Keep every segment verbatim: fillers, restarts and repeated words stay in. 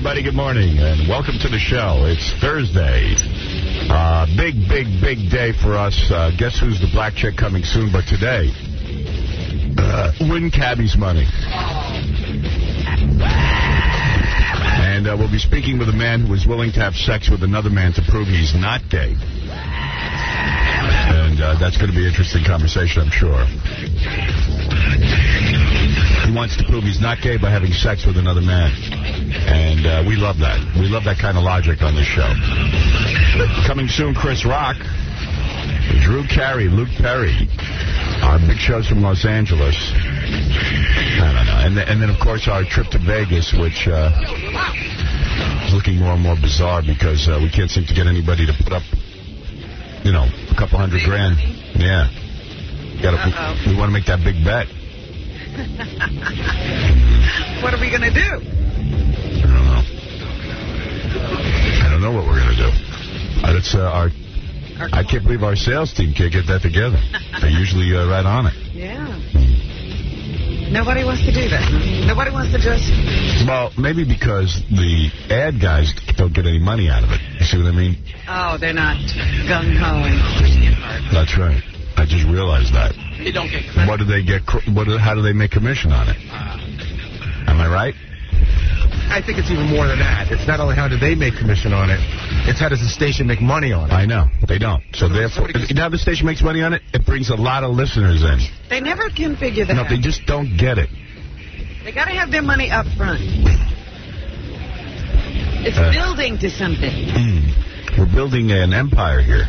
everybody. Good morning, and welcome to the show. It's Thursday. Uh, big, big, big day for us. Uh, guess who's the black chick coming soon? But today, uh, win Cabby's money. And uh, we'll be speaking with a man who is willing to have sex with another man to prove he's not gay. And uh, that's going to be an interesting conversation, I'm sure. He wants to prove he's not gay by having sex with another man. And uh, we love that. We love that kind of logic on this show. Coming soon, Chris Rock, Drew Carey, Luke Perry. Our big shows from Los Angeles. I don't know. And, th and then, of course, our trip to Vegas, which uh, is looking more and more bizarre because uh, we can't seem to get anybody to put up, you know, a couple hundred grand. Yeah. Gotta, we, we want to make that big bet. What are we going to do? I don't know. I don't know what we're going to do. Uh, it's, uh, our, I can't believe our sales team can't get that together. They're usually uh, right on it. Yeah. Nobody wants to do that. Nobody wants to just... Well, maybe because the ad guys don't get any money out of it. You see what I mean? Oh, they're not gung-ho and pushing it hard. That's right. I just realized that. They don't get commission. What do they get? What? Do, how do they make commission on it? Am I right? I think it's even more than that. It's not only how do they make commission on it, it's how does the station make money on it. I know. They don't. So therefore, now the station makes money on it, it brings a lot of listeners in. They never can figure that no, out. No, they just don't get it. They got to have their money up front. It's uh, building to something. Mm, we're building an empire here.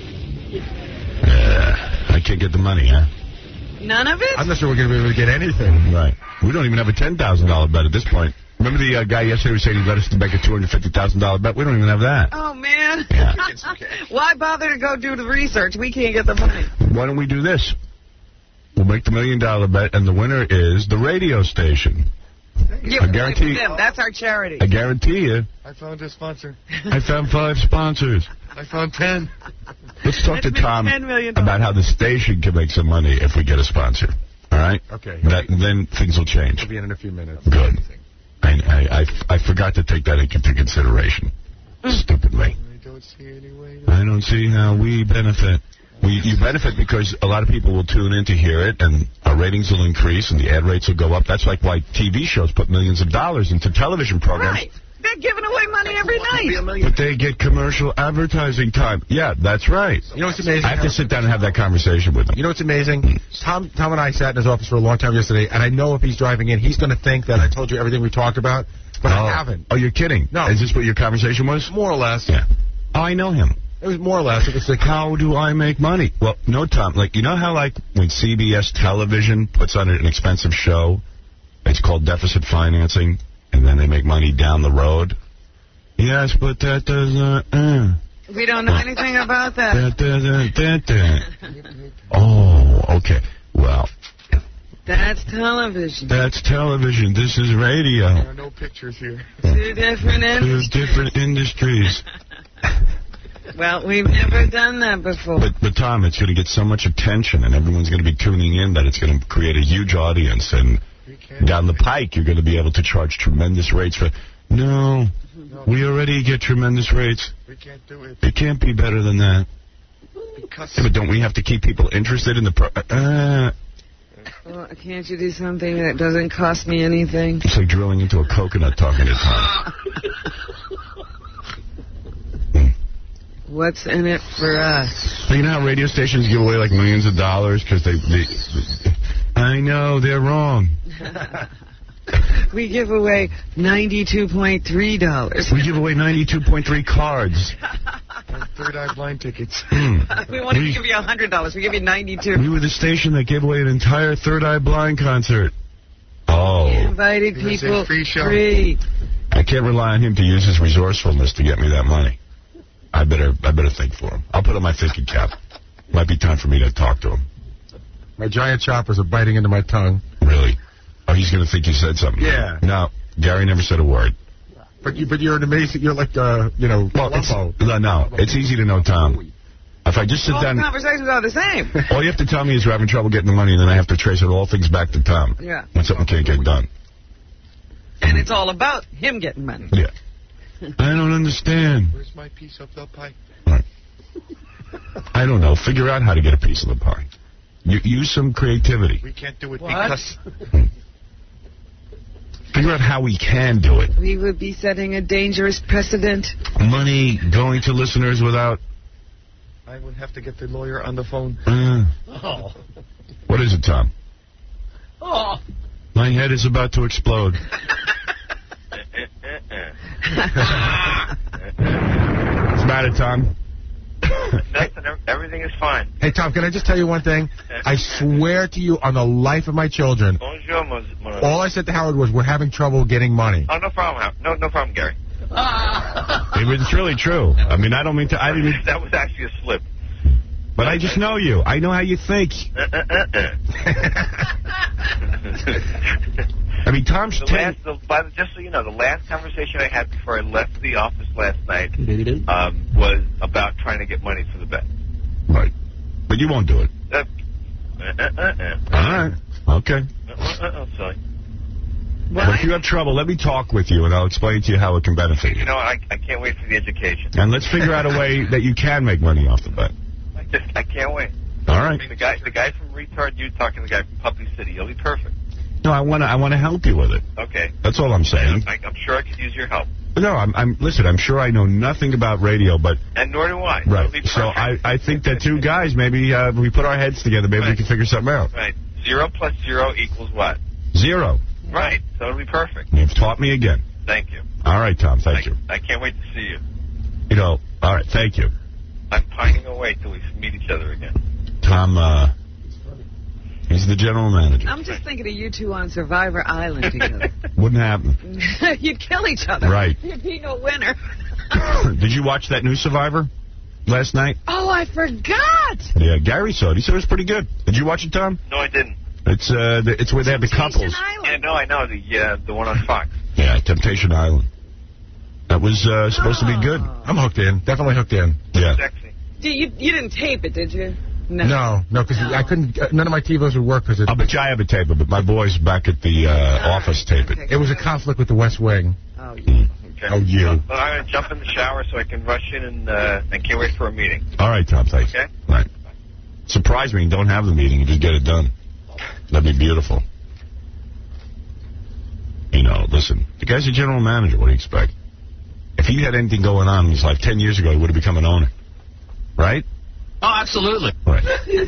Uh, I can't get the money, huh? None of it? I'm not sure we're going to be able to get anything. Right. We don't even have a ten thousand dollar bet at this point. Remember the uh, guy yesterday who said he let us to make a two hundred fifty thousand dollar bet? We don't even have that. Oh, man. Yeah. Why bother to go do the research? We can't get the money. Why don't we do this? We'll make the million dollar bet, and the winner is the radio station. Give I guarantee them. That's our charity. I guarantee you. I found a sponsor. I found five sponsors. I found ten. Let's talk Let's to Tom about how the station can make some money if we get a sponsor. All right? Okay. That, then things will change. We'll be in in a few minutes. Good. I, I, I, I forgot to take that into consideration. Mm. Stupidly. I don't see any way. I don't see how we benefit. We, you benefit because a lot of people will tune in to hear it, and our ratings will increase, and the ad rates will go up. That's like why T V shows put millions of dollars into television programs. Right. They're giving away money every night. But they get commercial advertising time. Yeah, that's right. You know what's amazing? I have to sit down and have that conversation with them. You know what's amazing? Tom Tom and I sat in his office for a long time yesterday, and I know if he's driving in, he's going to think that I told you everything we talked about, but oh. I haven't. Oh, you're kidding? No. Is this what your conversation was? More or less. Yeah. Oh, I know him. It was more or less. It was like, how do I make money? Well, no, Tom. Like, you know how, like, when C B S television puts on an expensive show, it's called deficit financing, and then they make money down the road? Yes, but that doesn't... Uh, we don't know anything about that. That doesn't... That, that. Oh, okay. Well... That's television. That's television. This is radio. There are no pictures here. Two different industries. Two different industries. Well, we've never done that before. But, but Tom, it's going to get so much attention, and everyone's going to be tuning in that it's going to create a huge audience. And down the pike, you're going to be able to charge tremendous rates for... No, no, we already get tremendous rates. We can't do it. It can't be better than that. Because yeah, but don't we have to keep people interested in the... Pro uh, well, can't you do something that doesn't cost me anything? It's like drilling into a coconut talking to Tom. What's in it for us? So you know how radio stations give away like millions of dollars because they, they... I know, they're wrong. We give away ninety-two point three dollars. We give away ninety-two point three cards. Third Eye Blind tickets. Mm. We want to give you one hundred dollars. We give you ninety-two. We were the station that gave away an entire Third Eye Blind concert. Oh. We invited people free. Show. free. I can't rely on him to use his resourcefulness to get me that money. I better I better think for him. I'll put on my thinking cap. Might be time for me to talk to him. My giant choppers are biting into my tongue. Really? Oh, he's going to think you said something. Yeah. No, Gary never said a word. But, you, but you're an amazing, you're like, uh, you know, well, it's, no, no, it's easy to know Tom. If I just sit all down... All conversations are the same. All you have to tell me is we're having trouble getting the money, and then I have to trace it all things back to Tom. Yeah. When something can't get done. And it's all about him getting money. Yeah. I don't understand. Where's my piece of the pie? Right. I don't know. Figure out how to get a piece of the pie. You, use some creativity. We can't do it What? because... Figure out how we can do it. We would be setting a dangerous precedent. Money going to listeners without... I would have to get the lawyer on the phone. Uh, Oh. what is it, Tom? Oh. My head is about to explode. What's the matter, Tom? Nothing. Everything is fine. Hey, Tom, can I just tell you one thing? I swear to you, on the life of my children, Bonjour, mon, mon... all I said to Howard was, we're having trouble getting money. Oh, no problem. Howard. No, no problem, Gary. It's really true. I mean, I don't mean to... I didn't. That was actually a slip. But I just know you. I know how you think. I mean, Tom's the ten... last, the, by the, just so you know, the last conversation I had before I left the office last night um, was about trying to get money for the bet. Right. But you won't do it. Uh, uh, uh, uh, uh. All right. Okay. Uh, uh, uh, sorry. But if you have trouble, let me talk with you, and I'll explain to you how it can benefit you. You know, I, I can't wait for the education. And let's figure out a way that you can make money off the bet. I just, I can't wait. All right. I mean, the guy, the guy from Retard You talking to the guy from Public City, he'll be perfect. No, I want to. I want to help you with it. Okay. That's all I'm saying. I, I'm sure I could use your help. No, I'm. I'm. Listen, I'm sure I know nothing about radio, but And nor do I. right. It'll be So I, perfect. I think that two guys, maybe uh, we put our heads together, maybe we Right. can figure something out. Right. Zero plus zero equals what? Zero. Right. So it'll be perfect. You've taught me again. Thank you. All right, Tom. Thank I, you. I can't wait to see you. You know. All right. Thank you, I'm pining away till we meet each other again. Tom. Uh, he's the general manager. I'm just thinking of you two on Survivor Island together. Wouldn't happen. You'd kill each other. Right. You'd be no winner. Did you watch that new Survivor last night? Oh, I forgot. Yeah, Gary saw it. He said it was pretty good. Did you watch it, Tom? No, I didn't. It's uh, the, it's where they have the couples. Temptation Island. Yeah, no, I know the uh, the one on Fox. Yeah, Temptation Island. That was uh, supposed to be good. I'm hooked in. Definitely hooked in. Yeah. Sexy. You, you, you didn't tape it, did you? No. No, no, because No. I couldn't. Uh, none of my TiVos would work because it, I'll bet you I have a tape of it. My boys back at the uh, office tape it. it was a conflict with the West Wing. Oh, yeah. Okay. Oh, you. Well, I'm going to jump in the shower so I can rush in and uh, I can't wait for a meeting. All right, Tom, thanks. Okay. Right. Surprise me and don't have the meeting and just get it done. That'd be beautiful. You know, listen, the guy's a general manager. What do you expect? If he had anything going on in his life ten years ago, he would have become an owner. Right? Oh, absolutely. Right.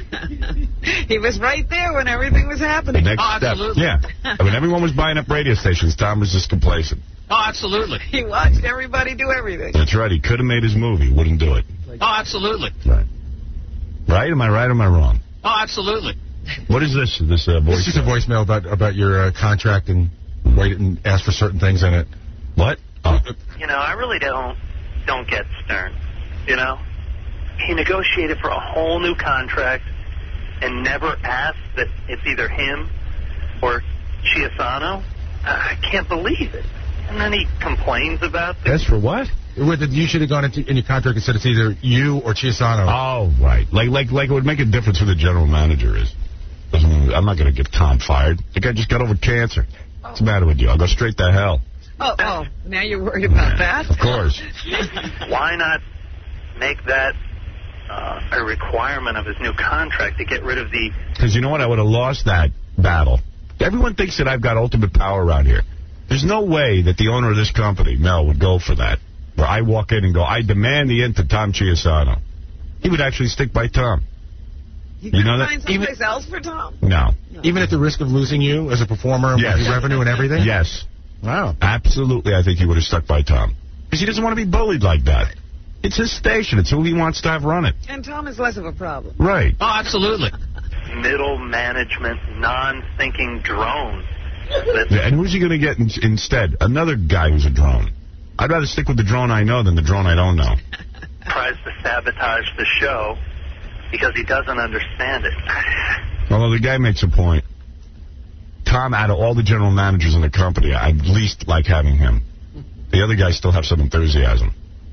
He was right there when everything was The happening. next Oh, step. absolutely. Yeah. When everyone was buying up radio stations, Tom was just complacent. Oh, absolutely. He watched everybody do everything. That's right. He could have made his movie. Wouldn't do it. Oh, absolutely. Right. Right? Am I right or am I wrong? Oh, absolutely. What is this? This uh, voice? It's just a voicemail about about your uh, contract and wait and ask for certain things in it. What? Oh. You know, I really don't don't get Stern. You know, he negotiated for a whole new contract and never asked that it's either him or Chiasano. I can't believe it. And then he complains about the That's for what? With the, you should have gone into in your contract and said it's either you or Chiasano. Oh, right. Like, like, like it would make a difference who the general manager is. Doesn't mean, I'm not going to get Tom fired. The guy just got over cancer. What's the matter with you? I'll go straight to hell. Oh, oh, now you're worried about that? Of course. Why not make that uh, a requirement of his new contract to get rid of the... Because you know what? I would have lost that battle. Everyone thinks that I've got ultimate power around here. There's no way that the owner of this company, Mel, would go for that. Where I walk in and go, I demand the end to Tom Chiasano. He would actually stick by Tom. You, You you know that- find someplace else for Tom? No. Even at the risk of losing you as a performer and Yes. with your revenue and everything? Yes. Wow. Absolutely, I think he would have stuck by Tom. Because he doesn't want to be bullied like that. It's his station. It's who he wants to have run it. And Tom is less of a problem. Right. Oh, absolutely. middle management, non-thinking drone. That Yeah, and who's he going to get in, instead? Another guy who's a drone. I'd rather stick with the drone I know than the drone I don't know. tries to sabotage the show because he doesn't understand it. Although the guy makes a point. Tom, out of all the general managers in the company, I least like having him. The other guys still have some enthusiasm.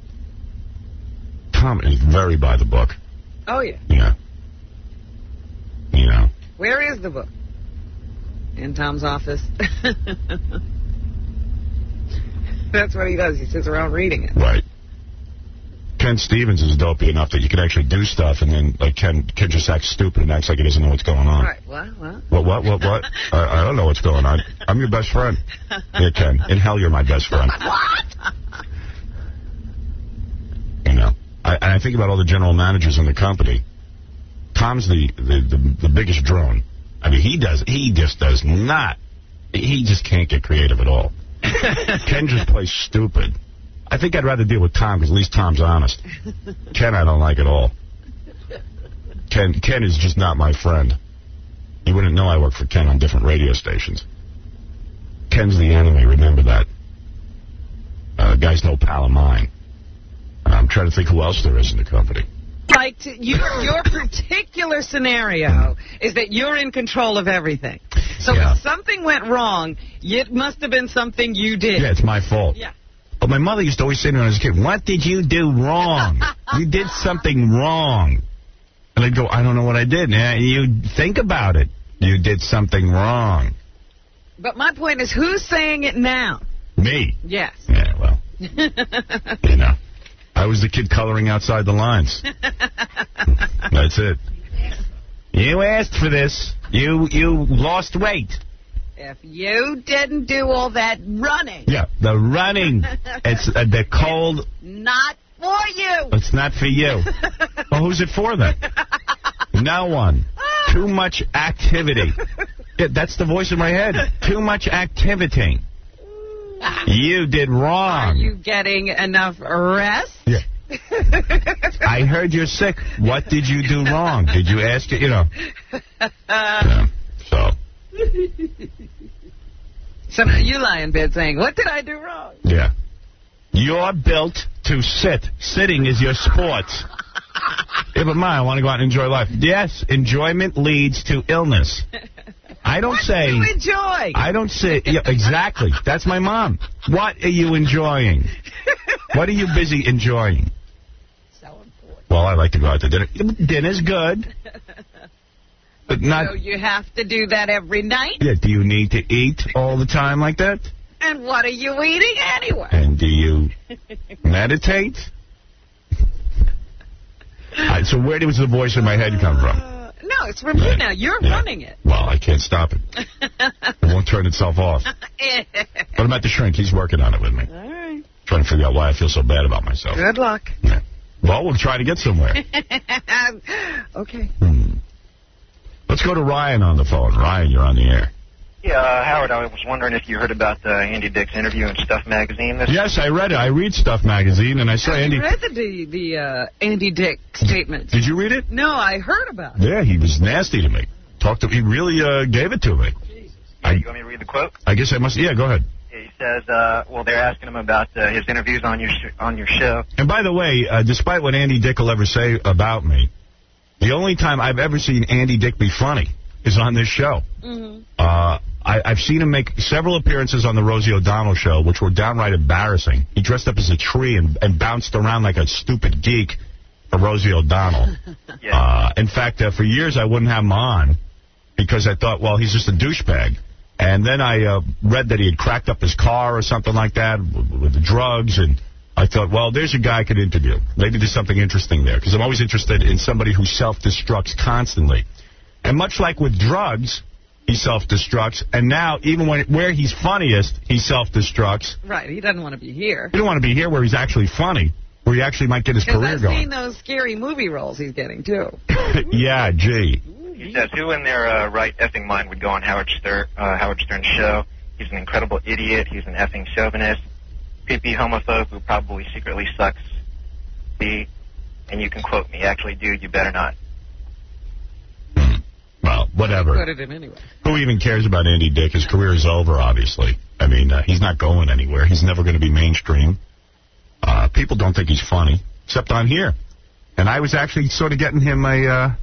Tom is very by the book. Oh, yeah. Yeah. You know. Where is the book? In Tom's office. That's what he does. He sits around reading it. Right. Ken Stevens is dopey enough that you can actually do stuff, and then like Ken, Ken just acts stupid and acts like he doesn't know what's going on. Right. What? What? What? What? What? What? I, I don't know what's going on. I'm your best friend. Yeah, Ken. In hell, you're my best friend. What? You know. I, and I think about all the general managers in the company. Tom's the, the, the, the biggest drone. I mean, he does. He just does not. He just can't get creative at all. Ken just plays stupid. I think I'd rather deal with Tom because at least Tom's honest. Ken, I don't like at all. Ken, Ken is just not my friend. You wouldn't know I work for Ken on different radio stations. Ken's the enemy. Remember that. Uh, guy's no pal of mine. I'm trying to think who else there is in the company. Like, to, your, your particular scenario is that you're in control of everything. So Yeah. if something went wrong, it must have been something you did. Yeah, it's my fault. Yeah. But my mother used to always say to me when I was a kid, what did you do wrong? You did something wrong. And I'd go, I don't know what I did. Yeah, you think about it. You did something wrong. But my point is, who's saying it now? Me. Yes. Yeah, well, you know. I was the kid coloring outside the lines. That's it. You asked for this. You you lost weight. If you didn't do all that running. Yeah, the running. It's uh, the cold. Not for you. It's not for you. Well, who's it for then? No one. Too much activity. Yeah, that's the voice in my head. Too much activity. You did wrong. Are you getting enough rest? Yeah. I heard you're sick. What did you do wrong? Did you ask it? You know. Yeah. So. So now you lie in bed saying, what did I do wrong? Yeah. You're built to sit. Sitting is your sport. Yeah, but Ma, I want to go out and enjoy life. Yes, enjoyment leads to illness. I don't what say... do you enjoy? I don't say... Yeah, exactly. That's my mom. What are you enjoying? What are you busy enjoying? So important. Well, I like to go out to dinner. Dinner's good. But not... So you have to do that every night? Yeah, do you need to eat all the time like that? And what are you eating anyway? And do you meditate? Right, so where does the voice in my head come from? Uh, no, it's from you now. You're Yeah. running it. Well, I can't stop it. It won't turn itself off. But I'm at the shrink. He's working on it with me. All right. Trying to figure out why I feel so bad about myself. Good luck. Yeah. Well, we'll try to get somewhere. Okay. Hmm. Let's go to Ryan on the phone. Ryan, you're on the air. Yeah, uh, Howard, I was wondering if you heard about uh, Andy Dick's interview in Stuff Magazine. This Yes, I read it. I read Stuff Magazine, and I saw I Andy. read the, the, the uh, Andy Dick statement. Did you read it? No, I heard about it. Yeah, he was nasty to me. Talked to. He really uh, gave it to me. Yeah, you want me to read the quote? I guess I must. Yeah, go ahead. He says, uh, well, they're asking him about uh, his interviews on your sh- on your show. And by the way, uh, despite what Andy Dick will ever say about me, the only time I've ever seen Andy Dick be funny is on this show. Mm-hmm. Uh, I, I've seen him make several appearances on the Rosie O'Donnell show, which were downright embarrassing. He dressed up as a tree and, and bounced around like a stupid geek for Rosie O'Donnell. Yeah. Uh, in fact, uh, for years I wouldn't have him on because I thought, well, he's just a douchebag. And then I uh, read that he had cracked up his car or something like that with, with the drugs, and I thought, well, there's a guy I could interview. Maybe there's something interesting there, because I'm always interested in somebody who self-destructs constantly. And much like with drugs, he self-destructs, and now, even when where he's funniest, he self-destructs. Right, he doesn't want to be here. You don't want to be here where he's actually funny, where he actually might get his Because career I've going. seen those scary movie roles he's getting, too. Yeah, gee. He says, who in their uh, right effing mind would go on Howard Stern, uh, Howard Stern's show? He's an incredible idiot. He's an effing chauvinist, creepy homophobe who probably secretly sucks. B. And you can quote me. Actually, dude, you better not. Well, whatever. Quoted him anyway. Who even cares about Andy Dick? His career is over, obviously. I mean, uh, he's not going anywhere. He's never going to be mainstream. Uh, people don't think he's funny, except on here. And I was actually sort of getting him a... Uh,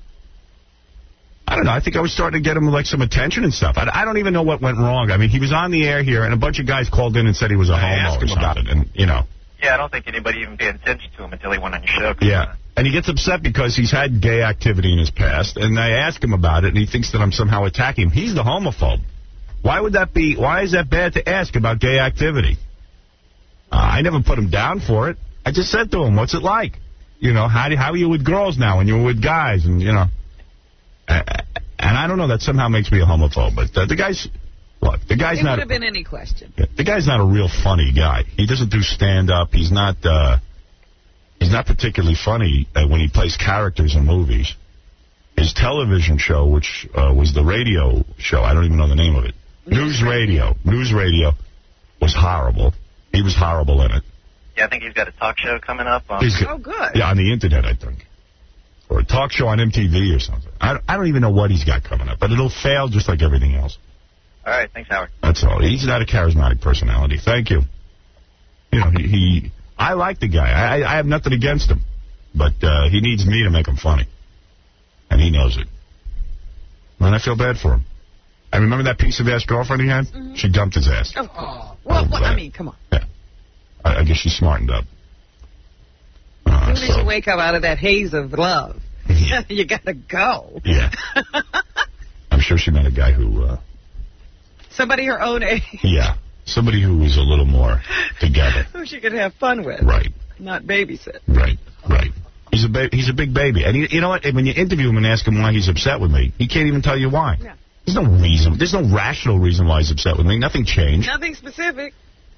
I don't know. I think I was starting to get him like some attention and stuff. I, I don't even know what went wrong. I mean, he was on the air here, and a bunch of guys called in and said he was a homo or something. And you know. Yeah, I don't think anybody even paid attention to him until he went on your show. Yeah, and he gets upset because he's had gay activity in his past, and I ask him about it, and he thinks that I'm somehow attacking him. He's the homophobe. Why would that be? Why is that bad to ask about gay activity? Uh, I never put him down for it. I just said to him, what's it like? You know, how do, how are you with girls now when you're with guys? And, you know, uh, and I don't know, that somehow makes me a homophobe. But uh, the guy's, look, the guy's it not. It would have been any question. The guy's not a real funny guy. He doesn't do stand-up. He's not, uh, he's not particularly funny uh, when he plays characters in movies. His television show, which uh, was the radio show, I don't even know the name of it. News Radio. News Radio was horrible. He was horrible in it. Yeah, I think he's got a talk show coming up. On He's, oh, good. Yeah, on the internet, I think. Or a talk show on M T V or something. I, I don't even know what he's got coming up, but it'll fail just like everything else. All right, thanks, Howard. That's all. He's not a charismatic personality. Thank you. You know, he, he I like the guy. I, I have nothing against him, but uh, he needs me to make him funny. And he knows it. And I feel bad for him. I remember that piece of ass girlfriend he had? Mm-hmm. She dumped his ass. Of course. Well, well, I mean, come on. Yeah. I, I guess she smartened up. Uh, as soon as so. you wake up out of that haze of love, yeah. you gotta go. Yeah. I'm sure she met a guy who... Uh, Somebody her own age. Yeah. Somebody who was a little more together. Who she could have fun with. Right. Not babysit. Right, right. He's a ba he's a big baby. And he, you know what? When you interview him and ask him why he's upset with me, he can't even tell you why. Yeah. There's no reason. There's no rational reason why he's upset with me. Nothing changed. Nothing specific.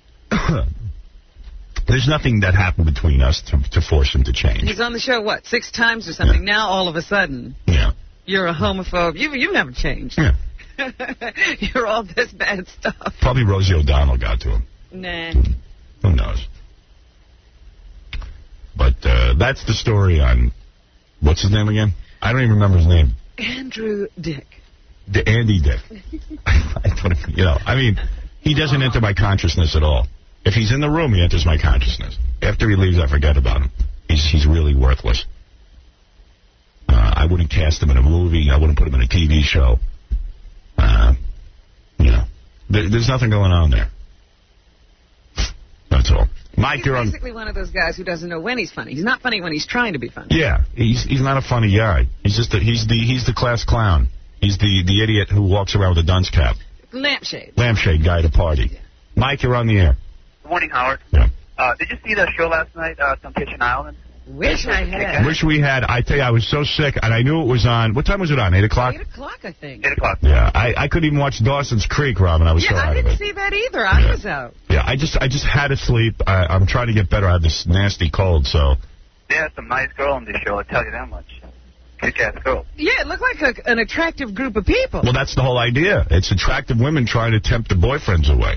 There's nothing that happened between us to, to force him to change. He's on the show, what, six times or something. Yeah. Now, all of a sudden, yeah. you're a homophobe. You, you've never changed. Yeah. You're all this bad stuff. Probably Rosie O'Donnell got to him. Nah. Who knows? But uh, that's the story on, what's his name again? I don't even remember his name. Andrew Dick. The Andy Dick. I don't, you know, I mean, he doesn't enter my consciousness at all. If he's in the room, he enters my consciousness. After he leaves, I forget about him. He's he's really worthless. Uh, I wouldn't cast him in a movie. I wouldn't put him in a T V show. Uh, you know, there, there's nothing going on there. That's all. Mike, he's you're on. He's basically one of those guys who doesn't know when he's funny. He's not funny when he's trying to be funny. Yeah, he's he's not a funny guy. He's just a, he's the he's the class clown. He's the the idiot who walks around with a dunce cap. Lampshade. Lampshade guy at a party. Yeah. Mike, you're on the air. Good morning, Howard. Yeah. Uh, did you see that show last night, uh, Temptation Island? Wish I had. Wish we had. I tell you, I was so sick, and I knew it was on. What time was it on? Eight o'clock. Eight o'clock, I think. Eight o'clock. Yeah, I, I couldn't even watch Dawson's Creek, Robin. I was yeah, so out I of it. didn't see that either. I yeah. was out. Yeah, I just I just had to sleep. I, I'm trying to get better. I have this nasty cold, so. Yeah, some nice girl on this show. I'll tell you that much. Kick-ass girl. Yeah, it looked like a, an attractive group of people. Well, that's the whole idea. It's attractive women trying to tempt the boyfriends away.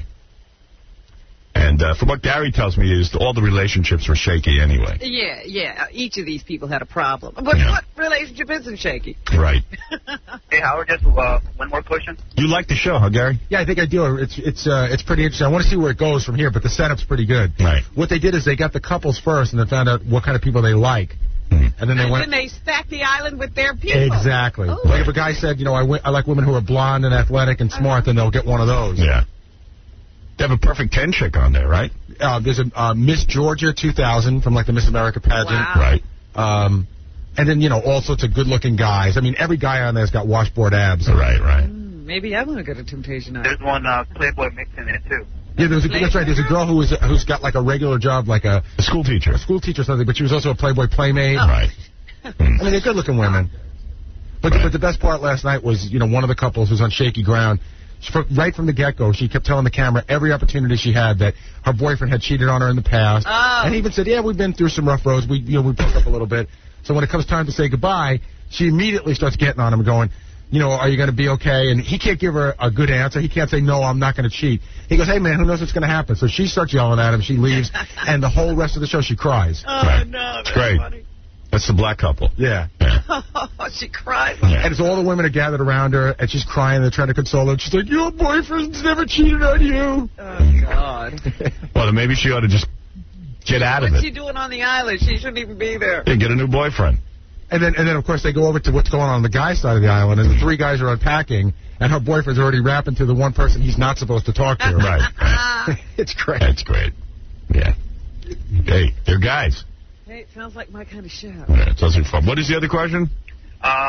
And uh, from what Gary tells me is all the relationships were shaky anyway. Yeah, yeah. Each of these people had a problem. But yeah. what relationship isn't shaky? Right. Hey, Howard, just uh, one more question. You like the show, huh, Gary? Yeah, I think I do. It's it's uh, it's pretty interesting. I want to see where it goes from here, but the setup's pretty good. Right. What they did is they got the couples first and then found out what kind of people they like. Mm. And then they and went. then they stacked the island with their people. Exactly. Oh. Like if a guy said, you know, I, w I like women who are blonde and athletic and smart, uh-huh. then they'll get one of those. Yeah. They have a perfect ten chick on there, right? Uh, there's a uh, Miss Georgia two thousand from like the Miss America pageant. Wow. Right. Um, and then, you know, all sorts of good-looking guys. I mean, every guy on there's got washboard abs. Right, right. Mm, maybe I want to go to Temptation Island. There's one uh, Playboy mix in there, too. Yeah, there's a, that's right. There's a girl who was who's got like a regular job, like a, a school teacher, a school teacher or something, but she was also a Playboy playmate. Oh. Right. I mean, they're good-looking women. But right. but the best part last night was, you know, one of the couples was on shaky ground. She, right from the get-go, she kept telling the camera every opportunity she had that her boyfriend had cheated on her in the past, oh. and he even said, "Yeah, we've been through some rough roads. We you know we broke up a little bit." So when it comes time to say goodbye, she immediately starts getting on him, going, you know, are you going to be okay? And he can't give her a good answer. He can't say, no, I'm not going to cheat. He goes, hey, man, who knows what's going to happen? So she starts yelling at him. She leaves. And the whole rest of the show, she cries. Oh, right. no. It's great. Funny. That's the black couple. Yeah. yeah. Oh, she cried. Yeah. And it's all the women are gathered around her, and she's crying. They're trying to console her. She's like, your boyfriend's never cheated on you. Oh, God. Well, then maybe she ought to just get out of it. What's she doing on the island? She shouldn't even be there. Yeah, get a new boyfriend. And then, and then, of course, they go over to what's going on on the guy's side of the island, and the three guys are unpacking, and her boyfriend's already rapping to the one person he's not supposed to talk to. Right. right. It's great. That's great. Yeah. Hey, they're guys. Hey, it sounds like my kind of show. Yeah, it sounds like fun. What is the other question? Uh,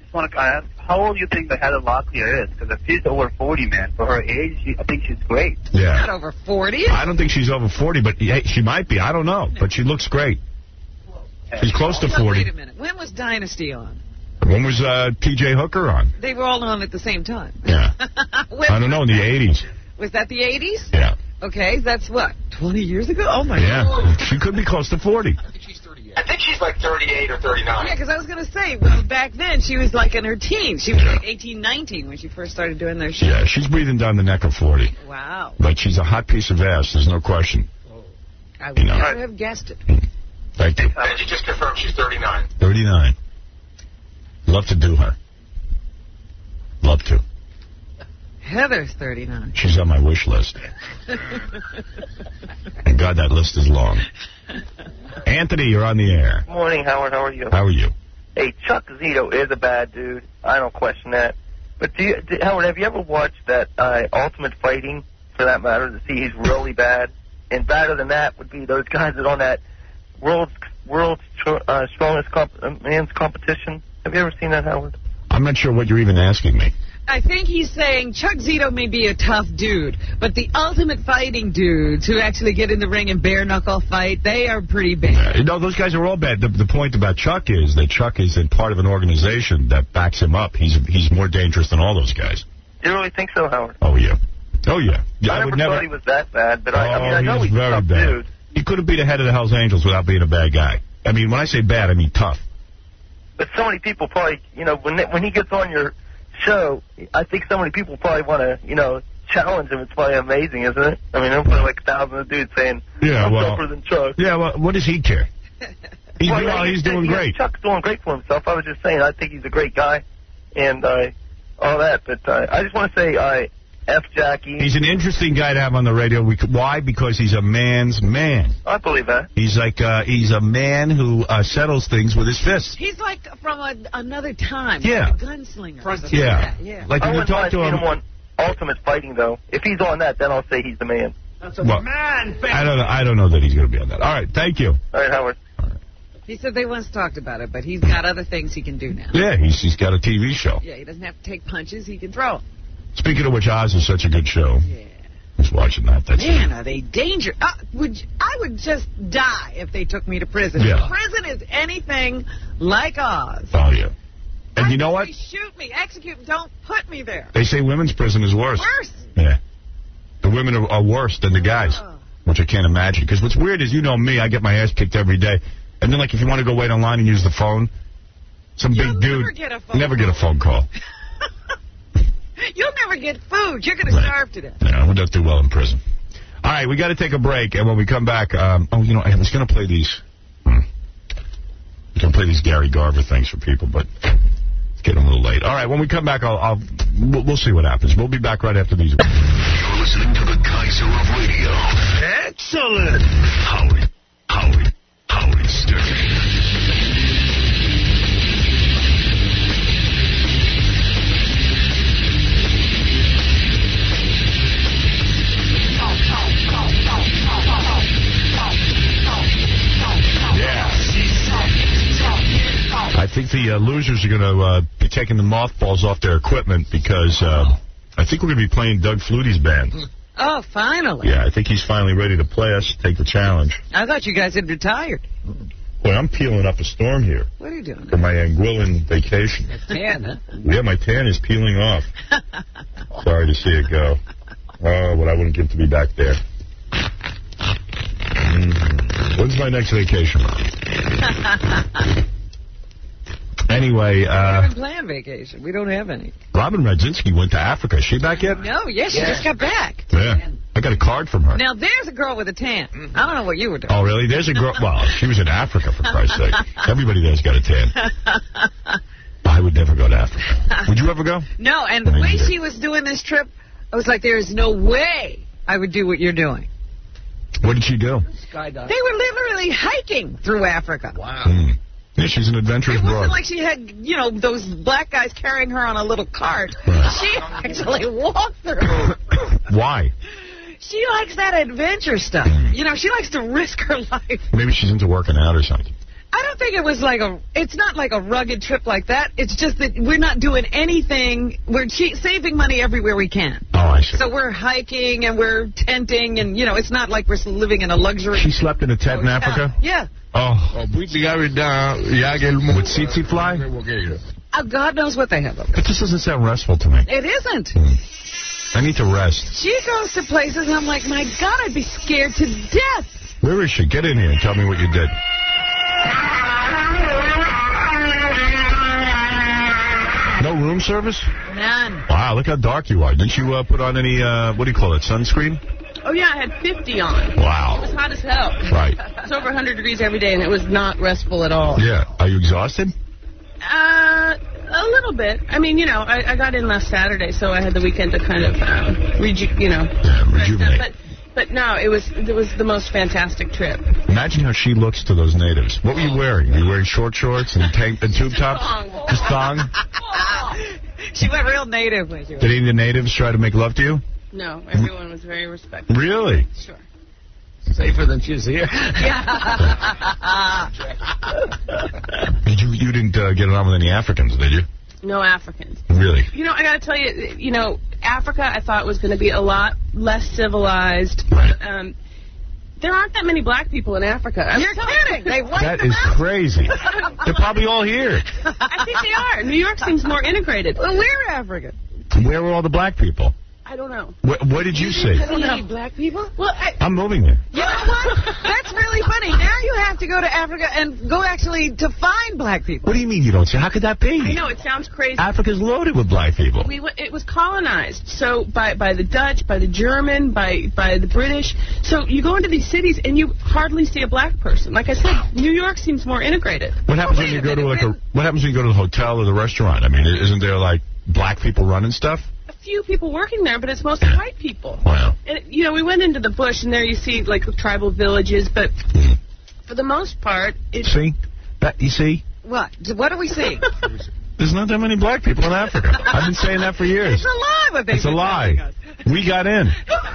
just want to ask, how old do you think the Heather Locklear is? Because if she's over forty, man, for her age, she, I think she's great. Yeah. Not over forty. I don't think she's over forty, but hey, she might be. I don't know. But she looks great. She's close to So forty. wait a minute. When was Dynasty on? When was uh, P J Hooker on? They were all on at the same time. Yeah. When- I don't know, in the eighties. Was that the eighties? Yeah. Okay, that's what, twenty years ago? Oh, my Yeah. God. She could be close to forty. I think she's like thirty-eight or thirty-nine. Yeah, because I was going to say, well, back then, she was like in her teens. She was like eighteen, nineteen when she first started doing their show. Yeah, she's breathing down the neck of forty. Wow. But she's a hot piece of ass, there's no question. I would You know. never have guessed it. Thank you. And you just confirmed she's thirty-nine. thirty-nine. Love to do her. Love to. Heather's thirty-nine. She's on my wish list. And God, that list is long. Anthony, you're on the air. Morning, Howard. How are you? How are you? Hey, Chuck Zito is a bad dude. I don't question that. But do you, do, Howard, have you ever watched that uh, Ultimate Fighting, for that matter, to see he's really bad? And better than that would be those guys that are on that World's World's uh, Strongest comp- uh, Man's Competition. Have you ever seen that, Howard? I'm not sure what you're even asking me. I think he's saying Chuck Zito may be a tough dude, but the ultimate fighting dudes who actually get in the ring and bare-knuckle fight, they are pretty bad. Uh, no, those guys are all bad. The, the point about Chuck is that Chuck is in part of an organization that backs him up. He's he's more dangerous than all those guys. Do you really think so, Howard? Oh, yeah. Oh, yeah. yeah I, I never would never... thought he was that bad, but I, I mean, Oh, I know he's he's a very tough bad. dude. He couldn't be the head of the Hells Angels without being a bad guy. I mean, when I say bad, I mean tough. But so many people probably, you know, when they, when he gets on your show, I think so many people probably want to, you know, challenge him. It's probably amazing, isn't it? I mean, there's probably like thousands of dudes saying, Yeah, I'm well- tougher than Chuck. Yeah, well, what does he care? He's, Well, well, yeah, he's he- doing he- great. Chuck's doing great for himself. I was just saying, I think he's a great guy, and uh, all that. But uh, I just want to say, uh, F Jackie. He's an interesting guy to have on the radio. We, c- why? Because he's a man's man. I believe that. He's like uh, he's a man who uh, settles things with his fists. He's like from a, another time. Yeah. Like a gunslinger. or something Yeah. like that, yeah. Like I when you wouldn't talk mind to seeing him. him on Ultimate Fighting, though. If he's on that, then I'll say he's the man. Well, I don't know. I don't know that he's going to be on that. All right, thank you. All right, Howard. He said they once talked about it, but he's got other things he can do now. Yeah, he's he's got a T V show. Yeah, he doesn't have to take punches. He can throw. Speaking of which, Oz is such a good show. Yeah. Just watching that. That's Man, are they dangerous? Uh, would you- I would just die if they took me to prison. Yeah. If prison is anything like Oz. Oh yeah. And I you know say what? Shoot me, execute. Don't put me there. They say women's prison is worse. Worse. Yeah. The women are, are worse than the guys, Oh. which I can't imagine. Because what's weird is, you know me, I get my ass kicked every day. And then, like, if you want to go wait online and use the phone, some You'll big never dude get a phone never get a call. phone call. You'll never get food. You're going to Right. starve to death. Yeah, we don't do well in prison. All right, we got to take a break, and when we come back, um, oh, you know, I was going to play these. Hmm, I was going to play these Gary Garver things for people, but it's getting a little late. All right, when we come back, I'll, I'll we'll, we'll see what happens. We'll be back right after these. You're listening to the Kaiser of Radio. Excellent. Howard, Howard, Howard Stern. I think the uh, losers are going to uh, be taking the mothballs off their equipment because uh, I think we're going to be playing Doug Flutie's band. Oh, finally. Yeah, I think he's finally ready to play us, take the challenge. I thought you guys had retired. Boy, I'm peeling up a storm here What are you doing? for my Anguillan vacation. Tan, huh? Yeah, my tan is peeling off. Sorry to see it go. Oh, what I wouldn't give to be back there. Mm. When's my next vacation? Anyway, We uh, haven't planned vacation. We don't have any. Robin Radzinski went to Africa. Is she back yet? No, yes, she just got back. Yeah. I got a card from her. Now, there's a girl with a tan. I don't know what you were doing. Oh, really? There's a girl. Well, she was in Africa, for Christ's sake. Everybody there's got a tan. I would never go to Africa. Would you ever go? No, and the Me way neither. she was doing this trip, I was like, there is no way I would do what you're doing. What did she do? They were literally hiking through Africa. Hmm. Yeah, she's an adventurous It wasn't broad. like she had, you know, those black guys carrying her on a little cart. Right. She actually walked through. Why? She likes that adventure stuff. You know, she likes to risk her life. Maybe she's into working out or something. I don't don't think it was like a, it's not like a rugged trip like that. It's just that we're not doing anything. We're che- saving money everywhere we can. Oh, I see. So we're hiking and we're tenting and, you know, it's not like we're living in a luxury. She slept in a tent in Africa? Yeah. Oh. With tsetse fly? Oh, God knows what they have up there. But this doesn't sound restful to me. It isn't. Mm. I need to rest. She goes to places and I'm like, my God, I'd be scared to death. Where is she? Get in here and tell me what you did. No room service? None. Wow, look how dark you are. Didn't you uh, put on any, uh, what do you call it, sunscreen? Oh, yeah, I had fifty on. Wow. It was hot as hell. Right. It was over one hundred degrees every day, and it was not restful at all. Yeah. Are you exhausted? Uh, a little bit. I mean, you know, I, I got in last Saturday, so I had the weekend to kind of, um, reju- you know. Yeah, rejuvenate. But, but no, it was it was the most fantastic trip. Imagine how she looks to those natives. What were you wearing? Were you wearing short shorts and tank and tube tops? Thong. Just thong? She went real native when she was. Did any of the natives try to make love to you? No, everyone was very respectful. Really? Sure. Safer than she's here. Yeah. you you didn't uh, get it on with any Africans, did you? No Africans. Really? You know, I got to tell you, you know, Africa I thought was going to be a lot less civilized. Right. Um, there aren't that many black people in Africa. I'm You're kidding. They wiped That them is out. crazy. They're probably all here. I think they are. New York seems more integrated. Well, we're African. Where were all the black people? I don't know. What, what did you see? I don't know. Black people? Well, I, I'm moving there. You know what? That's really funny. Now you have to go to Africa and go actually to find black people. What do you mean you don't see? How could that be? I know, it sounds crazy. Africa's loaded with black people. We w- it was colonized, so by by the Dutch, by the German, by by the British. So you go into these cities and you hardly see a black person. Like I said, New York seems more integrated. What happens Oh, when wait you a go to minute, like a? What happens when you go to the hotel or the restaurant? I mean, isn't there like black people running stuff? A few people working there, but it's mostly white people. Wow. And you know, we went into the bush, and there you see like tribal villages, but for the most part, it's See? That, you see? What? What do we see? There's not that many black people in Africa. I've been saying that for years. It's a lie. What It's a lie. We got in.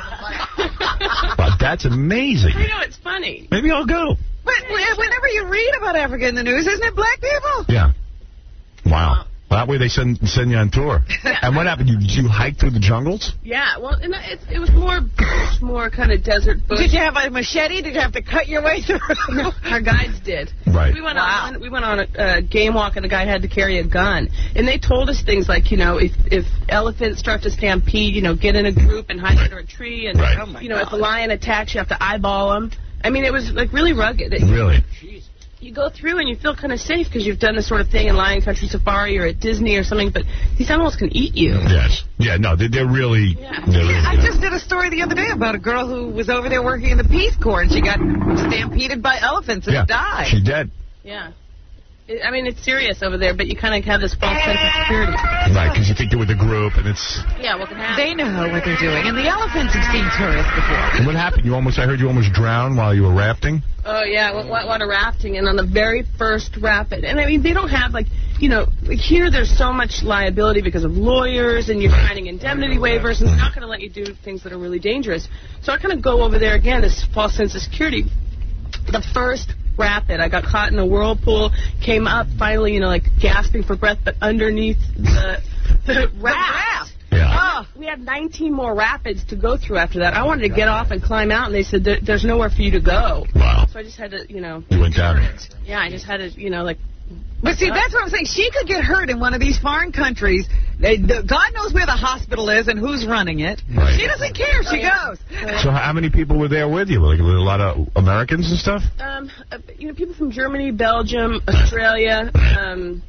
But that's amazing. I know, it's funny. Maybe I'll go. But whenever you read about Africa in the news, isn't it black people? Yeah. Wow. Well, that way they send send you on tour. And what happened? You, did you hike through the jungles? Yeah, well, and it, it was more bush, more kind of desert bush. Did you have a machete? Did you have to cut your way through? Our guides did. Right. We went Wow. on we went on a uh, game walk, and the guy had to carry a gun. And they told us things like, you know, if if elephants start to stampede, you know, get in a group and hide under a tree. And, Right. Oh, my you know, God. if a lion attacks, you have to eyeball them. I mean, it was, like, really rugged. It- Really? You go through and you feel kind of safe because you've done this sort of thing in Lion Country Safari or at Disney or something, but these animals can eat you. Yes. Yeah, no, they're, they're really... Yeah. They're really I just did a story the other day about a girl who was over there working in the Peace Corps, and she got stampeded by elephants and yeah. died. She's dead. Yeah. It, I mean, it's serious over there, but you kind of have this false sense of security. Right, because you think you're with a group, and it's... Yeah, what can happen? They know what they're doing, and the elephants have seen tourists before. And what happened? You almost... I heard you almost drowned while you were rafting? Oh, yeah, a lot of rafting, and on the very first rapid. And, I mean, they don't have, like, you know, like here there's so much liability because of lawyers, and you're signing indemnity waivers, and they're not going to let you do things that are really dangerous. So I kind of go over there again, this false sense of security. The first rapid, I got caught in a whirlpool, came up, finally, you know, like, gasping for breath, but underneath the, the raft. Yeah. Oh, we had nineteen more rapids to go through after that. I wanted to get off and climb out, and they said, there, there's nowhere for you to go. Wow. So I just had to, you know... You went down. Yeah, I just had to, you know, like... But see, that's what I'm saying. She could get hurt in one of these foreign countries. They, the, God knows where the hospital is and who's running it. Right. She doesn't care. She goes. So how many people were there with you? Like a lot of Americans and stuff? Um, uh, you know, people from Germany, Belgium, Australia, um,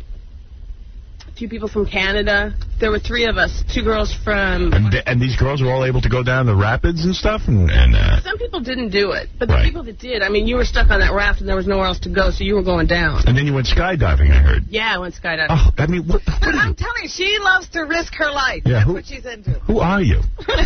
a few people from Canada. There were three of us, two girls from... And, th- and these girls were all able to go down the rapids and stuff? And, and uh, Some people didn't do it, but the Right. people that did, I mean, you were stuck on that raft and there was nowhere else to go, so you were going down. and then you went skydiving, I heard. Yeah, I went skydiving. Oh, I mean, what, what But are you? I'm telling you, she loves to risk her life. Yeah, That's who- what she's into. Who are you?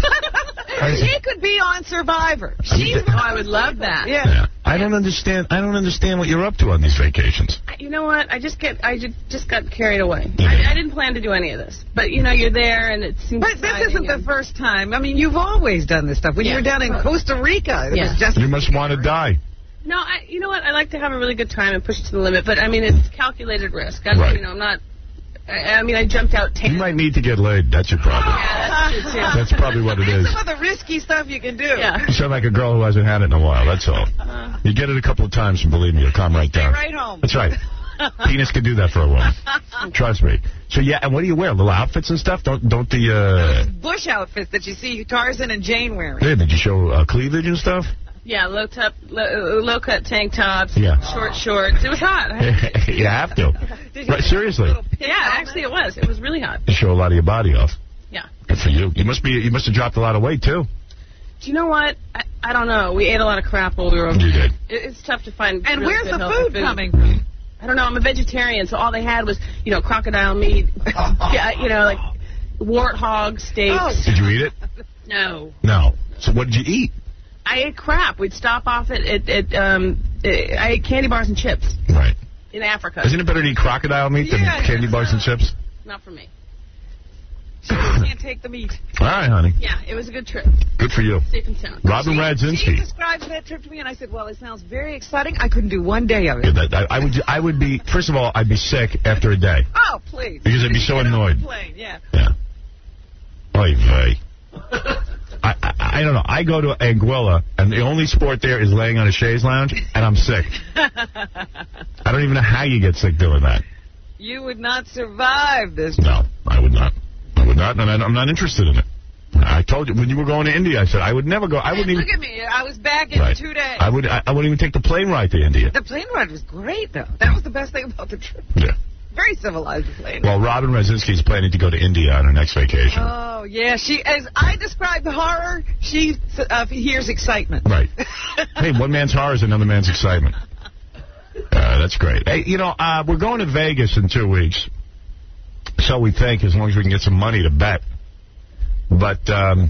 She could be on Survivor. She's Oh, I would love that. Yeah. Yeah. I don't understand. I don't understand what you're up to on these vacations. You know what? I just get, I ju- just got carried away. Yeah. I, I didn't plan to do any of this, but you know, you're there and it seems. But this exciting isn't the and- first time. I mean, you've always done this stuff. When Yeah. you were down in Costa Rica, it Yeah. was just... You must want to die. No, I, you know what? I like to have a really good time and push it to the limit, but I mean, it's calculated risk. I, Right. You know, I'm not. I, I mean, I jumped out. You might need to get laid. That's your problem. Yeah, that's true, too. That's probably what it is. That's some of the risky stuff you can do. Yeah. You sound like a girl who hasn't had it in a while. That's all. Uh, You get it a couple of times, and believe me, you'll calm right Stay down. right home. That's right. Penis can do that for a woman. Trust me. So yeah, and what do you wear? Little outfits and stuff? Don't don't the uh? Bush outfits that you see Tarzan and Jane wearing. Yeah, did you show uh, cleavage and stuff? yeah, low top, low, low cut tank tops, Yeah. short shorts. It was hot. I- You have to. Did you Right, have seriously. a little pin yeah, on actually, it? it was. It was really hot. You show a lot of your body off. Yeah. Good for you. You must be. You must have dropped a lot of weight too. Do you know what? I, I don't know. We ate a lot of crap while we were over You there. did. It, it's tough to find. And really where's good the healthy food coming from? I don't know. I'm a vegetarian, so all they had was, you know, crocodile meat, yeah, you know, like warthog steaks. Oh. Did you eat it? No. No. So what did you eat? I ate crap. We'd stop off at, at, at um, I ate candy bars and chips Right. in Africa. Isn't it better to eat crocodile meat than Yeah, candy bars and chips? Not for me. She can't take the meat. All right, honey. Yeah, it was a good trip. Good for you. Safe and sound. Robin She Radzinski. described that trip to me, and I said, well, it sounds very exciting. I couldn't do one day of it. Yeah, that, I, I would. I would be. First of all, I'd be sick after a day. Oh, please. Because I'd be so Get on the annoyed. plane, yeah. Yeah. Oy vey. I, I, I don't know. I go to Anguilla, and the only sport there is laying on a chaise lounge, and I'm sick. I don't even know how you get sick doing that. You would not survive this. No, I would not. I would not, and I, I'm not interested in it. I told you, when you were going to India, I said I would never go. I wouldn't even... Look at me. I was back in Right. two days. I, would, I, I wouldn't even take the plane ride to India. The plane ride was great, though. That was the best thing about the trip. Yeah. Very civilized plane. Well, Robin Radzinski is planning to go to India on her next vacation. Oh, yeah. She, as I describe the horror, she uh, hears excitement. Right. Hey, one man's horror is another man's excitement. Uh, that's great. Hey, you know, uh, we're going to Vegas in two weeks. So we think, as long as we can get some money to bet. But um,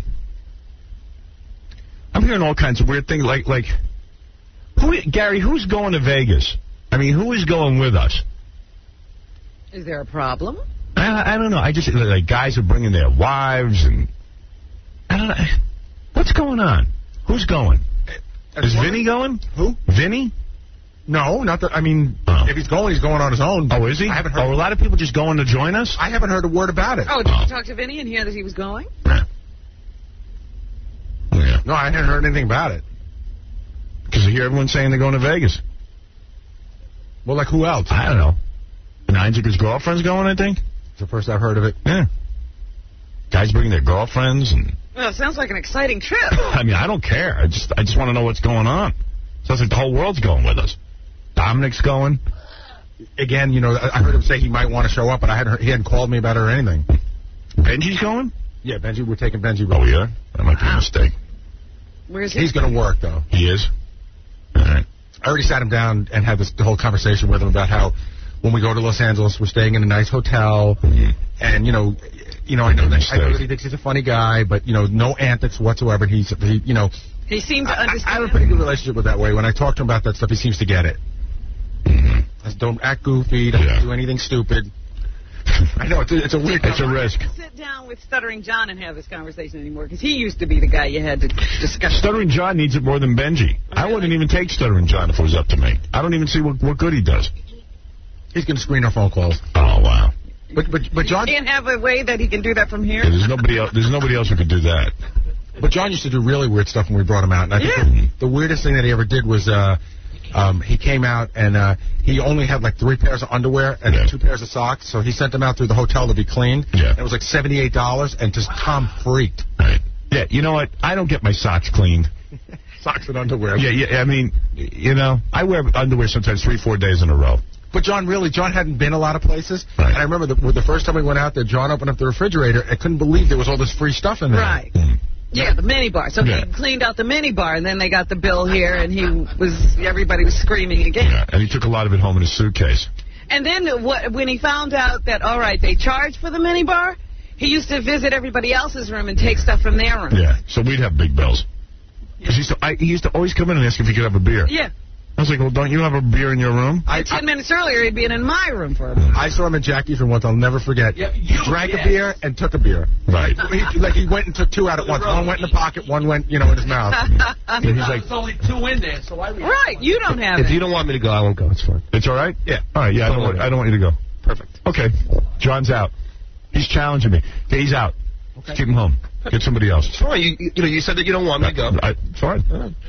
I'm hearing all kinds of weird things, like, like who, Gary, who's going to Vegas? I mean, who is going with us? Is there a problem? I, I don't know. I just, like, guys are bringing their wives, and I don't know. What's going on? Who's going? Is Vinny going? Who? Vinny? No, not that. I mean, Oh. if he's going, he's going on his own. Oh, is he? I haven't heard. Are a lot of people just going to join us? I haven't heard a word about it. Oh, did Oh. you talk to Vinny and hear that he was going? Yeah. Yeah. No, I hadn't heard anything about it. Because I hear everyone saying they're going to Vegas. Well, like who else? I don't know. And Einzicker's girlfriend's going, I think? It's the first I've heard of it. Yeah. Guys bringing their girlfriends, and Well, it sounds like an exciting trip. I mean, I don't care. I just I just want to know what's going on. Sounds like the whole world's going with us. Dominic's going. Again, you know, I I heard him say he might want to show up, but I hadn't heard, he hadn't called me about it or anything. Benji's going? Yeah, Benji, we're taking Benji. Oh, yeah? That might be a mistake. Where's he? He's going to work, though. He is? All right. I already sat him down and had this the whole conversation with him about how when we go to Los Angeles, we're staying in a nice hotel, Mm-hmm. and you know, you know, I know that I know Mistake. that he thinks he's a funny guy, but you know, no antics whatsoever. He's, he, you know, He seemed to I, I understand. have a pretty good relationship with that way. When I talk to him about that stuff, he seems to get it. Mm-hmm. I said, don't act goofy. Don't Yeah. do anything stupid. I know it's a, it's a weird. It's a risk. Sit down with Stuttering John and have this conversation anymore, because he used to be the guy you had to discuss. Stuttering John needs it more than Benji. I wouldn't even take Stuttering John if it was up to me. I don't even see what, what good he does. He's going to screen our phone calls. Oh, wow. But but but John, Can't have a way that he can do that from here. Yeah, there's nobody else. There's nobody else who could do that. but John used to do really weird stuff when we brought him out. And I think Yeah. the, the weirdest thing that he ever did was uh, um, he came out and uh, he only had like three pairs of underwear and Yeah. two pairs of socks. So he sent them out through the hotel to be cleaned. Yeah. And it was like seventy-eight dollars, and just Tom freaked. Right. Yeah. You know what? I don't get my socks cleaned. Socks and underwear. Yeah. Yeah. I mean, you know, I wear underwear sometimes three, four days in a row. But John, really, John hadn't been a lot of places. Right. And I remember the, the first time we went out there, John opened up the refrigerator. I couldn't believe there was all this free stuff in there. Right. Mm. Yeah, the mini bar. So Yeah. he cleaned out the mini bar, and then they got the bill here, and he was everybody was screaming again. Yeah. And he took a lot of it home in his suitcase. And then what, when he found out that, all right, they charge for the mini bar, he used to visit everybody else's room and take stuff from their room. Yeah. So we'd have big bills. 'Cause he used to, I, he used to always come in and ask if he could have a beer. Yeah. I was like, well, don't you have a beer in your room? I, Ten I, minutes earlier, he'd been in my room for a minute. I saw him at Jackie's room once. I'll never forget. Yeah, he drank yes. a beer and took a beer. Right. He, like, he went and took two out at once. One went in the pocket, one went, you know, in his mouth. And he's like, there's only two in there, so I... Right, you don't have If it. you don't want me to go, I won't go. It's fine. It's all right? Yeah. All right, yeah, I don't, want, I don't want you to go. Perfect. Okay. John's out. He's challenging me. Okay, he's out. Okay. Keep him home. Get somebody else. It's fine. You, you know, you said that you don't want me to go. I, it's fine.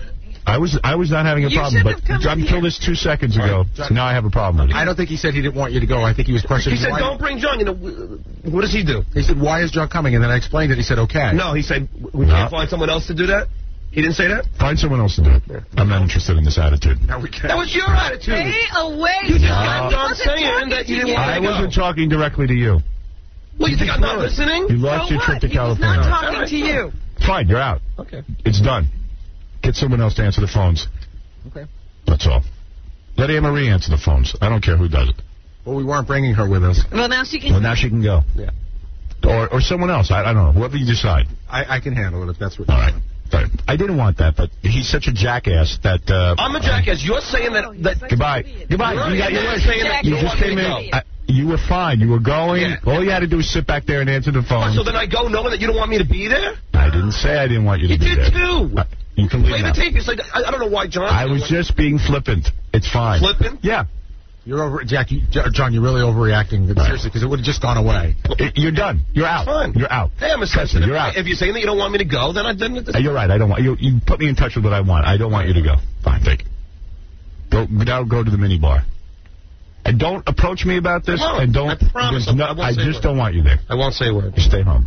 I was I was not having a You problem, but until here. this two seconds ago, Right. now I have a problem with it. I don't think he said he didn't want you to go. I think he was questioning He said, why. don't bring John. You know, what does he do? He said, why is John coming? And then I explained it. He said, okay. No, he said, we No. can't find someone else to do that? He didn't say that? Find someone else to do it. I'm not interested in this attitude. Now we can. That was your attitude. Stay away. You just John. kept on saying that you didn't want I to go. wasn't talking directly to you. Well, you think I'm not listening? You lost So your trip what? to He was California. not talking to you. Fine, you're out. Okay. It's done. Get someone else to answer the phones. Okay. That's all. Let Anne Marie answer the phones. I don't care who does it. Well, we weren't bringing her with us. Well, now she can... Well, now she can go. Yeah. Or or someone else. I, I don't know. Whoever you decide. I, I can handle it if that's what... All right. All right. I didn't want that, but he's such a jackass that... Uh, I'm a jackass. You're saying that... that Goodbye. Goodbye. You're You got your you're wish. saying that You you don't just want me came to in. go. I, you were fine. You were going. Yeah. All you had to do was sit back there and answer the phone. So then I go knowing that you don't want me to be there? I didn't say I didn't want you to You be did there. too. Uh, you can leave Play now. the tape. It's like, I, I don't know why John... I was just being flippant. It's fine. Flippant? Yeah. You're over... Jack, you, John, you're really overreacting. Seriously, because it would have just gone away. It, you're done. You're out. Fine. You're out. Hey, I'm a Preston, sensitive. you're out. If you're saying that you don't want me to go, then I didn't... Uh, you're right. I don't want you. You put me in touch with what I want. I don't want you to go. Fine, take it. Go now. Go to the mini bar. And don't approach me about this. I won't. And don't. I promise there's No, I won't I say just a word. don't want you there. I won't say a word. You stay home.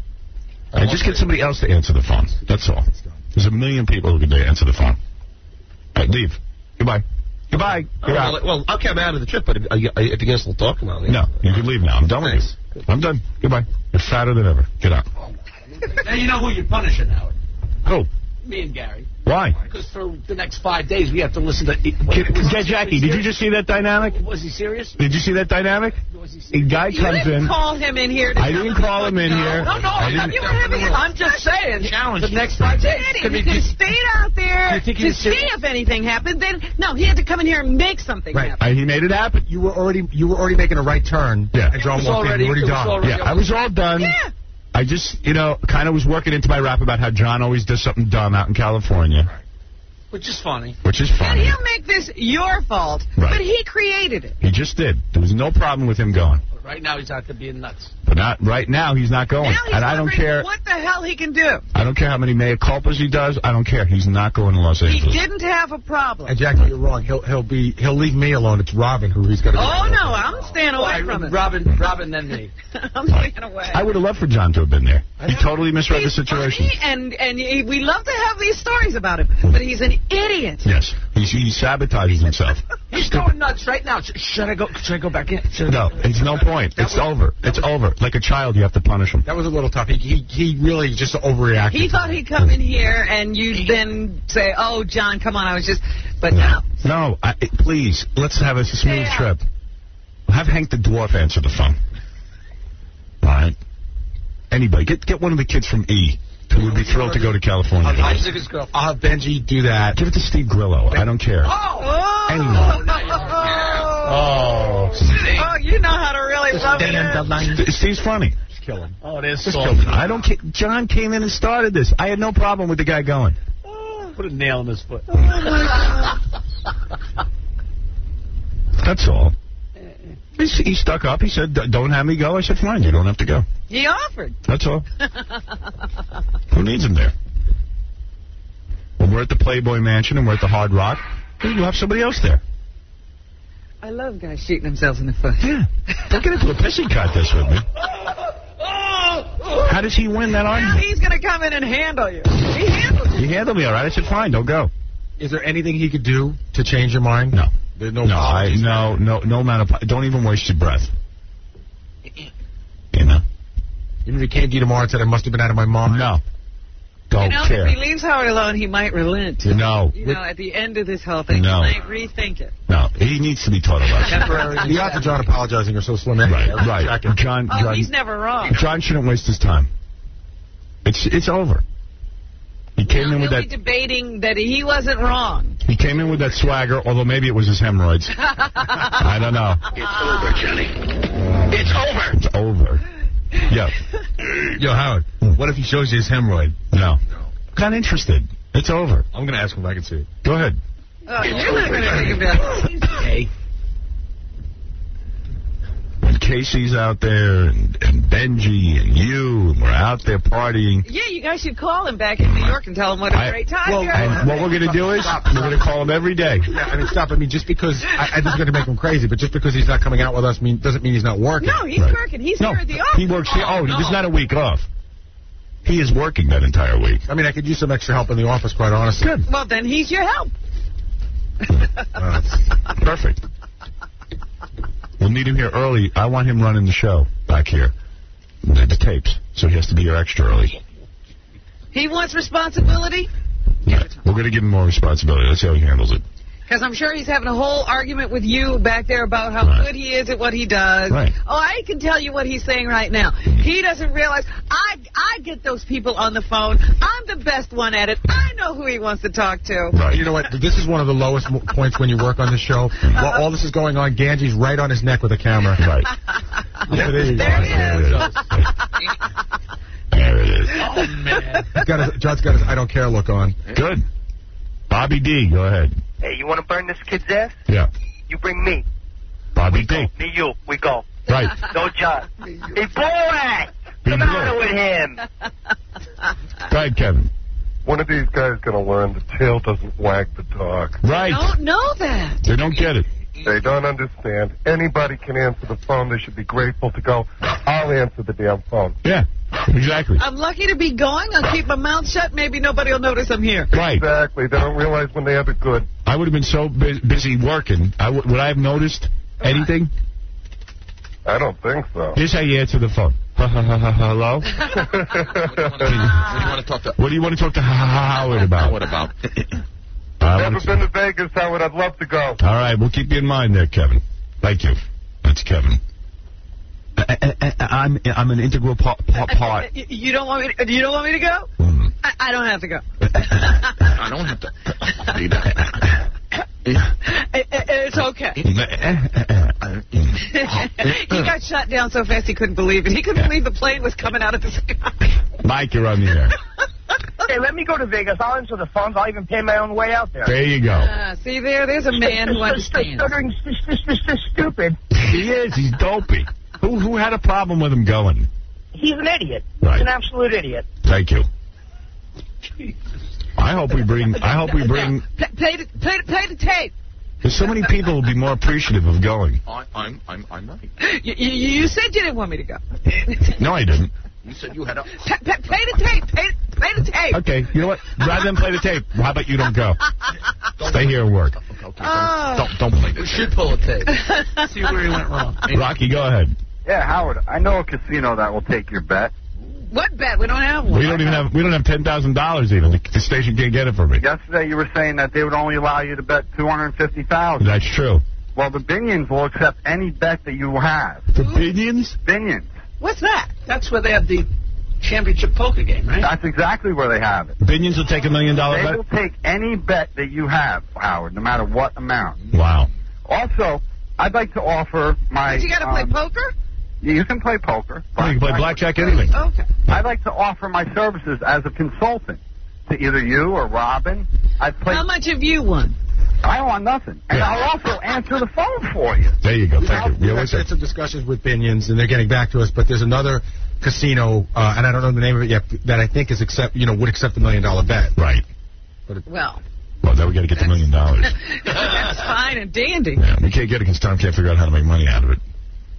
I And won't just say get somebody else to answer the phone. That's all. There's a million people who can answer the phone. All right, leave. Goodbye. Goodbye. Oh, You're out. well, well, okay, I'm out of the trip, but if, if you're going to still talk about it. No, you can leave now. I'm done Thanks. with you. I'm done. Goodbye. You're fatter than ever. Get out. Now you know who you're punishing, Howard. Who? Me and Gary. Why? Because for the next five days, we have to listen to... Get, get Jackie, did you just see that dynamic? Was he serious? Did you see that dynamic? Was he A serious? guy You comes didn't in. call him in here. To I didn't call him in here. No, no, I didn't. You were having a I'm just saying. Challenge. The next five days. He Could be, could have stayed out there You think he to was see serious? if anything happened. Then no, he had to come in here and make something Right. happen. I, he made it happen. You were already you were already making a right turn. Yeah. And John It was walked in. already- You were already it was done. already- Yeah, I was all done. Yeah. I just, you know, kind of was working into my rap about how John always does something dumb out in California, Which is funny. which is And funny. he'll make this your fault, Right. but he created it. He just did. There was no problem with him going. But right now, he's out there being nuts. But not right now. He's not going. Now he's And I don't wondering care. what the hell he can do. I don't care how many mea culpas he does. I don't care. He's not going to Los He Angeles. didn't have a problem. And Jackie, you're wrong. He'll he'll be he'll leave me alone. It's Robin who he's got to. Oh no, I'm staying away Why, from it. Robin, Robin, then me. I'm staying away. I would have loved for John to have been there. He totally misread the He's situation. funny, and and he, we love to have these stories about him, but he's an idiot. Yes. He, he sabotages himself. He's going nuts right now. Sh- Should I go? Should I go back in? Should I- No, it's no point. It's over. It's over. Like a child, you have to punish him. That was a little tough. He he, he really just overreacted. He thought he'd come in here and you'd then say, "Oh, John, come on, I was just," but no. No, I, please, let's have a smooth Yeah. trip. Have Hank the Dwarf answer the phone. All right? Anybody. Get get one of the kids from E who would be thrilled to go to California. I'll, Isaac's girl. I'll have Benji do that. Give it to Steve Grillo. I don't care. Oh, Anyone. oh, oh, you know how to really love it. St- Steve's funny. Kill him. Oh, there's Just so kill him. I don't care. John came in and started this. I had no problem with the guy going. Put a nail in his foot. That's all. He, he stuck up. He said, don't have me go. I said, fine, you don't have to go. He offered. That's all. Who needs him there? When we're at the Playboy Mansion and we're at the Hard Rock, we'll have somebody else there. I love guys shooting themselves in the foot. Yeah. Don't get into a pissy contest with me. How does he win that Now argument? he's going to come in and handle you. He handled you. He handled me all right. I said, fine, don't go. Is there anything he could do to change your mind? No. There's no No, I, apologies. no, no, no amount of... Don't even waste your breath. You know? Even if he came to you tomorrow and said I must have been out of my mind. No. Don't You know, care. if he leaves Howard alone, he might relent. No. You know, at the end of this whole thing, No. he might rethink it. No. He needs to be taught a lesson. Temporary. The odds of John apologizing are so slim. Anyway. Right, right. John, Oh, John, he's never wrong. John shouldn't waste his time. It's it's over. He came Now, in with he'll that. be debating that he wasn't wrong. He came in with that swagger, although maybe it was his hemorrhoids. I don't know. It's over, Johnny. It's over. It's over. Yeah. Yo, Howard, what if he shows you his hemorrhoid? No. Not interested. It's over. I'm going to ask him if I can see it. Go ahead. Oh, you're not going to think about it. Okay. When Casey's out there, and, and Benji, and you, and we're out there partying. Yeah, you guys should call him back in New York and tell him what a I- great time well, you're and having. what we're going to do is, we're going to call him every day. Yeah, I mean, stop. I mean, just because I, I, this is going to make him crazy, but just because he's not coming out with us mean, doesn't mean he's not working. No, he's Right. working. He's No, here at the office. he works here. Oh, this is not a week off. He is working that entire week. I mean, I could use some extra help in the office, quite honestly. Good. Well, then he's your help. Uh, Perfect. We'll need him here early. I want him running the show back here. The, the tapes. So he has to be here extra early. He wants responsibility. We're going to give him more responsibility. Let's see how he handles it. Because I'm sure he's having a whole argument with you back there about how Right. good he is at what he does. Right. Oh, I can tell you what he's saying right now. He doesn't realize I I get those people on the phone. I'm the best one at it. I know who he wants to talk to. Right. You know what? This is one of the lowest mo- points when you work on the show. While all this is going on, Ganji's right on his neck with a camera. Right. Yeah, there you go. There it is. There it is. Oh, man. He's got his, Judd's got his I don't care look on. Good. Bobby D, go ahead. Hey, you want to burn this kid's ass? Yeah. You bring me. Bobby D. Me, you. We go. Right. No John. Hey, boy! Be Come blue. on with him. Go ahead, Kevin. One of these guys going to learn the tail doesn't wag the dog. Right. Don't know that. They don't get it. They don't understand. Anybody can answer the phone. They should be grateful to go, I'll answer the damn phone. Yeah. Exactly. I'm lucky to be going. I'll keep my mouth shut. Maybe nobody will notice I'm here. Right. Exactly. They don't realize when they have it good. I would have been so bu- busy working. I w- would I have noticed anything? I don't think so. Here's how you answer the phone. Hello? What do you want to talk to? What do you want to talk to Howard about? What about? I Never wanna- been to Vegas, Howard. I'd love to go. All right, we'll keep you in mind there, Kevin. Thank you. That's Kevin. I, I, I, I'm I'm an integral part. part. You- You don't want me? To, you don't want me to go? Mm. I, I don't have to go. I don't have to. It- it- it's okay. He got shot down so fast he couldn't believe it. He couldn't believe the plane was coming out of the sky. Mike, you're on the air. Hey, let me go to Vegas. I'll answer the phones. I'll even pay my own way out there. There you go. Ah, see there? There's a man who understands. Stuttering, stupid. He is. He's dopey. Who who had a problem with him going? He's an idiot. Right. He's an absolute idiot. Thank you. I hope we bring. I hope we bring. Play, play, the, play, the, play the tape. There's so many people who will be more appreciative of going. I, I'm I'm I'm not. You, you, you said you didn't want me to go. No, I didn't. You said you had a. Play, play, play the tape. Play, play the tape. Okay, you know what? Rather than play the tape, how about you don't go? Stay here and work. Okay, okay, Oh. don't, don't don't play this. We should pull a tape. See where he went wrong. Rocky, go ahead. Yeah, Howard, I know a casino that will take your bet. What bet? We don't have one. We don't even have. We don't have ten thousand dollars even. The, the station can't get it for me. Yesterday you were saying that they would only allow you to bet two hundred fifty thousand dollars. That's true. Well, the Binions will accept any bet that you have. The Binions? Binions. What's that? That's where they have the championship poker game, right? That's exactly where they have it. Binions will take a million dollar They bet. will take any bet that you have, Howard, no matter what amount. Wow. Also, I'd like to offer my... But you got to play um, poker? You can play poker. Oh, you can play blackjack, anything. Okay. I'd like to offer my services as a consultant to either you or Robin. I've played... How much have you won? I want nothing. And Yeah. I'll also answer the phone for you. There you go. Thank you. We've Yeah, had what's that? some discussions with Binions, and they're getting back to us. But there's another casino, uh, and I don't know the name of it yet, that I think is accept, you know, would accept a million dollar bet. Right. Well, Well, then we got to get the million dollars. that's fine and dandy. Yeah, we can't get it because Tom can't figure out how to make money out of it.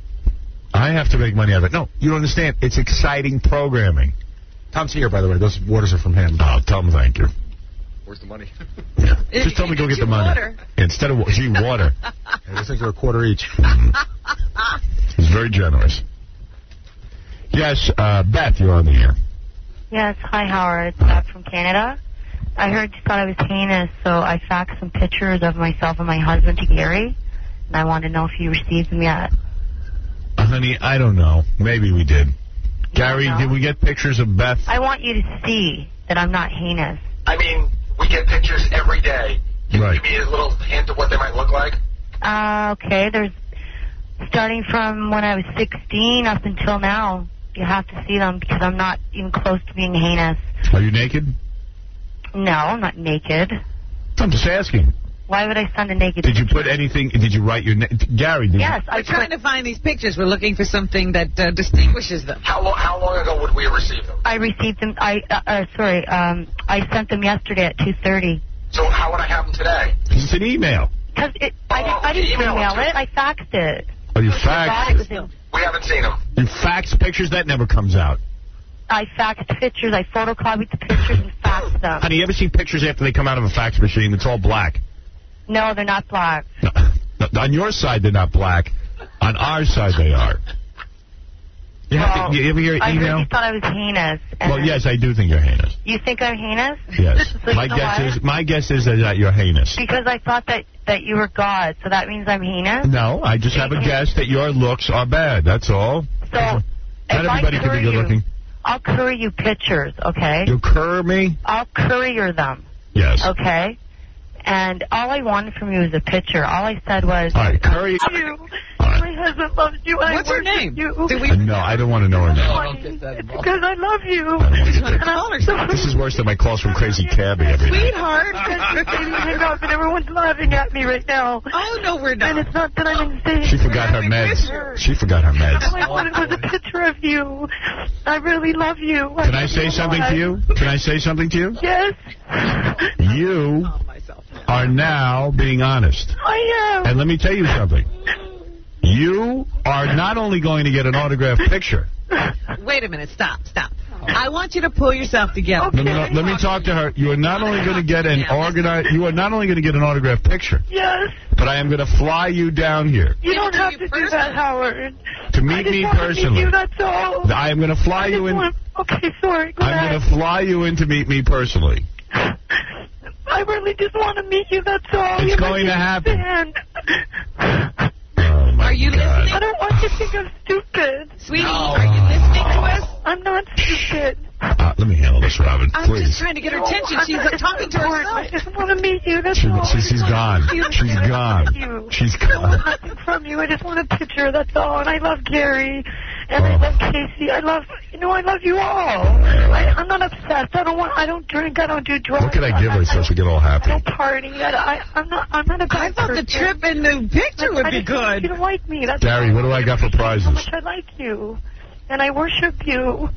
I have to make money out of it. No, you don't understand. It's exciting programming. Tom's here, by the way. Those waters are from him. Oh, tell him thank you. Where's the money? Yeah. Just tell me to go get the money. Water. Instead of wa- gee, water. Yeah, those things are a quarter each. He's very generous. Yes, uh, Beth, you're on the air. Yes, hi Howard, it's Beth from Canada. I heard you thought I was heinous, so I faxed some pictures of myself and my husband to Gary, and I wanted to know if you received them yet. Uh, honey, I don't know. Maybe we did. You Gary, don't know? did we get pictures of Beth? I want you to see that I'm not heinous. I mean, we get pictures every day. Can Right. you give me a little hint of what they might look like? Uh, okay, there's starting from when I was sixteen up until now. You have to see them because I'm not even close to being heinous. Are you naked? No, I'm not naked. I'm just asking. Why would I send a naked Did you picture? put anything? Did you write your name? Gary, did Yes, We're I trying put, to find these pictures. We're looking for something that uh, distinguishes them. How, lo- how long ago would we have received them? I received them. I uh, uh, sorry. Um, I sent them yesterday at two thirty. So how would I have them today? you? It's an email. Because it, I didn't, I didn't email email them to it. I faxed it. Oh, you God, it was faxed? in, We haven't seen them. You fax pictures? That never comes out. I faxed pictures. I photocopied the pictures and faxed them. Honey, you ever seen pictures after they come out of a fax machine? It's all black. No, they're not black. No, no, on your side, they're not black. On our side, they are. You, have Well, to, you ever hear an I email? really thought I was heinous. and Well, yes, I do think you're heinous. You think I'm heinous? Yes. So my you know guess what? is my guess is that you're heinous. Because I thought that, that you were God, so that means I'm heinous? No, I just have a guess that your looks are bad. That's all. So, Not if everybody I can curry be good you, looking. I'll curry you pictures, okay? You cur me? I'll courier them, Yes. okay? And all I wanted from you was a picture. All I said was, All right, curry. you. My husband loves you. I What's her worship name? You. Did we- Uh, no, I don't want to know her name. It's because I love you. I don't want to get And that. I'm so This is worse than my calls from Crazy Cabby every day. Sweetheart. hang up, and everyone's laughing at me right now. Oh, no, we're not. And it's not that I'm insane. She forgot her meds. She forgot her meds. All I wanted was a picture of you. I really love you. Can I say something to you? Can I say something to you? Yes. You are now being honest. I am. And let me tell you something. You are not only going to get an autographed picture. Wait a minute. Stop. Stop. I want you to pull yourself together. Let me, let me talk to her. You are not only going to get an organized. You are not only going to get an autographed picture. Yes. But I am going to fly you down here You don't have to do that, Howard. to meet I me just want to personally. meet you, that's all. I am going to fly I you just in. want- Okay, sorry. Go I'm ahead. going to fly you in to meet me personally. I really just want to meet you, that's all. It's You going to happen. understand. Oh my Are you God. listening? I don't want you to think I'm stupid. Sweetie, are you listening to us? I'm not stupid. Uh, let me handle this, Robin. I'm Please. just trying to get her attention. No, She's I'm not- uh, talking to herself. I just want to meet you, that's She, all. she, she's gone. She's gone. She's I want gone. nothing from you. I just want a picture, that's all. And I love Gary. And I Oh. love Casey. I love, you know, I love you all. I, I'm not obsessed. I don't want, I don't drink. I don't do drugs. What can I give her so she get all I happy? don't party. I, I, I'm not, I'm not a bad I thought the person. trip and the picture would I be just want you good. to like me. That's Gary, all. what do I got for How prizes? much I like you. And I worship you.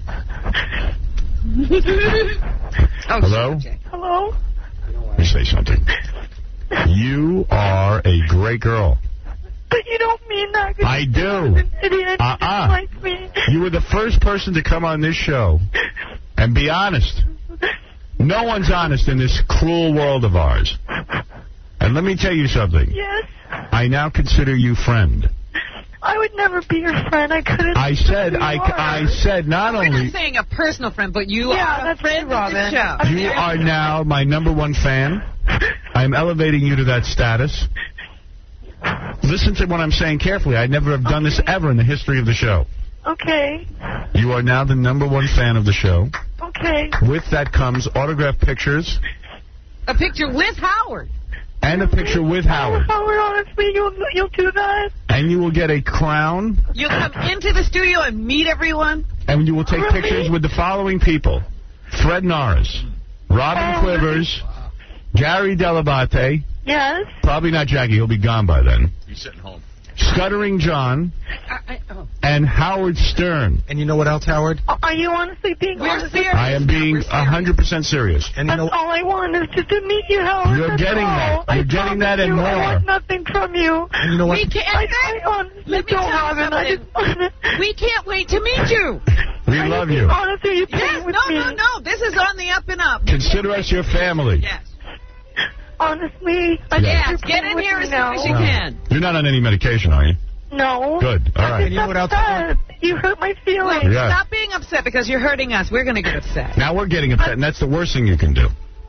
Oh, Hello? shit, Jay. Hello? Let me say something. You are a great girl. But you don't mean that. 'cause I you're do. an idiot. You Uh-uh. don't like me. You were the first person to come on this show and be honest. No one's honest in this cruel world of ours. And let me tell you something. Yes. I now consider you friend. I would never be your friend. I couldn't. I said, You I, are. I said not We're only not saying a personal friend, but you Yeah, are a that's friend right, of the Robin. show. you are now my number one fan. I'm elevating you to that status. Listen to what I'm saying carefully. I never have done this ever in the history of the show. Okay. You are now the number one fan of the show. Okay. With that comes autographed pictures A picture with Howard. and a picture with Howard. Howard, honestly, you'll you'll do that. And you will get a crown, You'll come into the studio and meet everyone. and you will take Really? pictures with the following people. Fred Norris, Robin Oh. Quivers, Gary Delabate, Yes. probably not Jackie, he'll be gone by then, He's sitting home. Stuttering John, I, I, oh. and Howard Stern. And you know what else, Howard? Are you honestly being We're honest? serious. I am being one hundred percent serious. And you That's know, all I want is just to meet you, Howard. You're That's getting all. that. I You're getting that promise and you, I more. want nothing from you. and you know what? We can't. I, I honestly Let me don't tell you have it. I just want to. We can't wait to meet you. We love you. Honestly, are you playing Yes. with No, me? no, no. This is on the up and up. Consider us your family. Yes. Honestly, I Yes. think Yes. you're Get playing in with here me as now. soon as you No. can. You're not on any medication, are you? No. Good. All right. And you know what else? Upset. You hurt my feelings. Yeah. Stop being upset because you're hurting us. We're going to get upset. Now we're getting upset, and that's the worst thing you can do.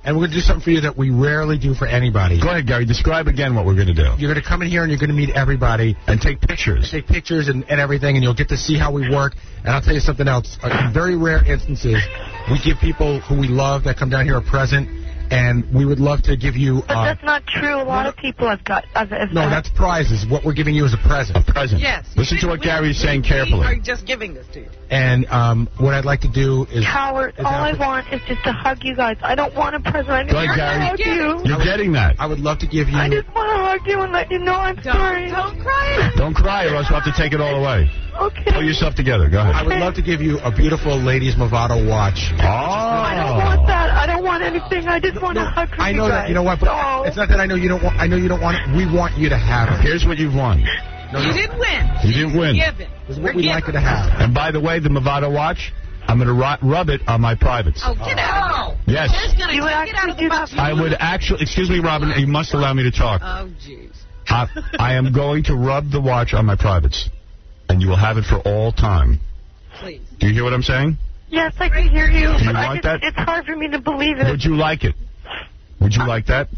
And we're going to do something for you that we rarely do for anybody. Go ahead, Gary. Describe again what we're going to do. You're going to come in here and you're going to meet everybody. And take pictures. Take pictures and, and everything, and you'll get to see how we work. And I'll tell you something else. In very rare instances, we give people who we love that come down here a present. And we would love to give you... But uh, that's not true. A lot of people have got... Have, have no, that's prizes. What we're giving you is a present. A present. Yes. Listen to what Gary's saying carefully. We are just giving this to you. And um, what I'd like to do is... Howard, all I want is just to hug you guys. I don't want a present. I just Go ahead, want to hug Gary. you. You're getting that. I would love to give you... I just want to hug you and let you know I'm don't, sorry. Don't cry. Don't cry, or else we'll have to take it all away. Okay. Pull yourself together. Go ahead. I would love to give you a beautiful ladies Movado watch. Oh. I don't want that. I don't want anything. I just want to hug you I know guys. that. You know what? But Oh. it's not that I know you don't want. I know you don't want it. We want you to have it. Here's what you've won. No, You no. didn't win. You didn't win. Give it. This is what We're we'd like you giving. to have. And by the way, the Movado watch, I'm going to ru- rub it on my privates. Oh, get out. Oh. Yes. Gonna You would get out actually of do the that box. for I would actually... Excuse me, Robin. You must allow me to talk. Oh, jeez. I, I am going to rub the watch on my privates. And you will have it for all time. Please. Do you hear what I'm saying? Yes, I can hear you. Do you but I want just, that? It's hard for me to believe it. Would you like it? Would you like that?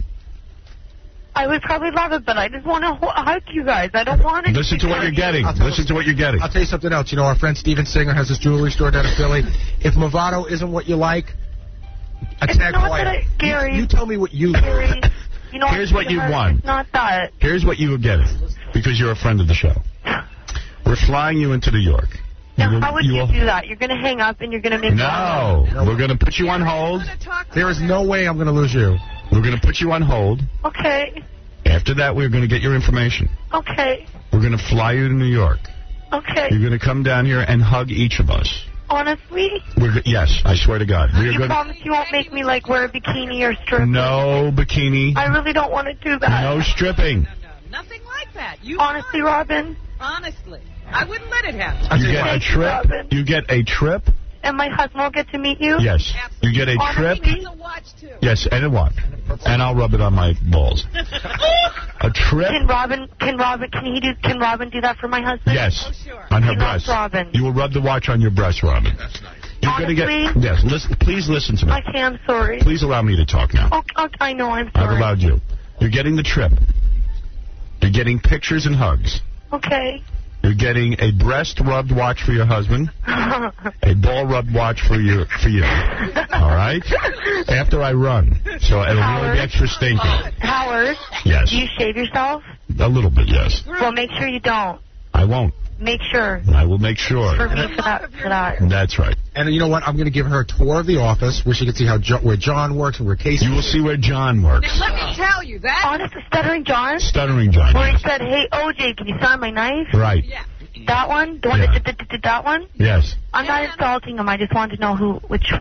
I would probably love it, but I just want to hug you guys. I don't want it. Listen to what you're getting. Listen to what you're getting. I'll tell you something else. You know, our friend Steven Singer has this jewelry store down in Philly. If Movado isn't what you like, It's attack not Wyatt. that I, Gary. You, you tell me what you Gary, you know, Here's what you won. It's not that. Here's what you are getting, because you're a friend of the show. We're flying you into New York. Now, will- how would you, will- do that? You're going to hang up and you're going to make No. We're going to put you on hold. There is no way I'm going to lose you. We're going to put you on hold. Okay. After that, we're going to get your information. Okay. We're going to fly you to New York. Okay. You're going to come down here and hug each of us. Honestly? We're, go- yes, I swear to God. We're You going promise you won't make me, like, wear a bikini or strip? No bikini. I really don't want to do that. No stripping. Nothing like that. You Honestly, Robin? Honestly. I wouldn't let it happen. You get a trip. You get a trip. And my husband will get to meet you? Yes. You get a trip. He needs a watch, too. Yes, and a watch. And I'll rub it on my balls. A trip. Can Robin, can Robin, can he do, can Robin do that for my husband? Yes. Oh, On her He loves breast. Robin. You will rub the watch on your breast, Robin. You're going to get. Honestly? Yes. Listen. Please listen to me. Okay, I'm sorry. Please allow me to talk now. Okay, okay, I know, I'm I've sorry. allowed you. You're getting the trip. You're getting pictures and hugs. Okay. You're getting a breast rubbed watch for your husband. A ball rubbed watch for you. For you. All right. After I run, so it'll really be extra stinky. Howard? Yes. Do you shave yourself? A little bit, yes. Well, make sure you don't. I won't. Make sure. I will make sure. For me, for that, for that. That's right. And you know what? I'm going to give her a tour of the office where she can see how jo- where John works and where Casey. You will see where John works. Now, let me tell you that. Honest, Stuttering John? Stuttering John. Where he said, hey, O J, can you sign my knife? Right. Yeah. That one? The one Yeah. that did, did, did that one? Yes. I'm not insulting him. I just wanted to know who, which.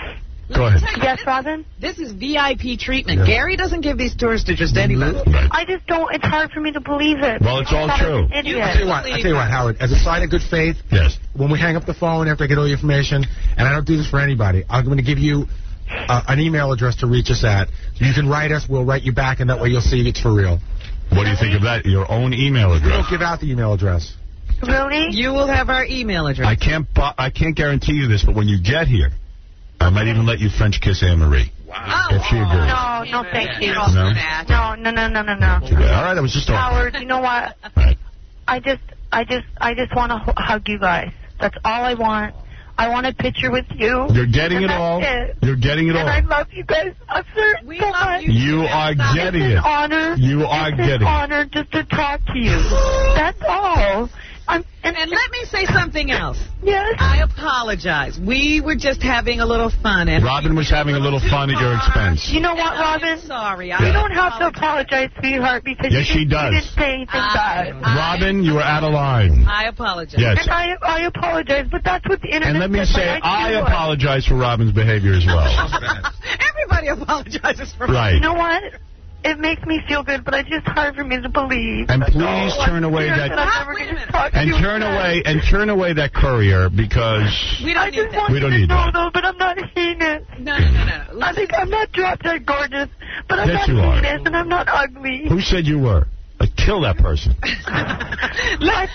Go ahead. Yes, Robin? This is V I P treatment. Yeah. Gary doesn't give these tours to just anybody. Right. I just don't, it's hard for me to believe it. Well, it's all I thought I was true. an I'll tell idiot. you what, I'll tell you what, Howard, as a sign of good faith, Yes. when we hang up the phone after I get all the information, and I don't do this for anybody, I'm going to give you uh, an email address to reach us at. You can write us, we'll write you back, and that way you'll see it's for real. What do you think of that? Your own email We address. don't give out the email address. Really? You will have our email address. I can't. bu- I can't guarantee you this, but when you get here, I might even let you French kiss Anne Marie. Wow. If she agrees. No, no, thank you. No? No, no, no, no, no, no. Too bad. All right, that was just all. Howard, you know what? Right. I just, I just, I just want to h- hug you guys. That's all I want. I want a picture with you. You're getting and it that's all. It. You're getting it And I all. love you guys. I'm sorry We so love much. you. You are getting It's an it. honor. You are it's getting an it. honor just to talk to you. That's all. I'm, and, And let me say something else. yes. I apologize. We were just having a little fun. And Robin was having a little fun at your expense. You know what, I'm Robin? sorry. You I don't have to apologize, sweetheart, because Yes, you, she didn't, does. you didn't say anything bad. Robin, you were out of line. I apologize. Yes. And I, I apologize, but that's what the internet And let me said, say, but I do it. apologize for Robin's behavior as well. Everybody apologizes for Right. You know what? It makes me feel good, but it's just hard for me to believe. And That's please all. turn I'm away scared that- I'm never gonna talk to And you turn again. away and turn away that courier because We don't I need just that. want We don't you need to know, that. though, but I'm not heinous. No, no, no, no. I think I'm not drop dead gorgeous, but I'm Yes, not you are. heinous, and I'm not ugly. who said you were? Uh, kill that person. Let,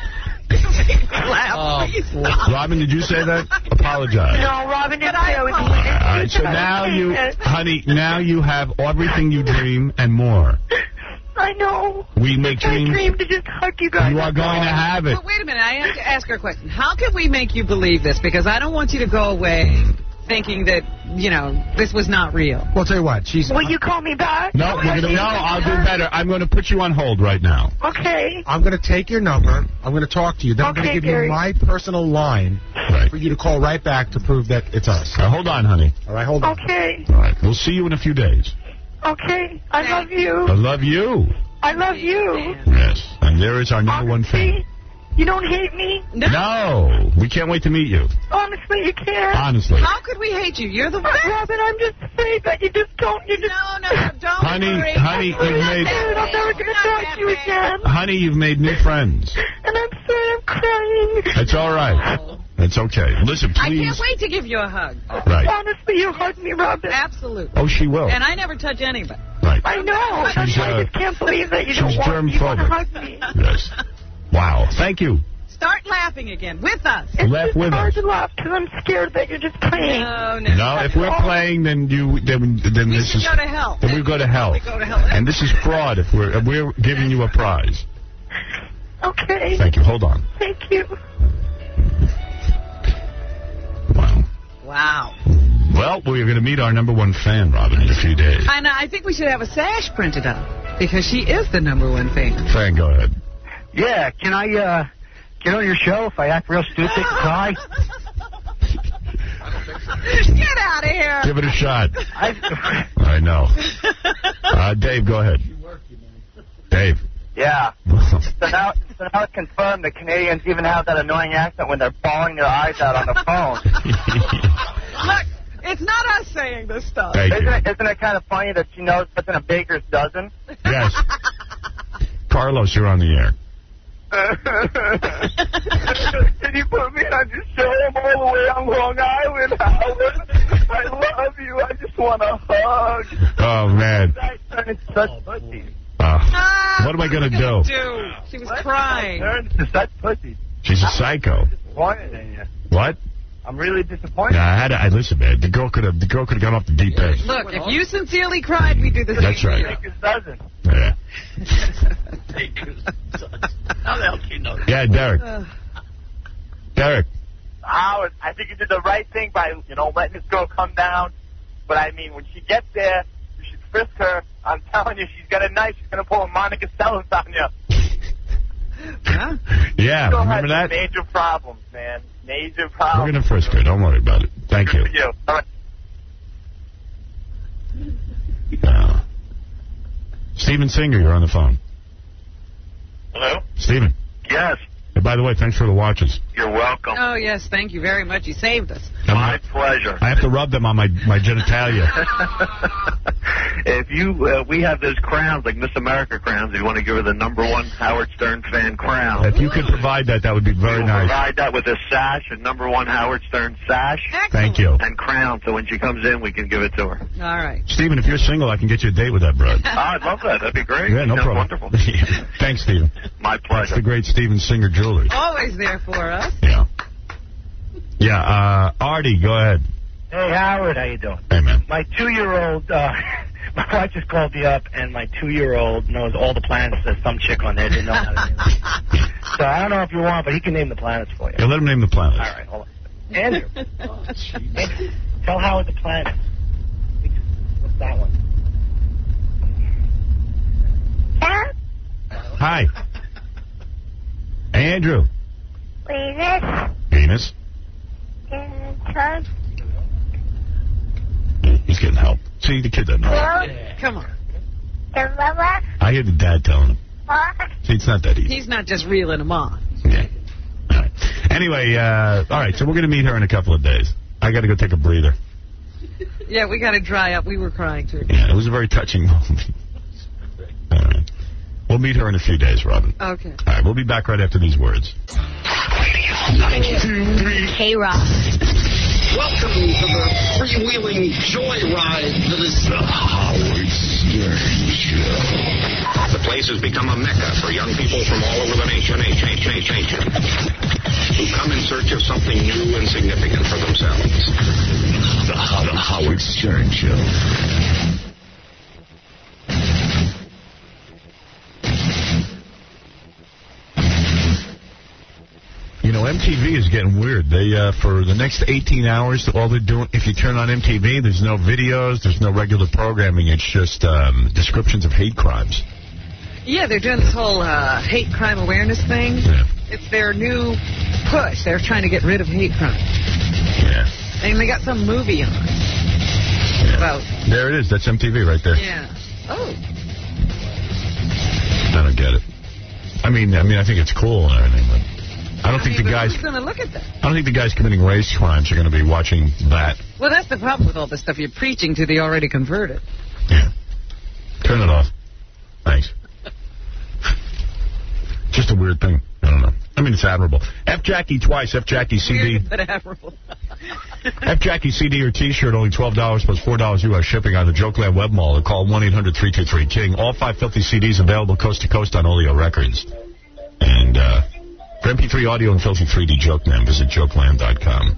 Laugh, please stop. Robin, did you say that? Apologize. No, Robin didn't say it. All right, so now you, honey, now you have everything you dream and more. I know. We make I dreams. dream to just hug you guys. You are going to have it. But wait a minute, I have to ask her a question. How can we make you believe this? Because I don't want you to go away thinking that, you know, this was not real. Well, I'll tell you what. She's. Will you call me back? No, we're gonna, no, I'll do better. I'm going to put you on hold right now. Okay. I'm going to take your number. I'm going to talk to you. Then I'm going Okay, to give Gary. you my personal line Right. for you to call right back to prove that it's us. Now, hold on, honey. All right, hold on. Okay. All right. We'll see you in a few days. Okay. I love I you. love you. I love you. Yes. And there is our number one fan. You don't hate me? No. We can't wait to meet you. Honestly, you can't. Honestly. How could we hate you? You're the best. Robin, I'm just afraid that you just don't. You just. No, no, no, don't Honey, worry. honey, you've made, I'm never going to talk to you again. honey, you've made new friends. And I'm sorry, I'm crying. It's all right. It's okay. Listen, I please. can't wait to give you a hug. Right. Honestly, you hug me, Robin. Absolutely. Oh, she will. And I never touch anybody. Right. I know. That's She's, why uh, I just can't believe that you don't she's want, you want to germ-phobic. hug me. Yes. Wow. Thank you. Start laughing again with us. It's Laugh just with hard us. to laugh because I'm scared that you're just playing. No, no. No, if we're playing, then you, then, then We this should is. go to hell. Then we go to hell. We go to hell. And this is fraud. If we're if we're giving you a prize. Okay. Thank you. Hold on. Thank you. Wow. Wow. Well, we're going to meet our number one fan, Robin, in a few days. And I think we should have a sash printed up because she is the number one fan. Fan, go ahead. Yeah, can I uh, get on your show if I act real stupid, cry? Get out of here. Give it a shot. I, I know. Uh, Dave, go ahead. Dave. yeah. So now, so now it's confirmed that Canadians even have that annoying accent when they're bawling their eyes out on the phone. Look, it's not us saying this stuff. Thank isn't you. it, isn't it kind of funny that she knows what's in a baker's dozen? Yes. Carlos, you're on the air. Can you put me on your show? I'm all the way on Long Island, Howard. I love you. I just want a hug. Oh, man. Turn into such pussy. Uh, what am I going to do? Dude, she was crying. Turn into such pussy. She's a psycho. Disappointed in you. What? I'm really disappointed. Yeah, I had to, I listen, man. The girl could have, the girl could have gone off the deep end. Look, if you sincerely cried, we do the same. That's right. Baker's dozen. Yeah. How the hell do you know that? Yeah, Derek. Derek. Howard, I think you did the right thing by, you know, letting this girl come down. But, I mean, when she gets there, you should frisk her. I'm telling you, she's got a knife. She's going to pull a Monica Seles on you. Yeah. Yeah, Still remember has that? Major problems, man. Major We're problems. going to frisk her. Don't worry about it. Thank you. Good for you. All right. Uh, Steven Singer, you're on the phone. Hello? Steven. Yes. Hey, by the way, thanks for the watches. You're welcome. Oh, yes, thank you very much. You saved us. My pleasure. I have to rub them on my, my genitalia. If you, uh, we have those crowns, like Miss America crowns. If you want to give her the number one Howard Stern fan crown. If you could provide that, that would be very We'll nice. provide that with a sash, a number one Howard Stern sash. Excellent. Thank you. And crown, so when she comes in, we can give it to her. All right. Steven, if you're single, I can get you a date with that broad. Oh, I'd love that. That'd be great. Yeah, no Sounds problem. wonderful. Thanks, Steven. My That's pleasure. the great Steven Singer Jewelry. Always there for us. Yeah. Yeah, uh, Artie, go ahead. Hey, Howard, how you doing? Hey, man. My two-year-old, uh, my wife just called me up, and my two-year-old knows all the planets. There's some chick on there didn't know how to name them. So I don't know if you want, but he can name the planets for you. Yeah, let him name the planets. All right, hold on. Andrew. Andrew, tell Howard the planet. What's that one? Hi. Hey, Andrew. Venus. Venus. Sun. He's getting help. See, the kid doesn't know. Come on. Gorilla. I hear the dad telling him. Fox. See, it's not that easy. He's not just reeling them on. Yeah. All right. Anyway, uh, all right, so we're going to meet her in a couple of days. I got to go take a breather. Yeah, we got to dry up. We were crying, too. Yeah, it was a very touching moment. All right. We'll meet her in a few days, Robin. Okay. All right, we'll be back right after these words. Hey, Rob. Welcome to the freewheeling joyride that is the Howard Stern Show. The place place has become a mecca for young people from all over the nation, nation, nation, nation, who come in search of something new and significant for themselves. The, the Howard Stern Show. You know, M T V is getting weird. They, uh, for the next eighteen hours, all they're doing, if you turn on M T V, there's no videos, there's no regular programming. It's just um, descriptions of hate crimes. Yeah, they're doing this whole uh, hate crime awareness thing. Yeah. It's their new push. They're trying to get rid of hate crime. Yeah. And they got some movie on. Yeah. About. There it is. That's M T V right there. Yeah. Oh. I don't get it. I mean, I mean, I think it's cool and everything, but I don't I think mean, the guys. Who's going to look at that? I don't think the guys committing race crimes are going to be watching that. Well, that's the problem with all this stuff. You're preaching to the already converted. Yeah. Turn it off. Thanks. Just a weird thing. I don't know. I mean, it's admirable. F Jackie twice. F Jackie C D. Weird, but admirable. F Jackie C D or T-shirt, only twelve dollars plus four dollars U S shipping on the Jokeland Web Mall. Or call one eight hundred three two three King. All five Filthy C Ds available coast to coast on Oleo Records. And uh, for M P three audio and Filthy three D Jokeland, visit jokeland dot com.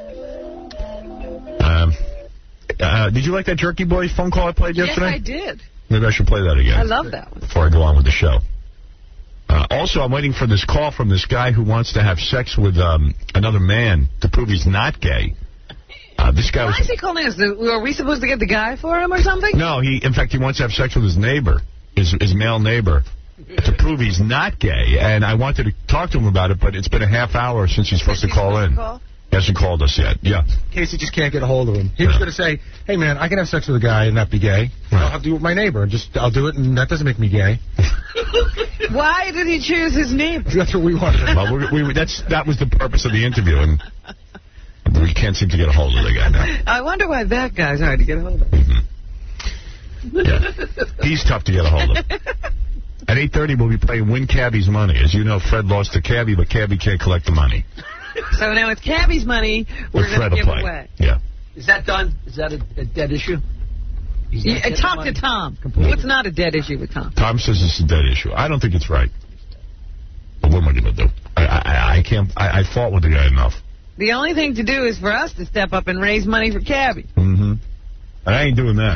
Um, uh, did you like that Jerky Boy phone call I played yesterday? Yes, I did. Maybe I should play that again. I love that one. Before I go on with the show. Uh, also, I'm waiting for this call from this guy who wants to have sex with um, another man to prove he's not gay. Uh, this guy Why was... is he calling us? Are we supposed to get the guy for him or something? No, he. In fact, he wants to have sex with his neighbor, his, his male neighbor, to prove he's not gay. And I wanted to talk to him about it, but it's been a half hour since he's supposed to call in. Call? He hasn't called us yet. Yeah. Casey just can't get a hold of him. He was going to say, hey, man, I can have sex with a guy and not be gay. Right. I'll have to do it with my neighbor. And just I'll do it, and that doesn't make me gay. Why did he choose his neighbor? That's what we wanted. Well, we, we, that's, that was the purpose of the interview, and we can't seem to get a hold of the guy now. I wonder why that guy's hard to get a hold of. Mm-hmm. Yeah. He's tough to get a hold of. At eight thirty, we'll be playing Win Cabby's Money. As you know, Fred lost to Cabby, but Cabby can't collect the money. So now it's Cabby's money we're going to give play. away. Yeah. Is that done? Is that a, a dead issue? Yeah, talk to Tom. It's not a dead issue with Tom. Tom says it's a dead issue. I don't think it's right. But what am I going to do? I, I, I can't. I, I fought with the guy enough. The only thing to do is for us to step up and raise money for Cabby. Mm-hmm. And I ain't doing that.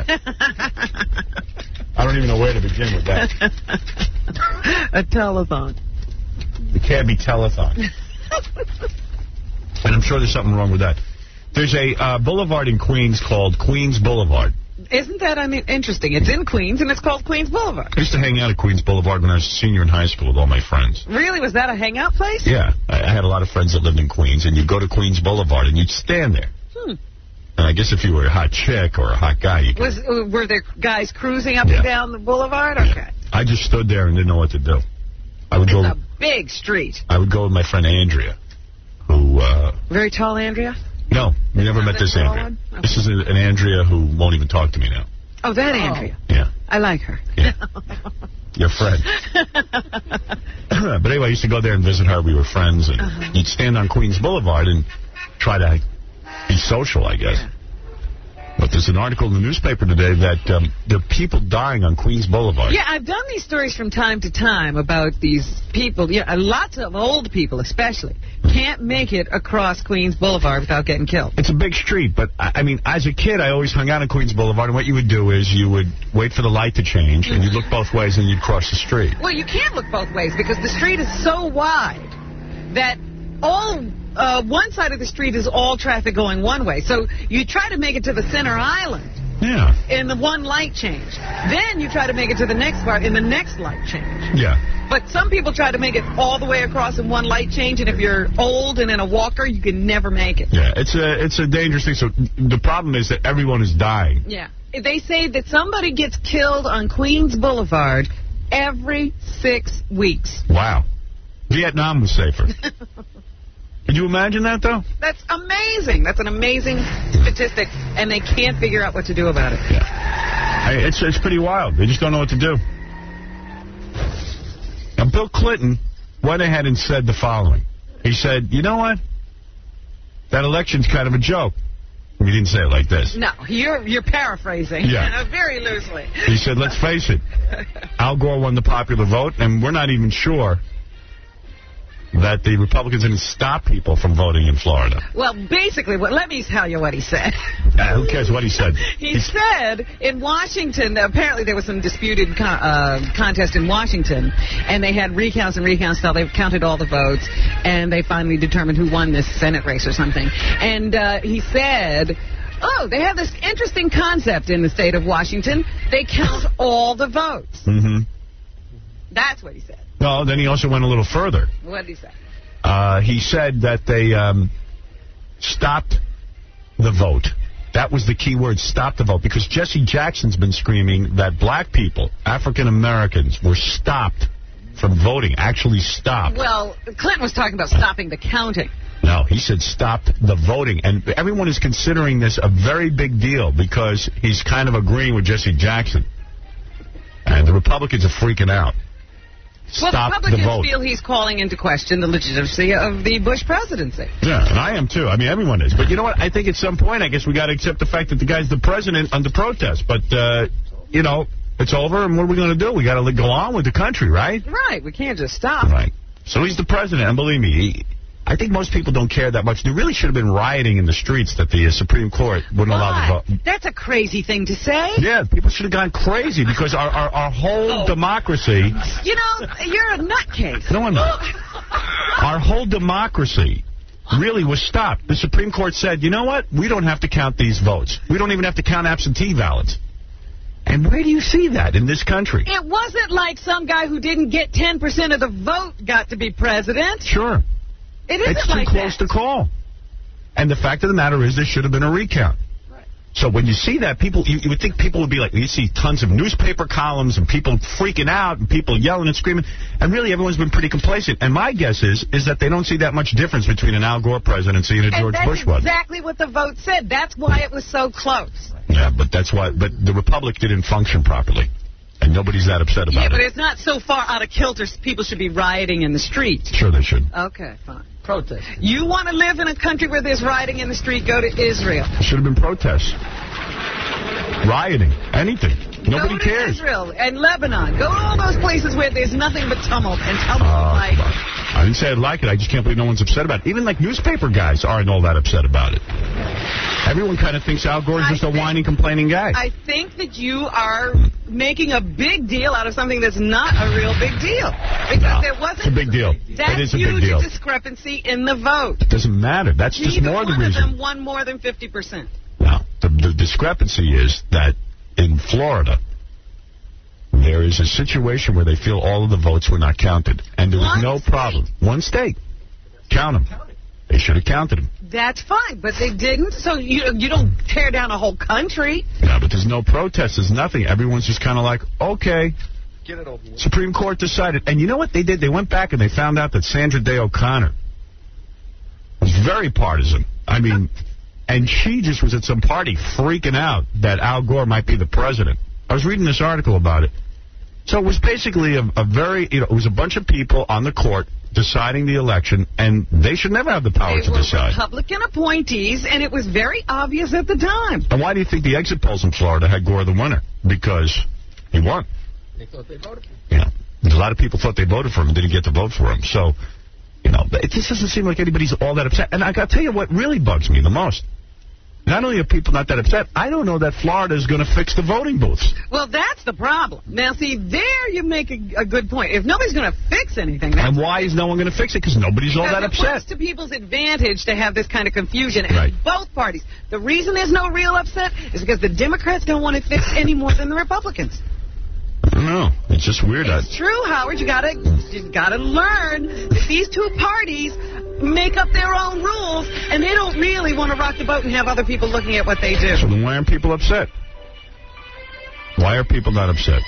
I don't even know where to begin with that. A telethon. The Cabby telethon. And I'm sure there's something wrong with that. There's a uh, boulevard in Queens called Queens Boulevard. Isn't that I mean, interesting? It's in Queens, and it's called Queens Boulevard. I used to hang out at Queens Boulevard when I was a senior in high school with all my friends. Really? Was that a hangout place? Yeah. I, I had a lot of friends that lived in Queens, and you'd go to Queens Boulevard, and you'd stand there. Hmm. And I guess if you were a hot chick or a hot guy, you could... Was, uh, were there guys cruising up Yeah. and down the boulevard? Okay. I just stood there and didn't know what to do. I would It's go. a big street. I would go with my friend Andrea, who. Uh, Very tall Andrea? no, we never met this tall Andrea. one? Okay. This is a, an Andrea who won't even talk to me now. Oh, that Andrea. Yeah, I like her. Yeah. Your friend. But anyway, I used to go there and visit her. We were friends, and Uh-huh. you'd stand on Queens Boulevard and try to be social, I guess. Yeah. But there's an article in the newspaper today that um, there are people dying on Queens Boulevard. Yeah, I've done these stories from time to time about these people. Yeah, lots of old people, especially, can't make it across Queens Boulevard without getting killed. It's a big street, but, I I mean, as a kid, I always hung out on Queens Boulevard, and what you would do is you would wait for the light to change, and you'd look both ways, and you'd cross the street. Well, you can't look both ways because the street is so wide that all uh, one side of the street is all traffic going one way. So you try to make it to the center island Yeah. in the one light change. Then you try to make it to the next part in the next light change. Yeah. But some people try to make it all the way across in one light change, and if you're old and in a walker, you can never make it. Yeah, it's a it's a dangerous thing. So the problem is that everyone is dying. Yeah. They say that somebody gets killed on Queens Boulevard every six weeks. Wow. Vietnam was safer. Could you imagine that, though? That's amazing. That's an amazing statistic, and they can't figure out what to do about it. Yeah. I, it's, it's pretty wild. They just don't know what to do. Now, Bill Clinton went ahead and said the following. He said, you know what? That election's kind of a joke. He didn't say it like this. No, you're you're paraphrasing. Yeah. Very loosely. He said, let's face it, Al Gore won the popular vote, and we're not even sure that the Republicans didn't stop people from voting in Florida. Well, basically, what, let me tell you what he said. Uh, who cares what he said? He He's, said in Washington, apparently there was some disputed co uh, contest in Washington, and they had recounts and recounts until they counted all the votes, and they finally determined who won this Senate race or something. And uh, he said, oh, they have this interesting concept in the state of Washington. They count all the votes. Mm-hmm. That's what he said. No, then he also went a little further. What did he say? Uh, he said that they um, stopped the vote. That was the key word, stop the vote, because Jesse Jackson's been screaming that black people, African Americans, were stopped from voting, actually stopped. Well, Clinton was talking about stopping the counting. No, he said stop the voting. And everyone is considering this a very big deal because he's kind of agreeing with Jesse Jackson. And the Republicans are freaking out. Well, Stop the Republicans the vote. feel he's calling into question the legitimacy of the Bush presidency. Yeah, and I am too. I mean, everyone is. But you know what? I think at some point, I guess we got to accept the fact that the guy's the president under protest. But, uh, you know, it's over, and what are we going to do? We got to go on with the country, right? Right. We can't just stop. Right. So he's the president, and believe me, he, I think most people don't care that much. There really should have been rioting in the streets that the uh, Supreme Court wouldn't allow the vote. That's a crazy thing to say. Yeah, people should have gone crazy because our, our, our whole Oh. democracy... You know, you're a nutcase. No, I'm not. Our whole democracy really was stopped. The Supreme Court said, you know what? We don't have to count these votes. We don't even have to count absentee ballots. And where do you see that in this country? It wasn't like some guy who didn't get ten percent of the vote got to be president. Sure. It isn't It's too like close that. to call. And the fact of the matter is there should have been a recount. Right. So when you see that, people, you, you would think people would be like, you see tons of newspaper columns and people freaking out and people yelling and screaming. And really, everyone's been pretty complacent. And my guess is, is that they don't see that much difference between an Al Gore presidency and a George and Bush that's one. exactly what the vote said. That's why it was so close. Yeah, but that's why. But the Republic didn't function properly. And nobody's that upset about Yeah, but it. it's not so far out of kilter people should be rioting in the street. Sure they should. Okay, fine. Protest. You want to live in a country where there's rioting in the street, go to Israel. Should have been protests. Rioting. Anything. Nobody go to cares. Israel and Lebanon. Go to all those places where there's nothing but tumult and tumult Uh, like... I didn't say I'd like it. I just can't believe no one's upset about it. Even like newspaper guys aren't all that upset about it. Everyone kind of thinks Al Gore's just a whining, complaining guy. I think that you are making a big deal out of something that's not a real big deal. Because No, there wasn't... it's a big deal. That It is a huge big deal. discrepancy in the vote. It doesn't matter. That's just Neither more the one of reason. them won more than fifty percent. No, the, the discrepancy is that in Florida, there is a situation where they feel all of the votes were not counted. And there was One no state. problem. One state. Count them. They should have counted them. That's fine, but they didn't, so you you don't tear down a whole country. Yeah, but there's no protest. There's nothing. Everyone's just kind of like, okay. Get it over with. Supreme Court decided. And you know what they did? They went back and they found out that Sandra Day O'Connor was very partisan. I mean, and she just was at some party freaking out that Al Gore might be the president. I was reading this article about it. So it was basically a, a very, you know, it was a bunch of people on the court deciding the election, and they should never have the power They to were decide. Republican appointees, and it was very obvious at the time. And why do you think the exit polls in Florida had Gore the winner? Because he won. They thought they voted for him. Yeah. A lot of people thought they voted for him and didn't get to vote for him. So, you know, it just doesn't seem like anybody's all that upset. And I got to tell you what really bugs me the most. Not only are people not that upset, I don't know that Florida is going to fix the voting booths. Well, that's the problem. Now, see, there you make a, a good point. If nobody's going to fix anything, that's And why is no one going to fix it? Because nobody's all that because it upset. works to people's advantage to have this kind of confusion in Right. both parties. The reason there's no real upset is because the Democrats don't want it fixed any more than the Republicans. I don't know. It's just weird. It's true, Howard. You gotta, you gotta learn that these two parties make up their own rules, and they don't really want to rock the boat and have other people looking at what they do. So then why aren't people upset? Why are people not upset?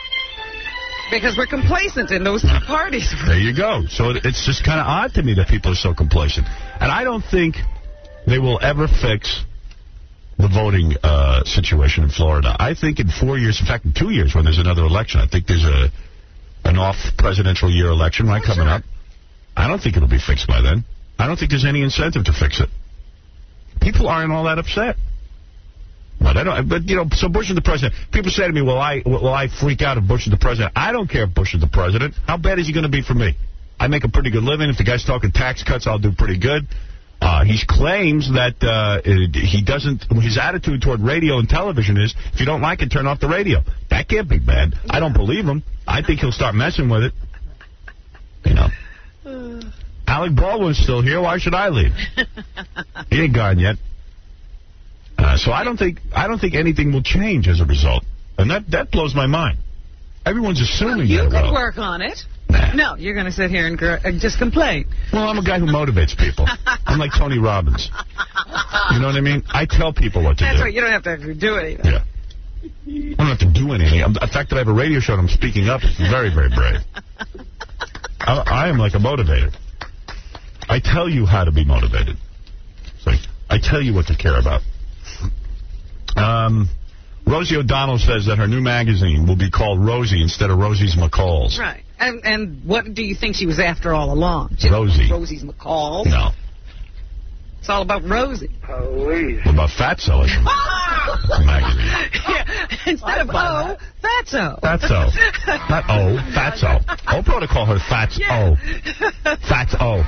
Because we're complacent in those two parties. There you go. So it- it's just kind of odd to me that people are so complacent. And I don't think they will ever fix the voting uh, situation in Florida. I think in four years, in fact, in two years when there's another election, I think there's a an off-presidential year election right coming up. I don't think it'll be fixed by then. I don't think there's any incentive to fix it. People aren't all that upset. But I don't. But you know, so Bush is the president. People say to me, "Will I? Will I freak out if Bush is the president?" I don't care if Bush is the president. How bad is he going to be for me? I make a pretty good living. If the guy's talking tax cuts, I'll do pretty good. Uh, he claims that uh, he doesn't. His attitude toward radio and television is, if you don't like it, turn off the radio. That can't be bad. I don't believe him. I think he'll start messing with it. You know. Alec Baldwin's still here. Why should I leave? He ain't gone yet. Uh, so I don't think I don't think anything will change as a result, and that that blows my mind. Everyone's assuming well, you that. You could work on it. Nah. No, you're going to sit here and, gr- and just complain. Well, I'm a guy who motivates people. I'm like Tony Robbins. You know what I mean? I tell people what to That's do. right. You don't have to do anything. Yeah. I don't have to do anything. I'm, the fact that I have a radio show and I'm speaking up is very, very brave. I, I am like a motivator. I tell you how to be motivated. So I tell you what to care about. Um, Rosie O'Donnell says that her new magazine will be called Rosie instead of Rosie's McCalls. Right. And and what do you think she was after all along? She Rosie. Rosie's McCalls? No. It's all about Rosie. Police. What about Fatso? Magazine. Yeah. Instead of O, Fatso. Fatso. Not O, Fatso. Oprah to call her Fats O. Fats O.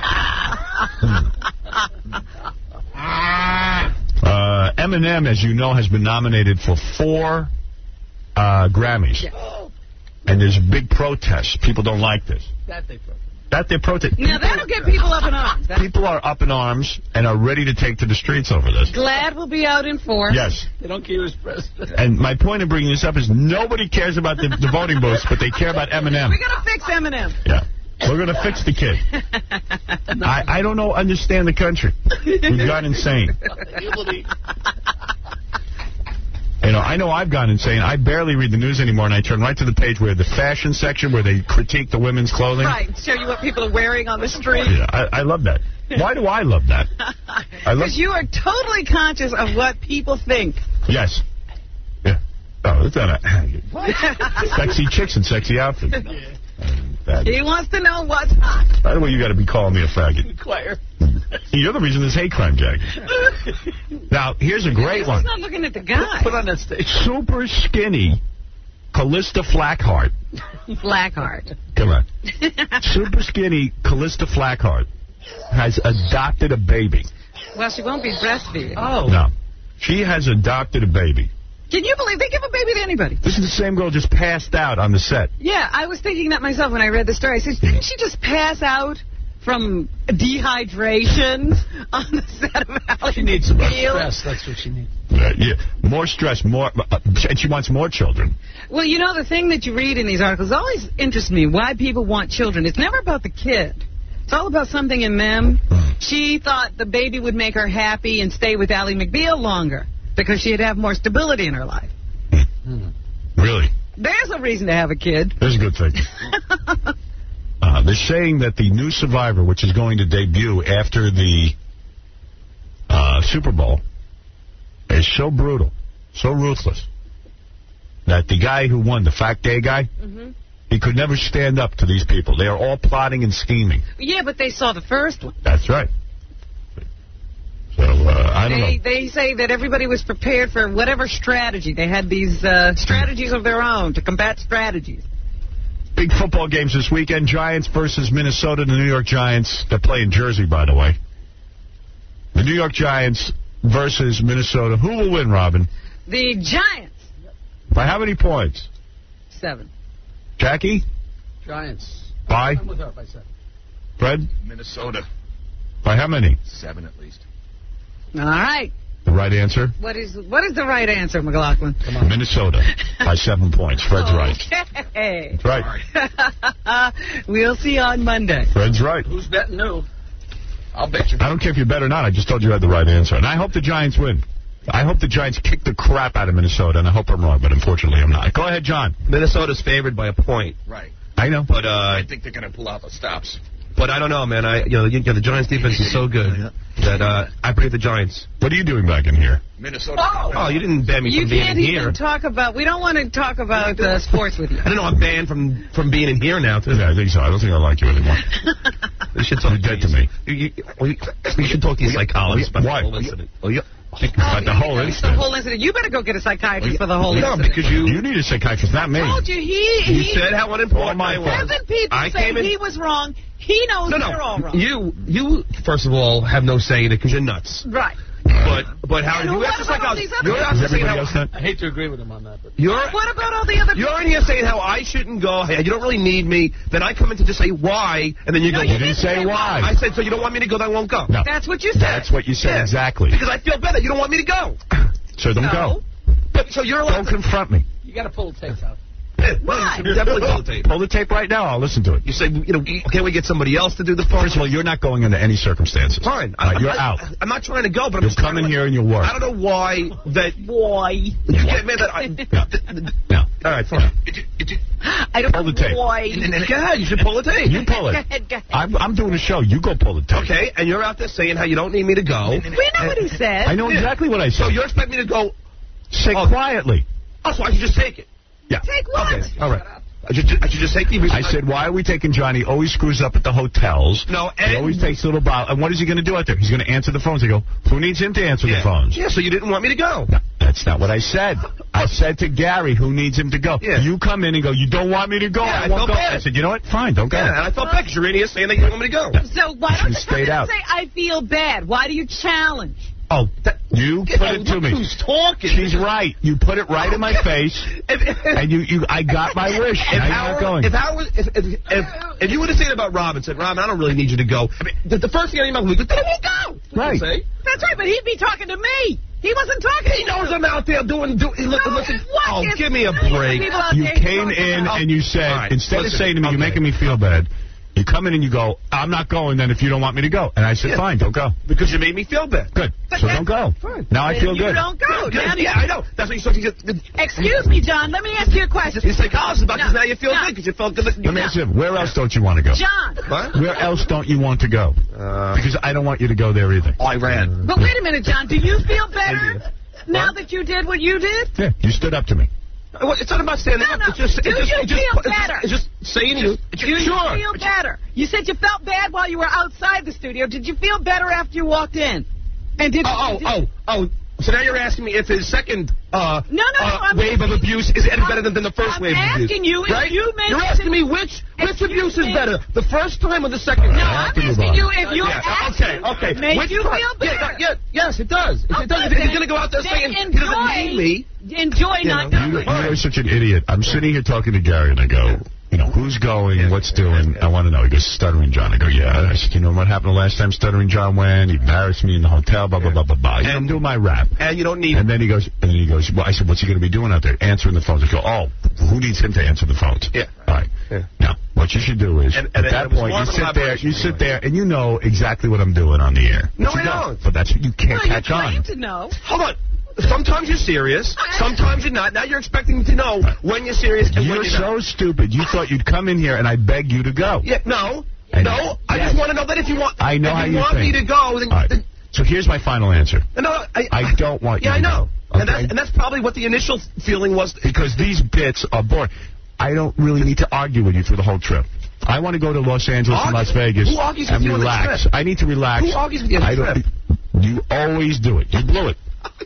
Uh, Eminem, as you know, has been nominated for four uh, Grammys. Yeah. And there's big protests. People don't like this. That they protest. That they protest. Now, that'll get people up in arms. That's people are up in arms and are ready to take to the streets over this. Glad will be out in force. Yes. They don't care who's president. And my point in bringing this up is nobody cares about the, the voting booths, but they care about Eminem. We're going to fix Eminem. Yeah. We're going to fix the kid. I, I don't know, understand the country. We've gone insane. You know, I know I've gone insane. I barely read the news anymore, and I turn right to the page where the fashion section, where they critique the women's clothing. Right, show you what people are wearing on the street. Yeah, I, I love that. Why do I love that? Because you are totally conscious of what people think. Yes. Yeah. Oh, it's not a... Sexy chicks in sexy outfits. Yeah. He wants to know what's hot. By the way, you got to be calling me a faggot. Choir. You're the reason there's hate crime, Jack. Now, here's a great He's one. not looking at the guy. Put on that stage. Super skinny Callista Flackheart. Flackheart. Come on. Super skinny Callista Flackheart has adopted a baby. Well, she won't be breastfeeding. Oh. No. She has adopted a baby. Can you believe they give a baby to anybody? This is the same girl just passed out on the set. Yeah, I was thinking that myself when I read the story. I said, didn't she just pass out from dehydration on the set of Ally She needs some McBeal? stress. That's what she needs. Uh, yeah, more stress, more, uh, and she wants more children. Well, you know, the thing that you read in these articles always interests me, why people want children. It's never about the kid. It's all about something in them. She thought the baby would make her happy and stay with Ally McBeal longer because she'd have more stability in her life. Really? There's a reason to have a kid. There's a good thing. uh, they're saying that the new Survivor, which is going to debut after the uh, Super Bowl, is so brutal, so ruthless, that the guy who won, the fat gay guy, Mm-hmm. he could never stand up to these people. They are all plotting and scheming. Yeah, but they saw the first one. That's right. So, uh, I don't They, know. they say that everybody was prepared for whatever strategy. They had these uh, strategies of their own to combat strategies. Big football games this weekend. Giants versus Minnesota. The New York Giants. They play in Jersey, by the way. The New York Giants versus Minnesota. Who will win, Robin? The Giants. By how many points? Seven. Jackie? Giants. By? I'm with her by seven. Fred? Minnesota. By how many? Seven at least. All right. The right answer? What is what is the right answer, McLaughlin? Come on. Minnesota by seven points. Fred's right. Okay. That's right. We'll see on Monday. Fred's right. Who's betting who? I'll bet you. I don't care if you bet or not. I just told you you had the right answer. And I hope the Giants win. I hope the Giants kick the crap out of Minnesota, and I hope I'm wrong, but unfortunately I'm not. Go ahead, John. Minnesota's favored by a point. Right. I know. But, uh... I think they're going to pull out the stops. But I don't know, man. I, you know, you know the Giants' defense is so good that uh, I predict the Giants. What are you doing back in here? Minnesota. Oh, Oh, you didn't ban me you from being can't in even here. talk about. We don't want to talk about uh, sports with you. I don't know. I'm banned from from being in here now, too. Yeah, I think so. I don't think I like you anymore. You should talk You're dead to me. You, you, you, you should talk to your psychologist about Why? the whole incident. Oh, yeah. About the whole The incident. whole incident. You better go get a psychiatrist for the whole No, incident. because you You need a psychiatrist, not me. I told you he you he said how unimportant I was. seven people I say came in. he was wrong. He knows No, no. they're all wrong. You, you, first of all, have no say in it because you're nuts. Right. But, but Howard, And you what have to about all psychologist. these other You're people? out Is there saying everybody how else not? I hate to agree with him on that, but you're. What about all the other people? You're in here saying how I shouldn't go. Hey, you don't really need me. Then I come in to just say why, and then you No, go. you You didn't say why. I said so. You don't want me to go? Then I won't go. No. That's what you said. That's what you said Yeah. exactly. Because I feel better. You don't want me to go. So don't No. go. But so you're allowed. Don't confront me. you got to pull the tapes out. Why? You definitely pull the tape. Pull the tape right now. I'll listen to it. You say, you know, can't we get somebody else to do the phone? First of all, you're not going under any circumstances. Fine. All right, I'm you're not, out. I'm not trying to go, but I'm You'll just come trying in to, here and you'll work. I don't know why that. Why? You get mad that I. No. All right, fine. I don't Pull the know tape. why. Go ahead. You should pull the tape. You pull Go it. ahead, go ahead. I'm, I'm doing a show. You go pull the tape. Okay, and you're out there saying how you don't need me to go. We know what he said. I know Yeah. exactly what I said. So you expect me to go? Say Oh. quietly. Oh, so I should just take it. Yeah. Take what? Okay, all right. I should, I should just take the. I said, why are we taking Johnny? He always screws up at the hotels. No, He and always takes little bow. And what is he going to do out there? He's going to answer the phones. I go, who needs him to answer yeah. the phones? Yeah, so you didn't want me to go. No, that's not what I said. I said to Gary, who needs him to go? Yeah. You come in and go, you don't want me to go? Yeah, I I won't felt go. bad. I said, you know what? Fine, don't go. Yeah, and I felt bad because you're in here saying that you don't want me to go. So why don't you Should've come stayed in out. and say, I feel bad? Why do you challenge? Oh, that, you Yeah, put it to look me. who's talking. She's right. You put it right in my face, If, if, and you, you, I got my wish. If Now you're Howard, not going. if Howard, if, if, if, if you would have said about Robin, said, Robin, I don't really need you to go. I mean, the, the first thing out of your mouth was, then I won't go. Right. Say. That's right, but he'd be talking to me. He wasn't talking to He knows I'm out there doing. Do, look, No, listen. what Oh, is- give me a what are break. people out You there came talking in about? and you said, All right, instead of listen, saying to me, okay. you're making me feel bad, you come in and you go, I'm not going then if you don't want me to go. And I said, Yeah. fine, don't go. Because you made me feel bad. Good. But So that- don't go. Fine. Now I Then feel you good. don't go. Yeah, Now- yeah, I know. That's what you're supposed to get. Excuse me, John. Let me ask you a question. You're psychologist about No, this. Now you feel no. good because you felt good. Let me ask you, where else don't you want to go? John. What? Where else don't you want to go? Uh, Because I don't want you to go there either. Iran. But wait a minute, John. Do you feel better now that you did what you did? Yeah, you stood up to me. Well, it's not about standing No, up. no. It's just, Do it's just, you it's just, feel it's just, better? it's just saying you. Do you sure. feel better? You said you felt bad while you were outside the studio. Did you feel better after you walked in? And did Oh, did- oh, oh, oh. So now you're asking me if his second uh, No, no, no, uh, I'm- wave of abuse is any better than, than the first I'm wave of abuse. asking you if right? you made You're the- asking me which which Excuse abuse is me. better, the first time or the second? No, time? I'm have to move asking on. you if your Yeah, action okay, okay. made Which you part- feel yeah, better. yeah, yes, it does. If Oh, it does, good, if he's then- going to go out there then saying enjoy, he doesn't need me. Enjoy You not know, doing You, it. you are such an idiot. I'm sitting here talking to Gary, and I go, you know, who's going, what's doing? I want to know. He goes, Stuttering John. I go, yeah. I said, you know what happened the last time Stuttering John went? He embarrassed me in the hotel, blah, blah, blah, blah, blah. You know, I'm doing my rap. And you don't need And then he goes, and then he goes, well, I said, what's he going to be doing out there? Answering the phones. I go, oh, who needs him to answer the phones? Yeah. All right. Yeah. Now, what you should do is, And- and at it that was point, more you of a sit there, collaboration you sit anyway. there, and you know exactly what I'm doing on the air. No, But you I don't. But that's you can't Well, you catch on. claim to know. Hold on. Sometimes you're serious. Sometimes you're not. Now you're expecting me to know when you're serious and You're when you're so not. stupid. You thought you'd come in here and I beg you to go. Yeah, no. I no. know. I Yes. just want to know that if you want, I know if how you you want think. me to go, then, All right. then So here's my final answer. no, I, I don't want you Yeah, to I know. go. And, that's, Okay? and that's probably what the initial feeling was. Because these bits are boring. I don't really need to argue with you through the whole trip. I want to go to Los Angeles and Argue? Las Vegas Who argues with and you on the relax. trip? I need to relax. Who argues with you on the I don't- trip? You always do it. You blew it.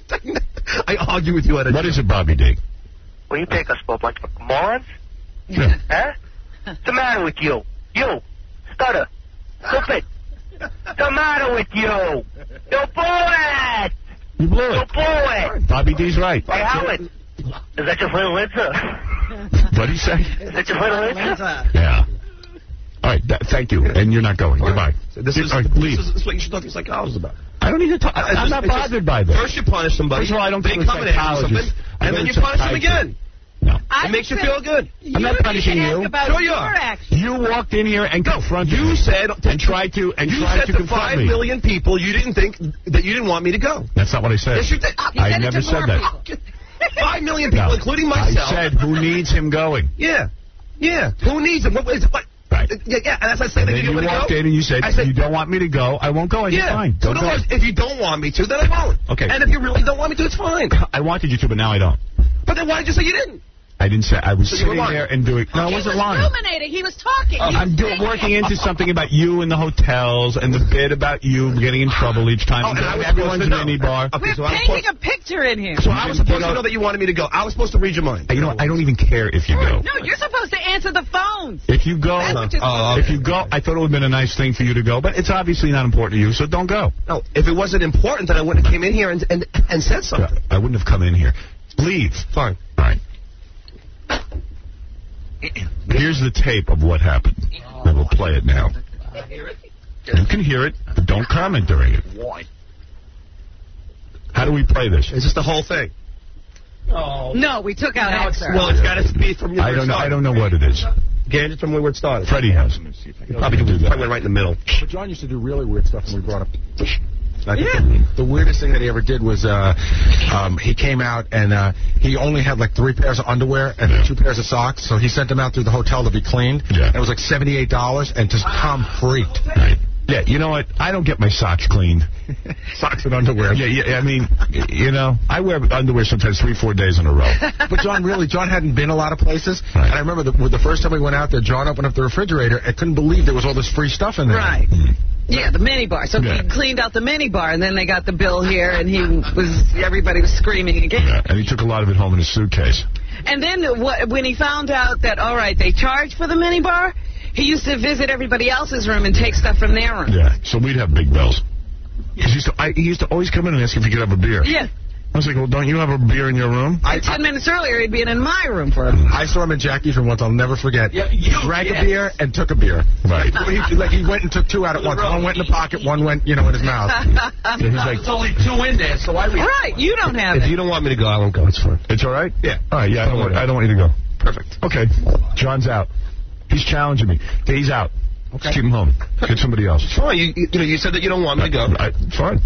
I argue with you at a What is it, Bobby D? Will you take us for a bunch of morons? Yeah. Huh? What's the matter with you? You, stutter, stupid. What's the matter with you? You blew it! You blew You it. blew it! Bobby D's right. Hey, Howard, is that your little Linda? What'd he say? Is that your little Linda? Yeah. All right. Th- thank you. And you're not going. Goodbye. This is, All right, this, leave. is, this is what you should talk to your psychologist about. I don't need to talk. It's I'm just- not it's just- bothered by this. First you punish somebody. First of all, I don't they go to come and ask you psychologist. something, I and go then to you punish them psychiatrist. again. No. It makes you feel good. I'm not punishing you. About Sure you your are. action. You walked in here and confronted You me. said and tried to and you tried said to to confront five me. million people you didn't think that you didn't want me to go. That's not what I said. Yes, you did. You I said it never to said more that. people. Five million people, No. including myself. I said, who needs him going? Yeah, yeah. Who needs him? What is it? What? Right. Right. Yeah, yeah, and as I said, And if then you you don't want walked to go, in and you said, I said, you don't want me to go, I won't go. I said, yeah. fine. So Don't in other go. words, if you don't want me to, then I won't. Okay. And if you really don't want me to, it's fine. I wanted you to, but now I don't. But then why did you say you didn't? I didn't say. I was So you were sitting lying. there and doing. No, I He wasn't was lying. ruminating. He was talking. Oh, He I'm was doing, saying- working into something about you in the hotels and the bit about you getting in trouble each time Oh, you and go I to was everyone's supposed to know. mini bar. Okay, We're so I was painting supposed- a picture in here. So I was supposed to know that you wanted me to go. I was supposed to read your mind. You know what? I don't even care if you go. No, you're supposed to answer the phones. If you go, That's what you're uh, supposed if you go, I thought it would have been a nice thing for you to go, but it's obviously not important to you, so don't go. No, if it wasn't important, then I wouldn't have came in here and and, and said something. I wouldn't have come in here. Leave. Fine. All right. Here's the tape of what happened. And we'll play it now. You can hear it, but don't comment during it. Why? How do we play this? Is this the whole thing? Oh. No, we took out Now it's, excerpts. well, it's got to be from your I don't know. I don't know what it is. Get it from where it started. Freddie has. Probably do that. Probably right in the middle. But John used to do really weird stuff when we brought him. I think Yeah. the, the weirdest thing that he ever did was uh, um, he came out and uh, he only had like three pairs of underwear and Yeah. two pairs of socks. So he sent them out through the hotel to be cleaned. Yeah. And it was like seventy-eight dollars, and just Tom freaked. Right. Yeah, you know what? I don't get my socks cleaned. Socks and underwear. Yeah, yeah. I mean, you know, I wear underwear sometimes three, four days in a row. But John, really, John hadn't been a lot of places. Right. And I remember the, the first time we went out there, John opened up the refrigerator and couldn't believe there was all this free stuff in there. Right. Yeah, the mini bar. So Yeah. he cleaned out the mini bar, and then they got the bill here, and he was everybody was screaming again. Yeah, and he took a lot of it home in his suitcase. And then what, when he found out that, all right, they charge for the mini bar, he used to visit everybody else's room and take stuff from their room. Yeah, so we'd have big bills. He used to, I, he used to always come in and ask if he could have a beer. Yeah. I was like, well, don't you have a beer in your room? I, Ten I, minutes earlier, he'd been in my room for a I saw him in Jackie's room once. I'll never forget. Yeah, you- he drank yes. a beer and took a beer. Right. He, like he went and took two out at once. One went in the pocket, one went, you know, in his mouth. He was like, There's only two in there, so I read. Right, you don't have If it. you don't want me to go, I won't go. It's fine. it's all right? Yeah. All right, yeah, I don't, want, I don't want you to go. Perfect. Okay, John's out. He's challenging me. Okay, he's out. Okay. Keep him home. Get somebody else. Fine. You, you know, you said that you don't want me to go. I, fine.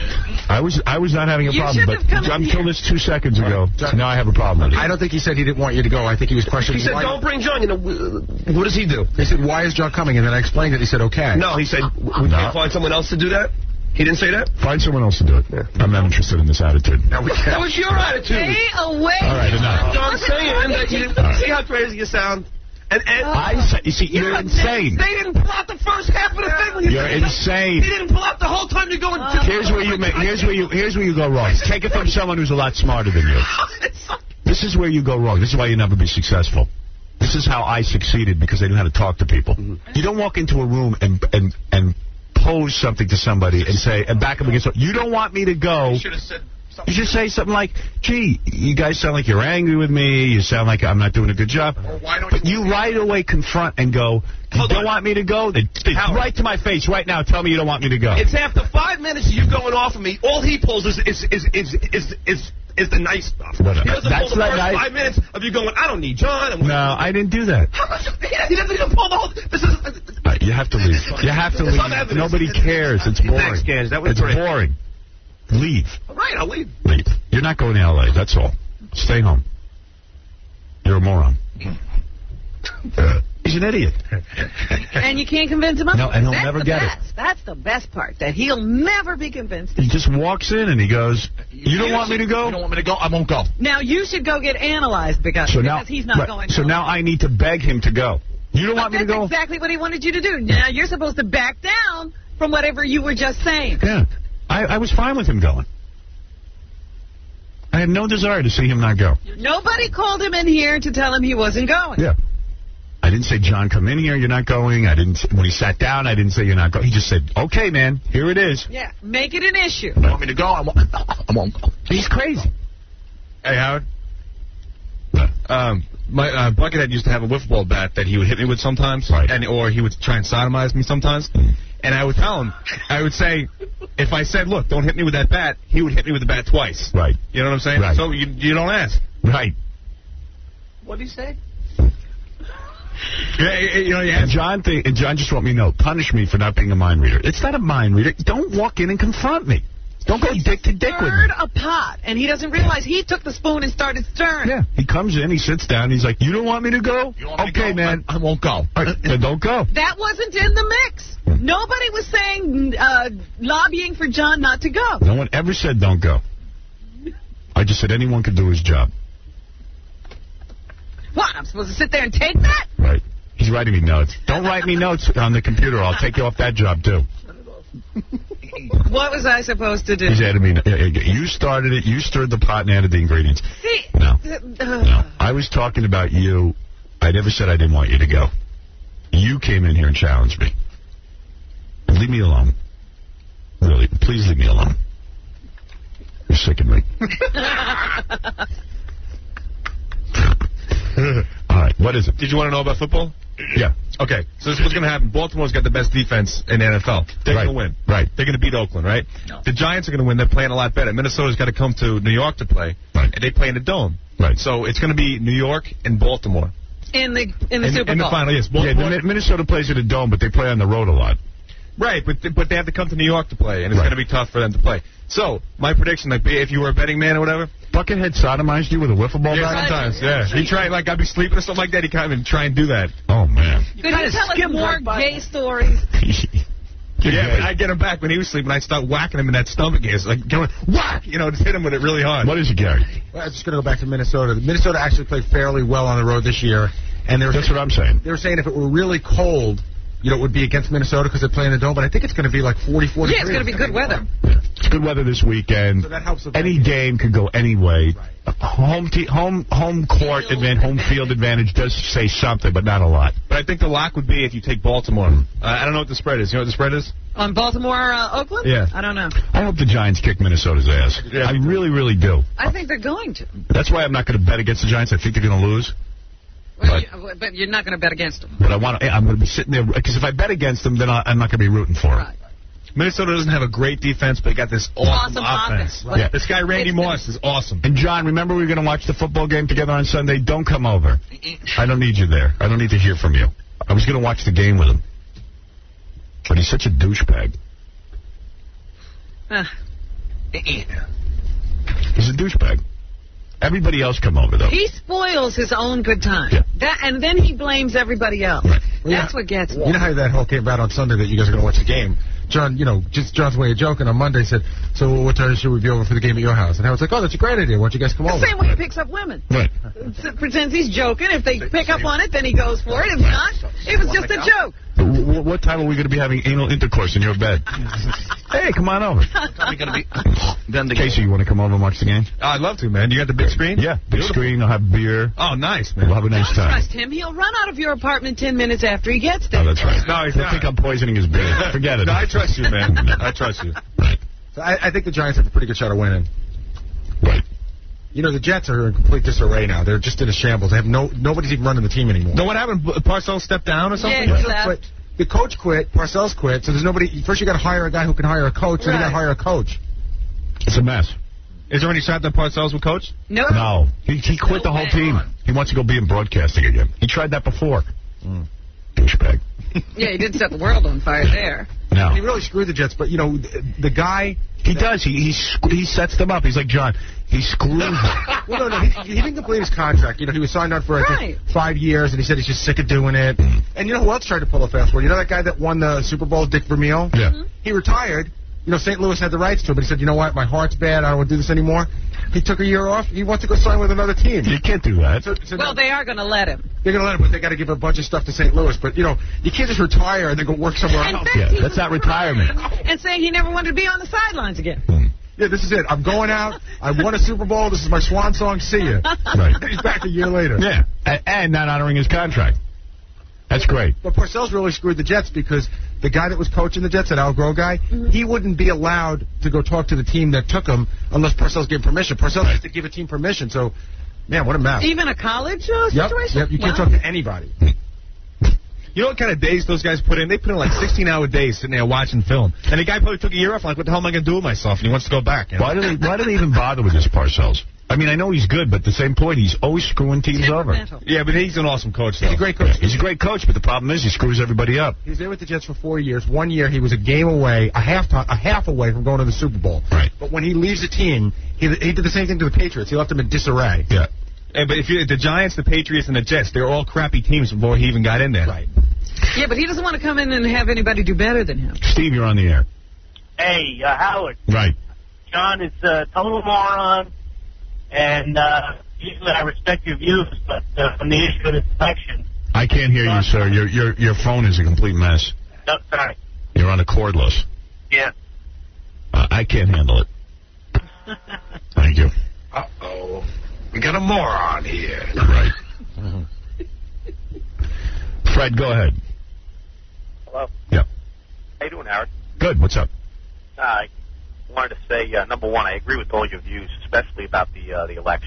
I was I was not having a You problem, should but have come in until here. this two seconds ago, Right. now I have a problem with it. I don't think he said he didn't want you to go. I think he was questioning He said, why. don't bring John. You know, wh- what does he do? He said, why is John coming? And then I explained it. He said, okay. No, he said, we No. can't find someone else to do that? He didn't say that? Find someone else to do it. I'm not interested in this attitude. No, we That can't. was your attitude. Stay away. All right, enough. I'm saying that you didn't All right. see how crazy you sound. And, and I say, you see, you're insane. They didn't pull out the first half of the thing. When you You're said- insane. He didn't pull out the whole time you're going. Here's where you make. Here's where you. Here's where you go wrong. Take it from someone who's a lot smarter than you. This is where you go wrong. This is why you never be successful. This is how I succeeded because I knew how to talk to people. You don't walk into a room and and and pose something to somebody and say and back up against. You don't want me to go. You should have said something. You should say something like, "Gee, you guys sound like you're angry with me. You sound like I'm not doing a good job." Why don't But you right away confront and go, "You Hold don't on. want me to go?" Then Howard. right to my face right now. Tell me you don't want me to go. It's after five minutes of you going off of me. All he pulls is is is is is is, is the nice stuff. What- He doesn't that's pull the not first nice. five minutes of you going. I don't need John. I'm No, I didn't do that. How much? He doesn't even pull the whole. This is. All right, you have to leave. You have to There's leave. some evidence. Nobody cares. It's boring. Thanks, Gans. That was it's great. boring. Leave. All right, I'll leave. Leave. You're not going to L A. That's all. Stay home. You're a moron. Uh, he's an idiot. And you can't convince him otherwise. No, and he'll That's never the get it. best. That's the best part, that he'll never be convinced. He just walks in and he goes, "You don't want me to go?" You don't want me to go? I won't go. Now, you should go get analyzed because, So because now, he's not right, going so home. now I need to beg him to go. You don't But want me to that's go? exactly what he wanted you to do. Now, you're supposed to back down from whatever you were just saying. Yeah. I, I was fine with him going. I had no desire to see him not go. Nobody called him in here to tell him he wasn't going. Yeah. I didn't say, "John, come in here, you're not going." I didn't. When he sat down, I didn't say, "You're not going." He just said, "Okay, man, here it is." Yeah, make it an issue. You want me to go? I won't, I won't go. He's crazy. Hey, Howard. Um, my uh, Buckethead used to have a wiffle ball bat that he would hit me with sometimes, Right. and or he would try and sodomize me sometimes. And I would tell him, I would say, if I said, "Look, don't hit me with that bat," he would hit me with the bat twice. Right. You know what I'm saying? Right. So you you don't ask. Right. What did he say? Yeah, you know, you And ask. John, th- and John just want me to know, punish me for not being a mind reader. It's not a mind reader. Don't walk in and confront me. Don't go dick to dick with me. Stirred a pot, and he doesn't realize he took the spoon and started stirring. Yeah. He comes in, he sits down, he's like, you don't want me to go? Okay, man. I won't go. All right, then don't go. That wasn't in the mix. Nobody was saying, uh, lobbying for John not to go. No one ever said don't go. I just said anyone could do his job. What, I'm supposed to sit there and take that? Right. He's writing me notes. Don't write me notes on the computer. I'll take you off that job, too. What was I supposed to do? He's added me. You started it. You stirred the pot and added the ingredients. See, No. uh, No. I was talking about you. I never said I didn't want you to go. You came in here and challenged me. Leave me alone. Really, please leave me alone. You're sick of me. All right, what is it? Did you want to know about football? Yeah. Okay, so this is what's going to happen. Baltimore's got the best defense in the N F L. They're Right. going to win. Right. They're going to beat Oakland, right? No. The Giants are going to win. They're playing a lot better. Minnesota's got to come to New York to play. Right. And they play in the Dome. Right. So it's going to be New York and Baltimore. in the in the in, Super in Bowl. the final, yes. Yeah, the Mi- Minnesota plays at a Dome, but they play on the road a lot. Right, but but they have to come to New York to play, and it's Right. going to be tough for them to play. So, my prediction, like, if you were a betting man or whatever. Buckethead sodomized you with a wiffle ball Yeah, bat? sometimes, yeah. He tried, like, I'd be sleeping or something like that, he'd come and try and do that. Oh, man. Could you tell us more gay stories? Yeah, but I'd get him back when he was sleeping. I'd start whacking him in that stomach. It's like, going, whack! You know, just hit him with it really hard. What is it, Gary? Well, I'm just going to go back to Minnesota. Minnesota actually played fairly well on the road this year. And they were That's what I'm saying. They were saying if it were really cold, you know, it would be against Minnesota because they're playing in the Dome. But I think it's going to be like forty, forty. Yeah, it's going to be good weather. It's good weather this weekend. So that helps with Any game could go any way. Home te- home home court advantage, home field advantage does say something, but not a lot. But I think the lock would be if you take Baltimore. Uh, I don't know what the spread is. You know what the spread is? On Baltimore, uh, Oakland? Yeah. I don't know. I hope the Giants kick Minnesota's ass. Yeah, I really, really do. I think they're going to. That's why I'm not going to bet against the Giants. I think they're going to lose. Well, But- you, but you're not going to bet against them. But I want. To, I'm going to be sitting there because if I bet against them, then I, I'm not going to be rooting for them. Right. Minnesota doesn't have a great defense, but they got this awesome, Awesome offense. offense. Yeah. This guy, Randy It's- Moss, is awesome. And John, remember we were going to watch the football game together on Sunday? Don't come over. I don't need you there. I don't need to hear from you. I was going to watch the game with him. But he's such a douchebag. Uh, He's a douchebag. Everybody else come over, though. he spoils his own good time. Yeah. That, and then he blames everybody else. Right. That's what gets me. You know how that whole came about on Sunday that you guys are going to watch the game? John, you know, just John's way of joking on Monday said, so what time should we be over for the game at your house? And I was like, oh, that's a great idea. Why don't you guys come The over? same way he picks up women. Right. S- Pretends he's joking. If they pick up on it, then he goes for it. If not, it was just a joke. W- w- what time are we going to be having anal intercourse in your bed? Hey, come on over. Then the Casey, you want to come over and watch the game? I'd love to, man. You got the big screen? Yeah, big screen. I'll have beer. Oh, nice, man. We'll have a nice Don't time. trust him. He'll run out of your apartment ten minutes after he gets there. Oh, that's right. No, he's He'll not. think I'm poisoning his beer. Forget it. No, I trust you, man. I trust you. Right. So I, I think the Giants have a pretty good shot of winning. Right. You know, the Jets are in complete disarray now. They're just in a shambles. They have no nobody's even running the team anymore. No, what happened? Parcells stepped down or something? Yeah, he Parcells left. quit. The coach quit. Parcells quit. So there's nobody. First, you got to hire a guy who can hire a coach. Then you got to Right. hire a coach. It's a mess. Is there any shot that Parcells will coach? No. No. He, he quit the whole team. He wants to go be in broadcasting again. He tried that before. Mm. Douchebag. Yeah, he did set the world on fire there. No. And he really screwed the Jets. But, you know, the, the guy... He does. He he sc- he sets them up. He's like John. He screws them. Well, no, no, he, he didn't complete his contract. You know, he was signed on for, I think, Right. five years, and he said he's just sick of doing it. And you know who else tried to pull a fast one? You know that guy that won the Super Bowl, Dick Vermeil? Yeah. He retired. You know, Saint Louis had the rights to him, but he said, you know what, my heart's bad, I don't want to do this anymore. He took a year off. He wants to go sign with another team. You can't do that. So, so Well, now- they are going to let him. they're going to let him, but they got to give a bunch of stuff to Saint Louis. But, you know, you can't just retire and then go work somewhere In else. fact, Yeah, he that's was not retirement. crying And saying he never wanted to be on the sidelines again. Yeah, this is it. I'm going out. I won a Super Bowl. This is my swan song. See ya. Right. He's back a year later. Yeah. A- and not honoring his contract. That's great. But Parcells really screwed the Jets because the guy that was coaching the Jets, that Al Groh guy, Mm-hmm. he wouldn't be allowed to go talk to the team that took him unless Parcells gave permission. Parcells has to give a team permission. So, man, what a mess. Even a college uh, Yep, situation? yep. You can't Wow. talk to anybody. You know what kind of days those guys put in? They put in like sixteen-hour days sitting there watching film. And the guy probably took a year off, like, what the hell am I going to do with myself? And he wants to go back. You know? Why do they Why do they even bother with this Parcells? I I mean, I know he's good, but at the same point, he's always screwing teams over. Yeah, but he's an awesome coach, though. He's a great coach. He's a great coach, but the problem is he screws everybody up. He was there with the Jets for four years. One year, he was a game away, a half time, a half away from going to the Super Bowl. Right. But when he leaves the team, he, he did the same thing to the Patriots. He left them in disarray. Yeah. Hey, but if you the Giants, the Patriots, and the Jets, they're all crappy teams before he even got in there. Right. Yeah, but he doesn't want to come in and have anybody do better than him. Steve, you're on the air. Hey, uh, Howard. Right. John is a total moron, and uh, usually I respect your views, but uh, on the issue of inspection... I can't hear you, sir. Your your your phone is a complete mess. No, sorry. You're on a cordless. Yeah. Uh, I can't handle it. Thank you. Uh-oh. We got a moron here. Right. Fred, go ahead. Hello. Yeah. How you doing, Howard? Good. What's up? Uh, I wanted to say, uh, number one, I agree with all your views, especially about the uh, the election.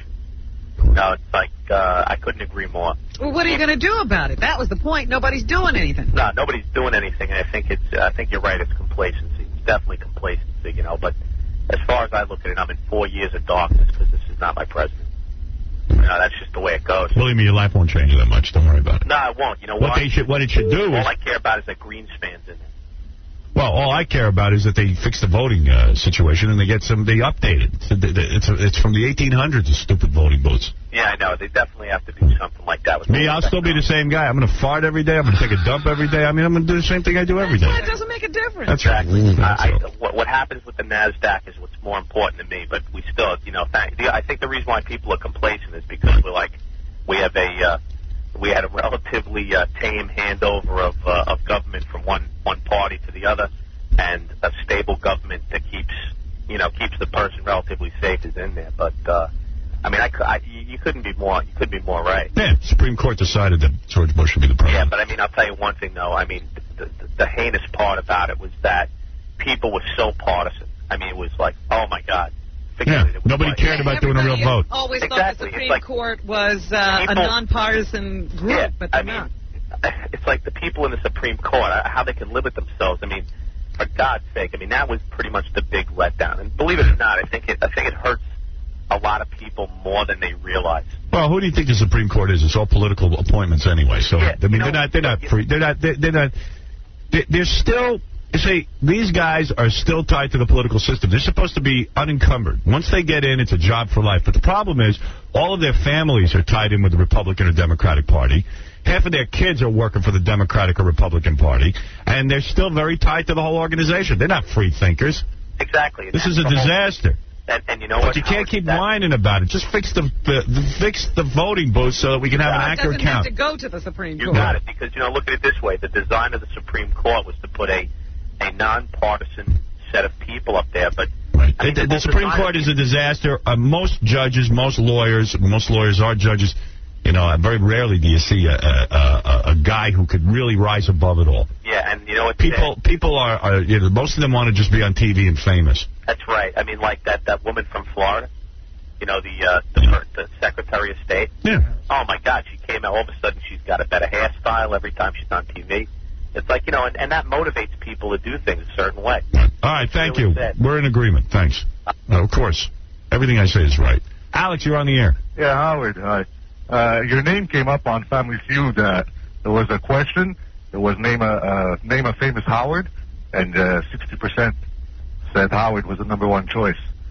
No, it's like uh, I couldn't agree more. Well, what are you going to do about it? That was the point. Nobody's doing anything. No, nobody's doing anything, and I think it's. I think you're right. It's complacency. It's definitely complacency, you know. But as far as I look at it, I'm in four years of darkness because this is not my president. You know, that's just the way it goes. Believe me, your life won't change that much. Don't worry about it. No, I won't. You know what? what? They should, what it should do all is... I care about is that Greenspan's in there. Well, all I care about is that they fix the voting uh, situation and they get some, they update it. It's, it's, it's from the eighteen hundreds, the stupid voting booths. Yeah, I know. They definitely have to do something like that. With Me, I'll still be the same guy. I'm going to fart every day. I'm going to take a dump every day. I mean, I'm going to do the same thing I do every day. It doesn't make a difference. That's right. I, I, what, what happens with the NASDAQ is what's more important to me, but we still, you know, thank, the, I think the reason why people are complacent is because we're like, we have a, uh, we had a relatively uh, tame handover of uh, of government from one, one party to the other, and a stable government that keeps, you know, keeps the person relatively safe is in there. But uh, I mean, I, I, you couldn't be more, you couldn't be more right. Yeah, Supreme Court decided that George Bush should be the president. Yeah, but I mean, I'll tell you one thing though. I mean, the, the, the heinous part about it was that people were so partisan. I mean, it was like, oh my God. Yeah, nobody like, cared about doing a real vote. Always exactly. thought the Supreme like, Court was uh, people, a nonpartisan group, yeah, but they're I mean, not. It's like the people in the Supreme Court, uh, how they can limit themselves. I mean, for God's sake, I mean, that was pretty much the big letdown. And believe it or not, I think it, I think it hurts a lot of people more than they realize. Well, who do you think the Supreme Court is? It's all political appointments anyway. So yeah, I mean, know, they're not, they're not free. They're not, they're, they're not. They're, they're still. You see, these guys are still tied to the political system. They're supposed to be unencumbered. Once they get in, it's a job for life. But the problem is, all of their families are tied in with the Republican or Democratic Party. Half of their kids are working for the Democratic or Republican Party. And they're still very tied to the whole organization. They're not free thinkers. Exactly. This is a disaster. And, and you know but what? you can't keep whining about it. Just fix the, the, the fix the voting booth so that we can have an accurate count. It doesn't have to go to the Supreme You Court. got it. Because, you know, look at it this way. The design of the Supreme Court was to put a, a nonpartisan set of people up there. But right. I mean, the, the, the Supreme Court is a disaster. Uh, most judges, most lawyers, most lawyers are judges. You know, very rarely do you see a, a, a, a guy who could really rise above it all. Yeah, and you know what? People people are, are you know, most of them want to just be on T V and famous. That's right. I mean, like that, that woman from Florida, you know, the, uh, the the Secretary of State. Yeah. Oh, my God, she came out, all of a sudden she's got a better hairstyle every time she's on T V. It's like, you know, and, and that motivates people to do things a certain way. All right, thank you. We're in agreement. Thanks. Uh, of course. Everything I say is right. Alex, you're on the air. Yeah, Howard. Hi. Uh, your name came up on Family Feud. Uh, there was a question. It was name a uh, name a famous Howard, and uh, sixty percent said Howard was the number one choice.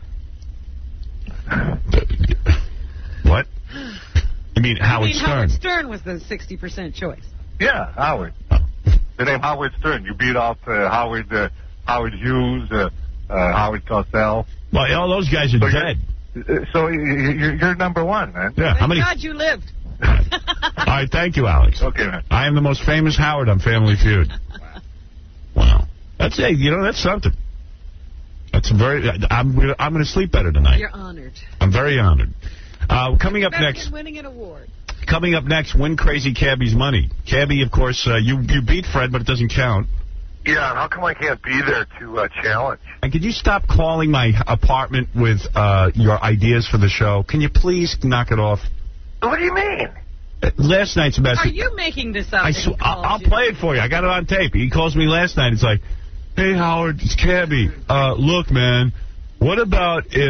What? You mean Howard I mean, Stern? Howard Stern was the sixty percent choice. Yeah, Howard. The name Howard Stern. You beat off uh, Howard uh, Howard Hughes, uh, uh, Howard Cosell. Well, all those guys are so dead. You're, so you're, you're number one, man. Yeah. Thank How many? God you lived. All right, thank you, Alex. Okay, man. I am the most famous Howard on Family Feud. Wow. That's it. You know, that's something. That's a very. I'm. I'm going to sleep better tonight. You're honored. I'm very honored. Uh, coming up next. Winning an award. Coming up next, win Crazy Cabbie's money. Cabbie, of course, uh, you you beat Fred, but it doesn't count. Yeah, how come I can't be there to uh, challenge? And could you stop calling my apartment with uh, your ideas for the show? Can you please knock it off? What do you mean? Uh, last night's message. Are you making this up? I sw I'll, I'll play it for you. I got it on tape. He calls me last night. It's like, hey, Howard, it's Cabbie. Uh, look, man, what about if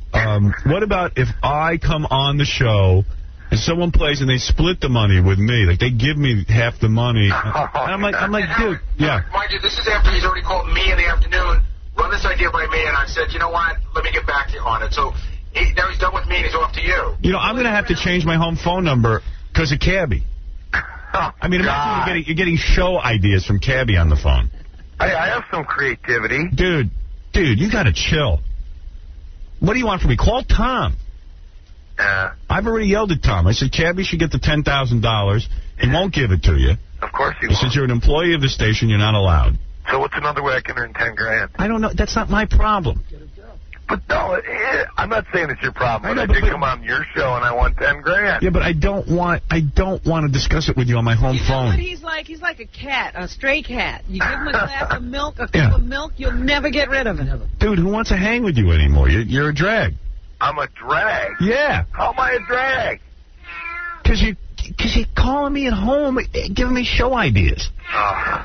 Um, what about if I come on the show and someone plays and they split the money with me? Like, they give me half the money. And I'm like, I'm like, dude, yeah. Mind you, this is after he's already called me in the afternoon, run this idea by me, and I said, you know what, let me get back to you on it. So he, now he's done with me, and he's off to you. You know, I'm going to have to change my home phone number because of Cabby. Oh, I mean, imagine you're getting, you're getting show ideas from Cabby on the phone. I, I have some creativity. Dude, dude, you got to chill. What do you want from me? Call Tom. Uh, I've already yelled at Tom. I said, Cabby should get the ten thousand dollars. He won't give it to you. Of course he won't. won't. Since you're an employee of the station, you're not allowed. So what's another way I can earn ten grand? I don't know. That's not my problem. But no, it, I'm not saying it's your problem. I know, I, but, did but, come on your show and I won ten grand. Yeah, but I don't want. I don't want to discuss it with you on my home you know phone. what he's like? He's like a cat, a stray cat. You give him a glass of milk, a cup Yeah. of milk, you'll never get rid of him. Dude, who wants to hang with you anymore? You're, you're a drag. I'm a drag? Yeah. How am I a drag? Because you, cause you're calling me at home, giving me show ideas. Uh,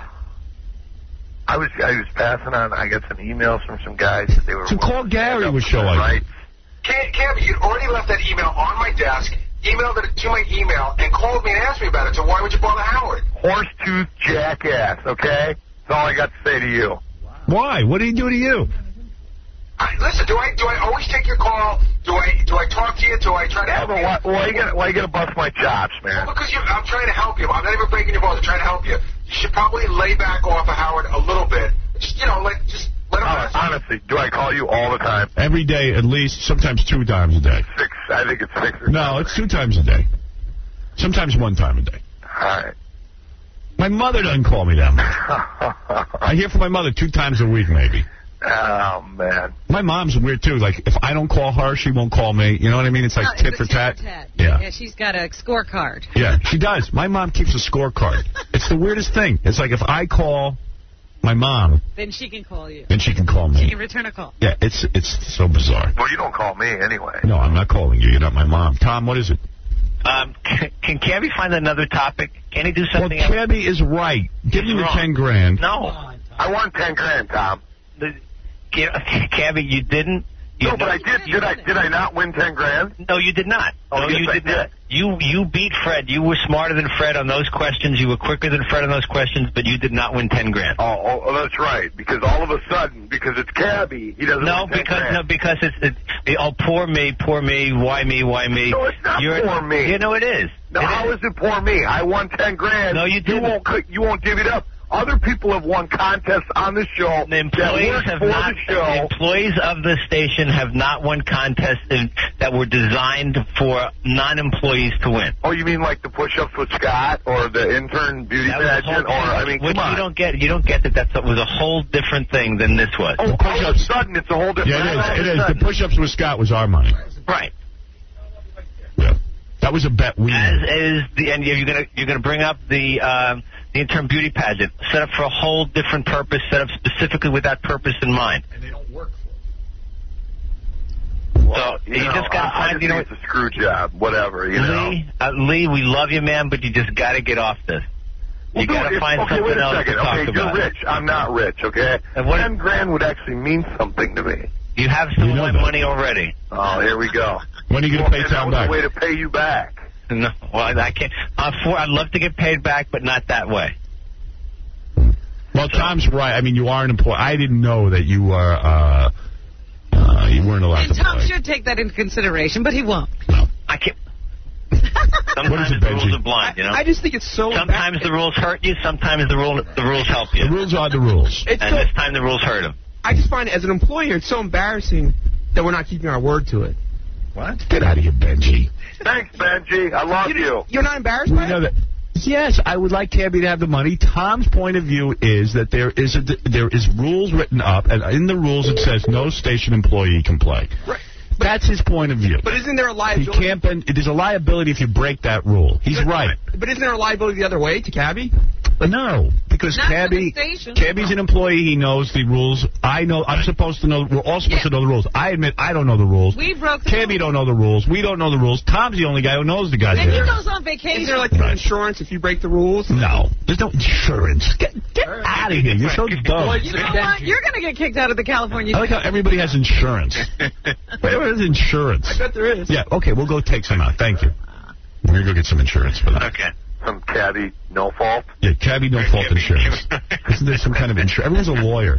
I was I was passing on, I got some emails from some guys that they were... So call Gary with show ideas. Cabby, you'd already left that email on my desk, emailed it to my email, and called me and asked me about it, so why would you bother Howard? Horse-tooth jackass, okay? That's all I got to say to you. Why? What did he do to you? I, listen, do I do I always take your call? Do I do I talk to you? Do I try to Yeah, help but you? why, why, you gotta, why you gotta bust my chops, man? Well, because you, I'm trying to help you. I'm not even breaking your balls. I'm trying to help you. You should probably lay back off of Howard a little bit. Just, you know, let, just let him rest. Honestly, do I call you all the time? Every day, at least, sometimes two times a day. Six. I think it's six or No, it's two times a day. Sometimes one time a day. All right. My mother doesn't call me that much. I hear from my mother two times a week, maybe. Oh, man. My mom's weird, too. Like, if I don't call her, she won't call me. You know what I mean? It's like No, tit it's for a tat. tit for tat. Yeah. Yeah, she's got a scorecard. Yeah, she does. My mom keeps a scorecard. It's the weirdest thing. It's like if I call my mom, Then she can call you. then she can call She me. can return a call. Yeah, it's it's so bizarre. Well, you don't call me anyway. No, I'm not calling you. You're not my mom. Tom, what is it? Um, can, can Cabby find another topic? Can he do something Well, else? Cabby is right. Give me the wrong. ten grand. No. I want ten grand, Tom. The, you know, Cabby, you didn't. You No, but know- I did. Did I? Did I not win ten grand? No, you did not. Oh, no, yes, you I did did. not. You you beat Fred. You were smarter than Fred on those questions. You were quicker than Fred on those questions, but you did not win ten grand. Oh, oh, oh that's right. Because all of a sudden, because it's Cabby, he doesn't No, win ten because grand. no, because it's, it's it, oh poor me, poor me, why me, why me? No, it's not You're, poor me. You know it is. No, It how is. is it poor me? I won ten grand. No, you You didn't. won't. cut- You won't give it up. Other people have won contests on the show. The employees that work have for not. the The show. employees of the station have not won contests in, that were designed for non-employees to win. Oh, you mean like the push-ups with Scott or the intern beauty That was a pageant? whole Or I thing, mean, which come on. you don't get. You don't get that. That was a whole different thing than this was. Oh, all of a sudden, it's a whole different. Yeah, it is. It is. The push-ups with Scott was our money. Right. Yeah. That was a bet we As made. is the and you're gonna you're gonna bring up the um, the intern beauty pageant, set up for a whole different purpose, set up specifically with that purpose in mind. And they don't work So you, You know, just gotta I, I find just you know think it's a screw job, whatever, you know. Lee, uh, Lee, we love you, man, but you just gotta get off this. Well, You dude, gotta if- find okay, something wait a else second. to talk okay, about. you're rich. I'm not rich, okay? And what- ten grand would actually mean something to me. You have some You of know my that. money already. Oh, here we go. When are you going Well, to pay and Tom that was back? a way to pay you back. No, well, I can't. Uh, for, I'd love to get paid back, but not that way. Well, Tom's right. I mean, you are an employee. I didn't know that you were, uh, uh, you weren't allowed And to Tom play. should take that into consideration, but he won't. No. I can't. What Sometimes is it, the rules Benji? are blind, you know. I just think it's so Sometimes the rules hurt you. Sometimes the rule the rules help you. The rules are the rules. It's And so, this time the rules hurt him. I just find it as an employer, it's so embarrassing that we're not keeping our word to it. What? Get out of here, Benji. Thanks, Benji. I love you. You're not embarrassed by You know it? that. Yes, I would like Cabby to have the money. Tom's point of view is that there is a there is rules written up, and in the rules it says no station employee can play. Right. That's his point of view. But isn't there a He liability? can't. Bend, there's a liability if you break that rule. He's right. But isn't there a liability the other way to Cabby? No, because because Not for Cabby, the station. Cabby's an employee. He knows the rules. I know. I'm supposed to know. We're all supposed to know the rules. I admit I don't know the rules. We broke the Cabby don't know the rules. We don't know the rules. Tom's the only guy who knows the goddamn And he rules. goes on vacation. Is there like no insurance if you break the rules? No. There's no insurance. Get, get out of here. You're so dumb. You know what? You're going to get kicked out of the California. I like how everybody has insurance. Everybody has insurance. I bet there is. Yeah, okay, we'll go take some out. Thank you. We're going to go get some insurance for that. Okay. Some Cabby no fault? Yeah, Cabby no fault insurance. Isn't there some kind of insurance? Everyone's a lawyer.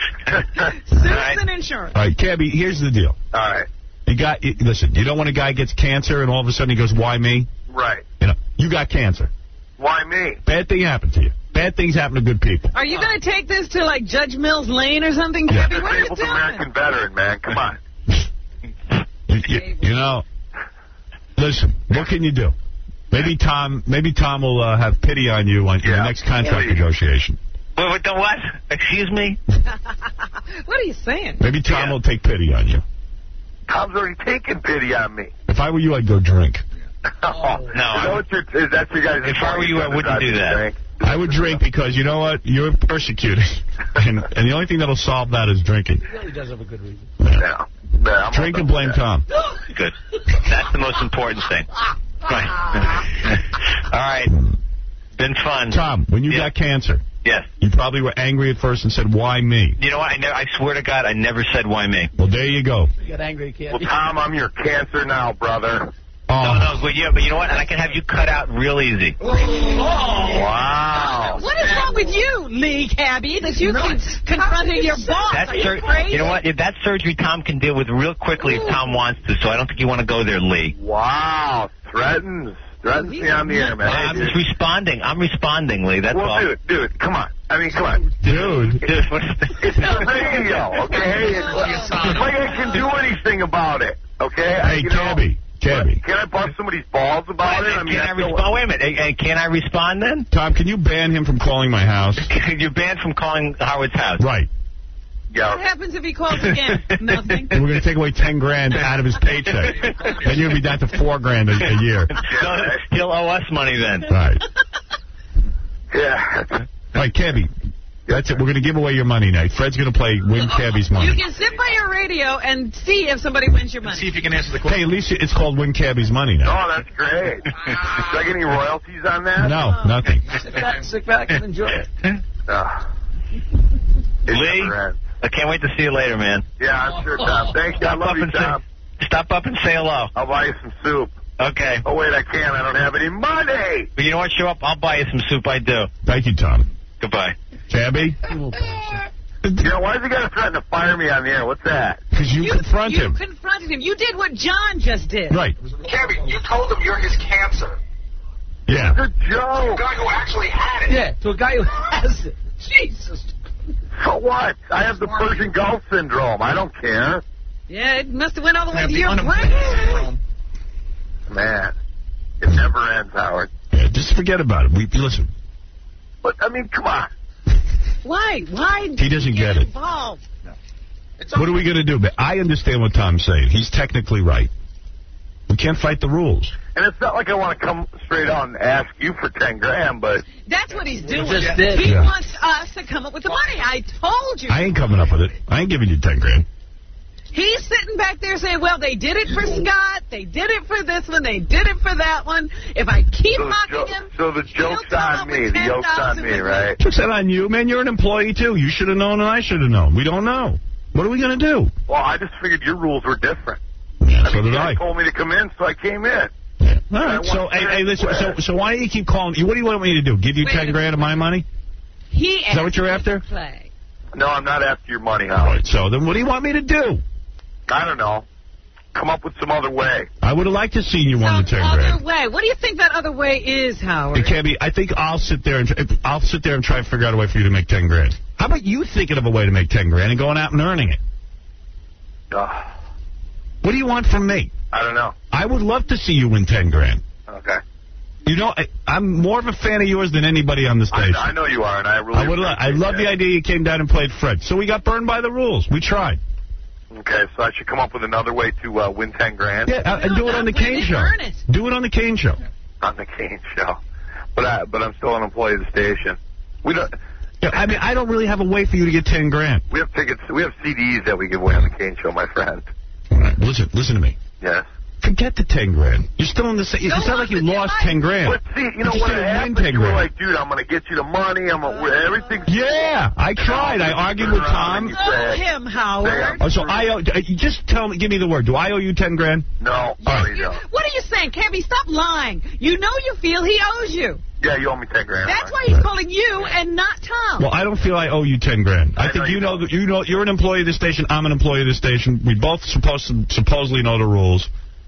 Citizen insurance. All right, Cabby, here's the deal. All right. You got, you, listen, you know when a guy gets cancer and all of a sudden he goes, why me? Right. You know, you got cancer. Why me? Bad thing happened to you. Bad things happen to good people. Are you going to take this to, like, Judge Mills Lane or something, Yeah. Cabby? What are you Disabled doing? American veteran, man. Come on. You, you, you know, listen, what can you do? Maybe Tom, maybe Tom will uh, have pity on you on your next contract negotiation. Wait, what, the what? Excuse me? What are you saying? Maybe Tom will take pity on you. Tom's already taken pity on me. If I were you, I'd go drink. Oh, no. You know what your, is that your guys' If I were you, I wouldn't do that. Drink? I would drink because, you know what, you're persecuted. and, and the only thing that'll solve that is drinking. He really does have a good reason. Yeah. Yeah, Drink and blame Tom. Good. That's the most important thing. Right. All right. Been fun. Tom, when you Yeah. got cancer, Yes. you probably were angry at first and said, why me? You know what? I, ne- I swear to God, I never said why me. Well, there you go. You got angry, kid. Well, Tom, I'm your cancer now, brother. Oh. No, no, but yeah, but you know what? And I can have you cut out real easy. Oh. Wow. What is wrong with you, Lee Cabby, that you con- confronted your boss? That's Are you sur- crazy? you know what? If that's surgery Tom can deal with real quickly if Tom wants to, so I don't think you want to go there, Lee. Wow. Threatens. Threatens me on the air, man. I'm just responding. I'm responding, Lee. That's well, all. dude, dude, come on. I mean, come on. Dude. Dude, what is It's the radio, okay? It's, it's like I can do anything about it, okay? I, Hey, you know, Cabby. Cabby. Can I bust somebody's balls about it? I mean, can I I feel- respond? Wait a minute. Hey, hey, can I respond then? Tom, can you ban him from calling my house? You're banned from calling Howard's house. Right. What Yeah. happens if he calls again? Nothing. And we're going to take away ten grand out of his paycheck. Then you're going to be down to four grand a, a year. So he'll owe us money then. Right. Yeah. All right, Cabby. That's it. We're going to give away your money now. Fred's going to play Win Cabby's You money. can sit by your radio and see if somebody wins your money. See if you can answer the question. Hey, at least it's called Win Cabby's money now. Oh, that's great. Do I get any royalties on that? No, nothing. Sit back, sit back and enjoy it. Uh, Lee, I can't wait to see you later, man. Yeah, I'm sure, Tom. Thank you. I Stop love up you, and Tom. say, stop up and say hello. I'll buy you some soup. Okay. Oh, wait, I can't. I don't have any money. But you know what? Show up. I'll buy you some soup. I do. Thank you, Tom. Goodbye. Cabby? You know, why is he going to threaten to fire me on the air? What's that? Because you, You, confront you him. confronted him. You did what John just did. Right. Cabby, you told him you're his cancer. Yeah. Good The joke. guy who actually had it. Yeah, to a guy who has it. Jesus. So what? I have the Persian Gulf syndrome. I don't care. Yeah, it must have went all the way Have to the your unemployment brain. syndrome. Man, it never ends, Howard. Yeah, just forget about it. We Listen, But, I mean, come on. Why? Why? He doesn't get it. Involved? what are we going to do? But I understand what Tom's saying. He's technically right. We can't fight the rules. And it's not like I want to come straight out and ask you for ten grand, but That's what he's doing. just did. He Yeah. wants us to come up with the money. I told you. I ain't coming up with it. I ain't giving you ten grand. He's sitting back there saying, well, they did it for Scott. They did it for this one. They did it for that one. If I keep so the, mocking jo- him, so the he'll joke's come on up me. with The joke's on ten thousand me, right? Took that on you, man. You're an employee, too. You should have known and I should have known. We don't know. What are we going to do? Well, I just figured your rules were different. Yeah, I so mean, did you I. guys told me to come in, so I came in. Yeah. All I right. want So, hey, hey, listen. So, so why do you keep calling? What do you want me to do? Give you Wait ten a grand of my money? he Is that what you're after? play. No, I'm not after your money, All Howard. right. So then, what do you want me to do? I don't know. Come up with some other way. I would have liked to see you won the Some ten other grand. way. What do you think that other way is, Howard? Hey, Cabby, I think I'll sit there and try, I'll sit there and try to figure out a way for you to make ten grand. How about you thinking of a way to make ten grand and going out and earning it? Uh, What do you want from me? I don't know. I would love to see you win ten grand. Okay. You know, I, I'm more of a fan of yours than anybody on the I, station. I know you are, and I really I would. I appreciate love the that. idea you came down and played Fred. So we got burned by the rules. We tried. Okay, so I should come up with another way to uh, win ten grand Yeah, uh, and do it on the not Kane win it, Show. earn it. Do it on the Kane Show. on the Kane Show. But I, but I'm still an employee of the station. We don't. Yeah, I mean, I don't really have a way for you to get ten grand. We have tickets. We have C Ds that we give away on the Kane Show, my friend. All right, listen, listen to me. Yes. Forget the ten grand. You're still in the same. It's not like you lost ten grand. But see, you know you what didn't happened? win ten You were grand. like, dude, I'm going to get you the money. I'm gonna, everything's... Yeah, I tried. I argued with Tom. Oh, him, Howard. Oh, so I owe. uh, Just tell me. Give me the word. Do I owe you ten grand? No. All right. You What are you saying, Kevin? Stop lying. You know you feel he owes you. Yeah, you owe me ten grand. That's why he's calling you and not Tom. Well, I don't feel I owe you ten grand. I, I think know you you know. that You know. You're an employee of the station. I'm an employee of the station. We both supposed to supposedly know the rules.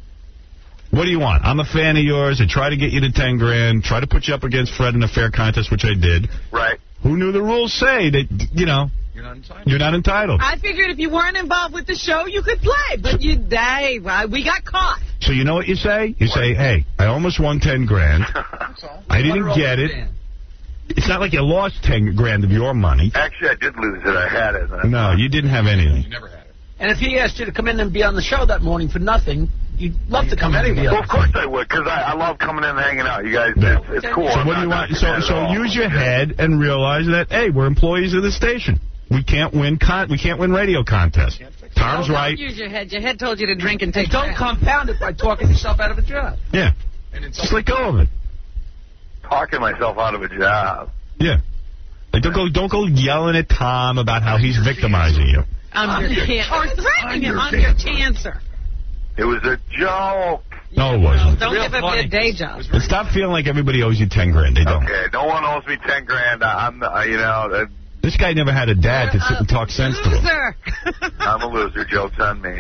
What do you want? I'm a fan of yours. I try to get you to ten grand. Try to put you up against Fred in a fair contest, which I did. Right. Who knew the rules say that, you know, You're not entitled. you're not entitled. I figured if you weren't involved with the show, you could play. But you, hey, well, we got caught. So you know what you say? You say, hey, I almost won ten grand. I didn't get it. It's not like you lost ten grand of your money. Actually, I did lose it. I had it. No, you didn't have anything. You never had it. And if he asked you to come in and be on the show that morning for nothing, you'd love to come in and be Well, on of course I would, because I, I love coming in and hanging out. You guys, Yeah. it's, it's cool. So I'm what do you not want? So knocking that so at all. use your head and realize that, hey, we're employees of the station. We can't win con we can't win radio contests. Tom's Don't right. use your head. Your head told you to drink and take. Don't crap. compound it by talking yourself out of a job. Yeah. Just let go of it. Talking myself out of a job. Yeah. Like, don't go don't go yelling at Tom about how he's victimizing you. I'm your cancer. Or threatening him. I'm your cancer. It was a joke. No, it wasn't. Don't give up your day job. And stop feeling like everybody owes you ten grand. They don't. Okay, no one owes me ten grand. I'm, uh, you know, uh, This guy never had a dad to sit and talk sense to him. Loser. I'm a loser. Joke's on me.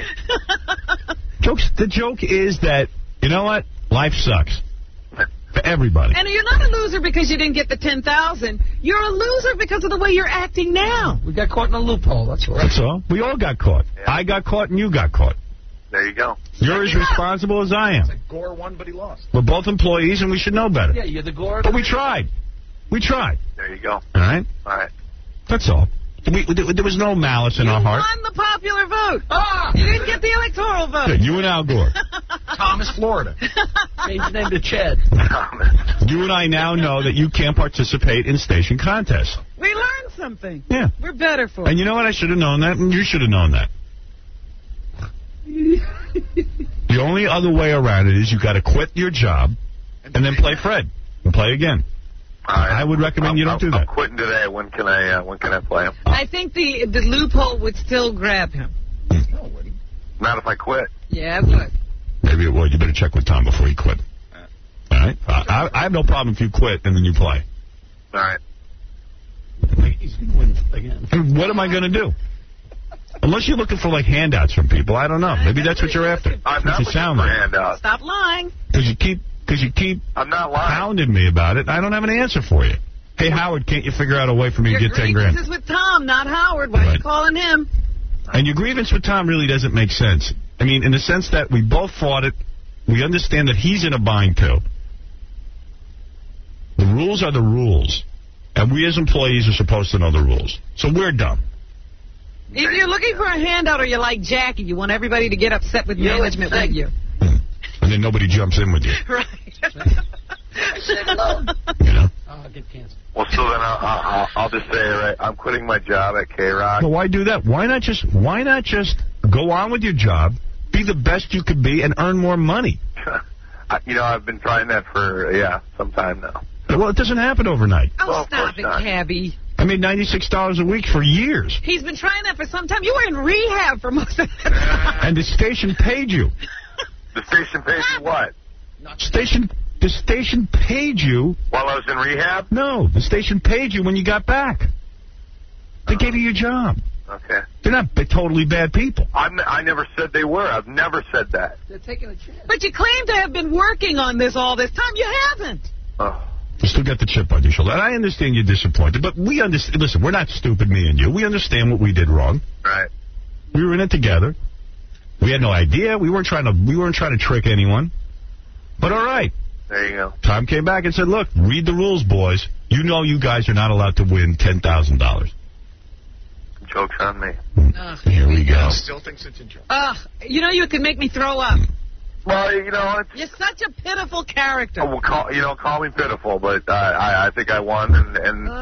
Jokes. The joke is that, you know what? Life sucks. For everybody. And you're not a loser because you didn't get the ten thousand. You're a loser because of the way you're acting now. We got caught in a loophole, that's all. That's all. We all got caught. Yeah. I got caught and you got caught. There you go. You're as responsible as I am. Gore won, but he lost. We're both employees and we should know better. Yeah, you're the gore. But we tried. We tried. There you go. All right? All right. That's all. We, there was no malice in you our heart. won the popular vote. Ah, you didn't get the electoral vote. Good. You and Al Gore. Thomas, Florida. Change the name to Chad. You and I now know that you can't participate in station contests. We learned something. Yeah. We're better for it. And you know what? I should have known that, and you should have known that. The only other way around it is you got to quit your job and then play Fred and play again. Right. I would recommend I'm, you don't I'm, do that. I'm quitting today. When can I? Uh, when can I play him? I think the the loophole would still grab him. Not if I quit. Yeah, it would. Maybe it would. You better check with Tom before you quit. All right? I, I have no problem if you quit and then you play. All right. He's going to win again. I mean, what am I going to do? Unless you're looking for, like, handouts from people. I don't know. Maybe that's what you're after. I'm What not you looking sound for like. handouts. Stop lying. Because you keep, because you keep I'm not lying. pounding me about it. I don't have an answer for you. Hey, Howard, can't you figure out a way for me Your to get ten grand? grievance is with Tom, not Howard. Why are Right. you calling him? And your grievance with Tom really doesn't make sense. I mean, in the sense that we both fought it. We understand that he's in a bind, too. The rules are the rules. And we as employees are supposed to know the rules. So we're dumb. If you're looking for a handout or you like Jackie, you want everybody to get upset with Yeah, management let's with you. And then nobody jumps in with you. Right. I said hello. You know? Oh, I'll get cancer. Well, so then I'll, I'll, I'll just say, right, I'm quitting my job at K-Rock. But why do that? Why not just why not just go on with your job, be the best you could be, and earn more money? I, you know, I've been trying that for, yeah, some time now. Well, it doesn't happen overnight. Oh, Well, of stop course it, not. Cabby. I made ninety-six dollars a week for years. He's been trying that for some time. You were in rehab for most of the time. And the station paid you. The station paid me what? Station, the station paid you. While I was in rehab? No, the station paid you when you got back. They gave you your job. Okay. They're not b- totally bad people. I'm, I never said they were. I've never said that. They're taking a chance. But you claim to have been working on this all this time. You haven't. Oh. You still got the chip on your shoulder. And I understand you're disappointed, but we understand. Listen, we're not stupid, me and you. We understand what we did wrong. Right. We were in it together. We had no idea. We weren't trying to. We weren't trying to trick anyone. But all right. There you go. Tom came back and said, "Look, read the rules, boys. You know you guys are not allowed to win ten thousand dollars." Joke's on me. Ugh, Here we go. Still thinks it's a joke. Ugh, you know you could make me throw up. Well, you know, it's, You're such a pitiful character. oh, well, call, you know, call me pitiful, but uh, I, I think I won, and, and Ugh.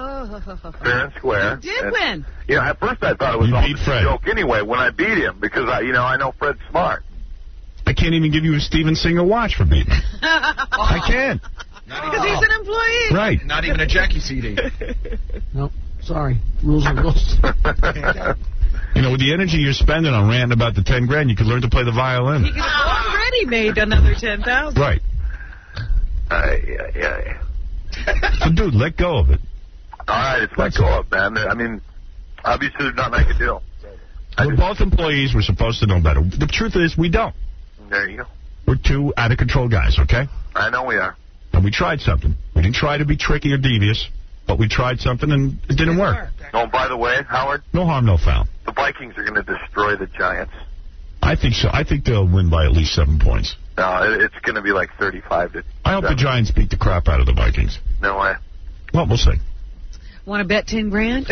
fair and square. You did and, win. You know, at first I thought it was You all beat just Fred. a joke anyway when I beat him because I, you know, I know Fred's smart. I can't even give you a Steven Singer watch for beating me. I can't. Because he's an employee. Right. Not even a Jackie C D. No, sorry. Rules are rules. You know, with the energy you're spending on ranting about the ten grand, you could learn to play the violin. He could have already made another ten thousand. Right. Uh, yeah, yeah. So, dude, let go of it. All right, it's let go of, man. I mean, obviously there's nothing I can do. We're both employees. We're supposed to know better. The truth is, we don't. There you go. We're two out-of-control guys, okay? I know we are. And we tried something. We didn't try to be tricky or devious, but we tried something and it didn't work. Oh, by the way, Howard, No harm, no foul. the Vikings are going to destroy the Giants. I think so. I think they'll win by at least seven points. No, it- it's going to be like thirty-five to. I hope the Giants beat the crap out of the Vikings. No way. Well, we'll see. Want to bet ten grand?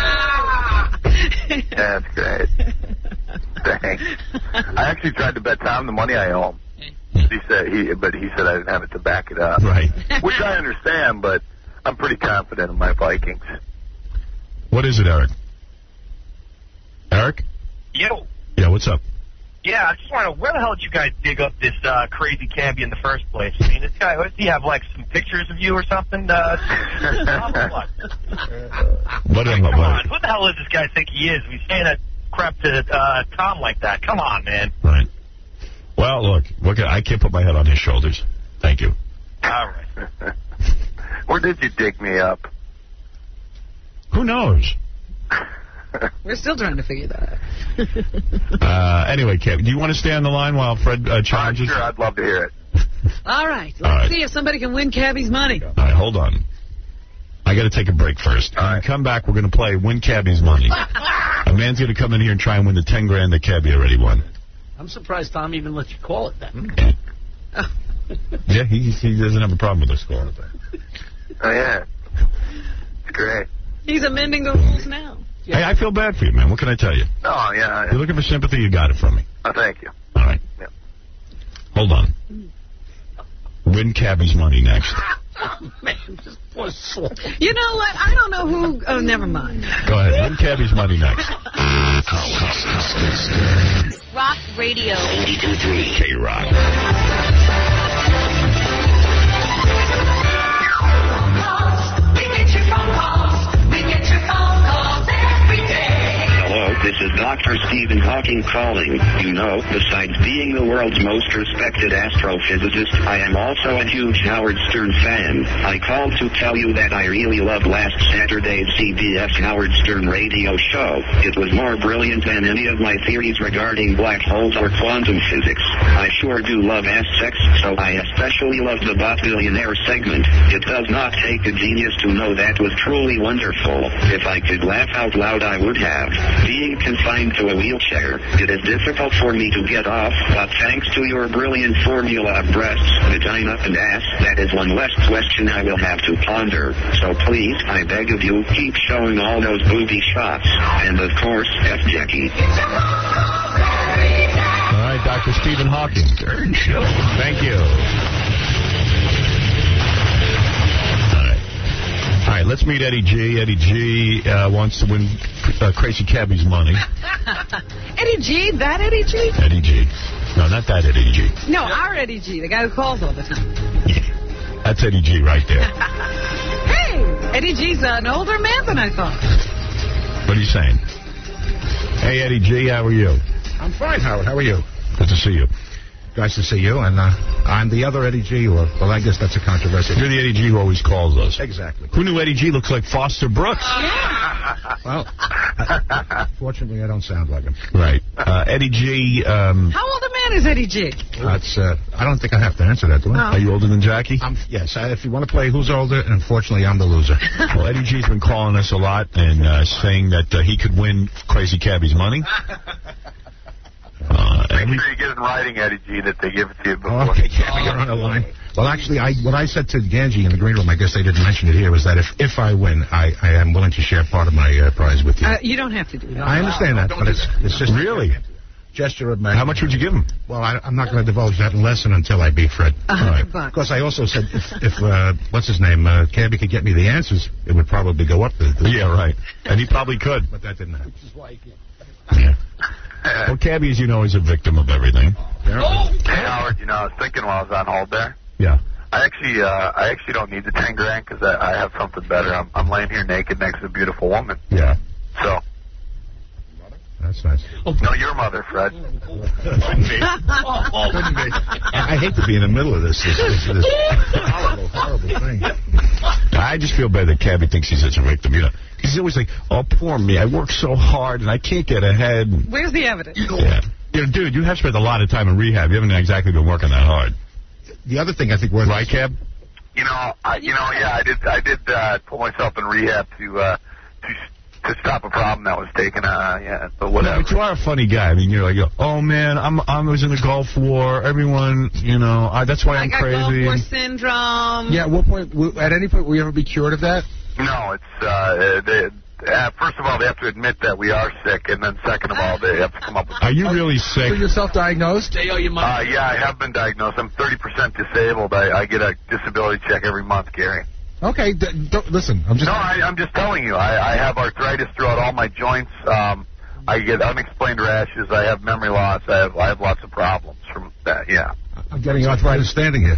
That's great. Thanks. I actually tried to bet Tom the money I owe him. He said he, but he said I didn't have it to back it up. Right. Which I understand, but I'm pretty confident in my Vikings. What is it, Eric? Eric? Yo. Yeah, what's up? Yeah, I just want to know, where the hell did you guys dig up this uh, crazy cabbie in the first place? I mean, this guy, does he have, like, some pictures of you or something? Uh, what? What am Come I? on, who the hell does this guy think he is? He's saying that crap to uh, Tom like that. Come on, man. Right. Well, look, look, I can't put my head on his shoulders. Thank you. All right. Where did you dig me up? Who knows? We're still trying to figure that out. Uh, anyway, Kev, do you want to stay on the line while Fred uh, challenges? Sure, I'd love to hear it. All right. Let's All right. see if somebody can win Cabby's money. All right, hold on. I got to take a break first. When we come back, we're going to play Win Cabby's Money. A man's going to come in here and try and win the ten grand that Cabby already won. I'm surprised Tom even let you call it that. Yeah, he he doesn't have a problem with us calling it that. Oh, yeah. It's great. He's amending the rules now. Hey, I feel bad for you, man. What can I tell you? Oh, yeah. You're looking for sympathy, you got it from me. Oh, thank you. All right. Yeah. Hold on. Win Cabby's Money next. Oh, man, this was slow. You know what? I don't know who. Oh, never mind. Go ahead. Win Cabby's Money next. Rock Radio. eighty-two point three K-Rock. Hello, this is Doctor Stephen Hawking calling. You know, besides being the world's most respected astrophysicist, I am also a huge Howard Stern fan. I called to tell you that I really loved last Saturday's C B S Howard Stern radio show. It was more brilliant than any of my theories regarding black holes or quantum physics. I sure do love ass-sex, so I especially love the Bot Billionaire segment. It does not take a genius to know that was truly wonderful. If I could laugh out loud, I would have. Being confined to a wheelchair, it is difficult for me to get off, but thanks to your brilliant formula of breasts, vagina, and ass, that is one less question I will have to ponder. So please, I beg of you, keep showing all those booby shots. And of course, F. Jackie. All right, Doctor Stephen Hawking. Thank you. All right, let's meet Eddie G. Eddie G uh, wants to win uh, Crazy Cabby's money. Eddie G? That Eddie G? Eddie G. No, not that Eddie G. No, our Eddie G, the guy who calls all the time. That's Eddie G right there. Hey, Eddie G's an older man than I thought. What are you saying? Hey, Eddie G, how are you? I'm fine, Howard. How are you? Good to see you. Nice to see you. And uh, I'm the other Eddie G, or, well, I guess that's a controversy. You're the Eddie G who always calls us. Exactly. Who knew Eddie G looks like Foster Brooks? Well, I, fortunately, I don't sound like him. Right. Uh, Eddie G. Um, How old a man is Eddie G? That's. Uh, I don't think I have to answer that, do I? Oh. Are you older than Jackie? I'm, yes. I, if you want to play who's older, unfortunately, I'm the loser. Well, Eddie G's been calling us a lot and uh, saying that uh, he could win Crazy Cabby's money. Uh, Make every... sure you get in writing, Eddie G, that they give it to you before. Oh, okay, yeah, you're on the line. Well, actually, I, what I said to Ganji in the green room, I guess they didn't mention it here, was that if, if I win, I, I am willing to share part of my uh, prize with you. Uh, you don't have to do that. I understand that, but it's, it's just... Really? gesture of my... How much would you give him? Well, I, I'm not going to divulge that lesson until I beat Fred. A hundred bucks. Because I also said if, if uh, what's his name, uh, Cabby could get me the answers, it would probably go up. The, the yeah, right. And he probably could. But that didn't happen. Which is why he can't. Yeah. Well, Cabby, as you know, is a victim of everything. Oh. Hey, Howard, you know, I was thinking while I was on hold there. Yeah. I actually, uh, I actually don't need the ten grand because I, I have something better. I'm, I'm laying here naked next to a beautiful woman. Yeah. So. That's nice. No, your mother, Fred. I, I hate to be in the middle of this. This, this, this horrible, horrible thing. I just feel bad that Cabby thinks he's such a victim. You know, he's always like, "Oh, poor me. I work so hard and I can't get ahead." Where's the evidence? Yeah. You know, dude, you have spent a lot of time in rehab. You haven't exactly been working that hard. The other thing I think was right, Cab. You know, I, you know, yeah, I did, I did uh, put myself in rehab to, uh, to. to stop a problem that was taken, uh, yeah, but whatever. No, but you are a funny guy. I mean, you're like, oh man, I'm I was in the Gulf War. Everyone, you know, I, that's why I I'm got crazy. Gulf War syndrome. Yeah, at what point, w- at any point, will you ever be cured of that? No, it's, uh, they, uh, first of all, they have to admit that we are sick, and then second of all, they have to come up with... Are you really sick? So you're self-diagnosed? They owe you money. Uh, yeah, I have been diagnosed. I'm thirty percent disabled. I, I get a disability check every month, Gary. Okay, d- don't, listen, I'm just... No, I, I'm just telling you. I, I have arthritis throughout all my joints. Um, I get unexplained rashes. I have memory loss. I have I have lots of problems from that, yeah. I'm getting arthritis standing here.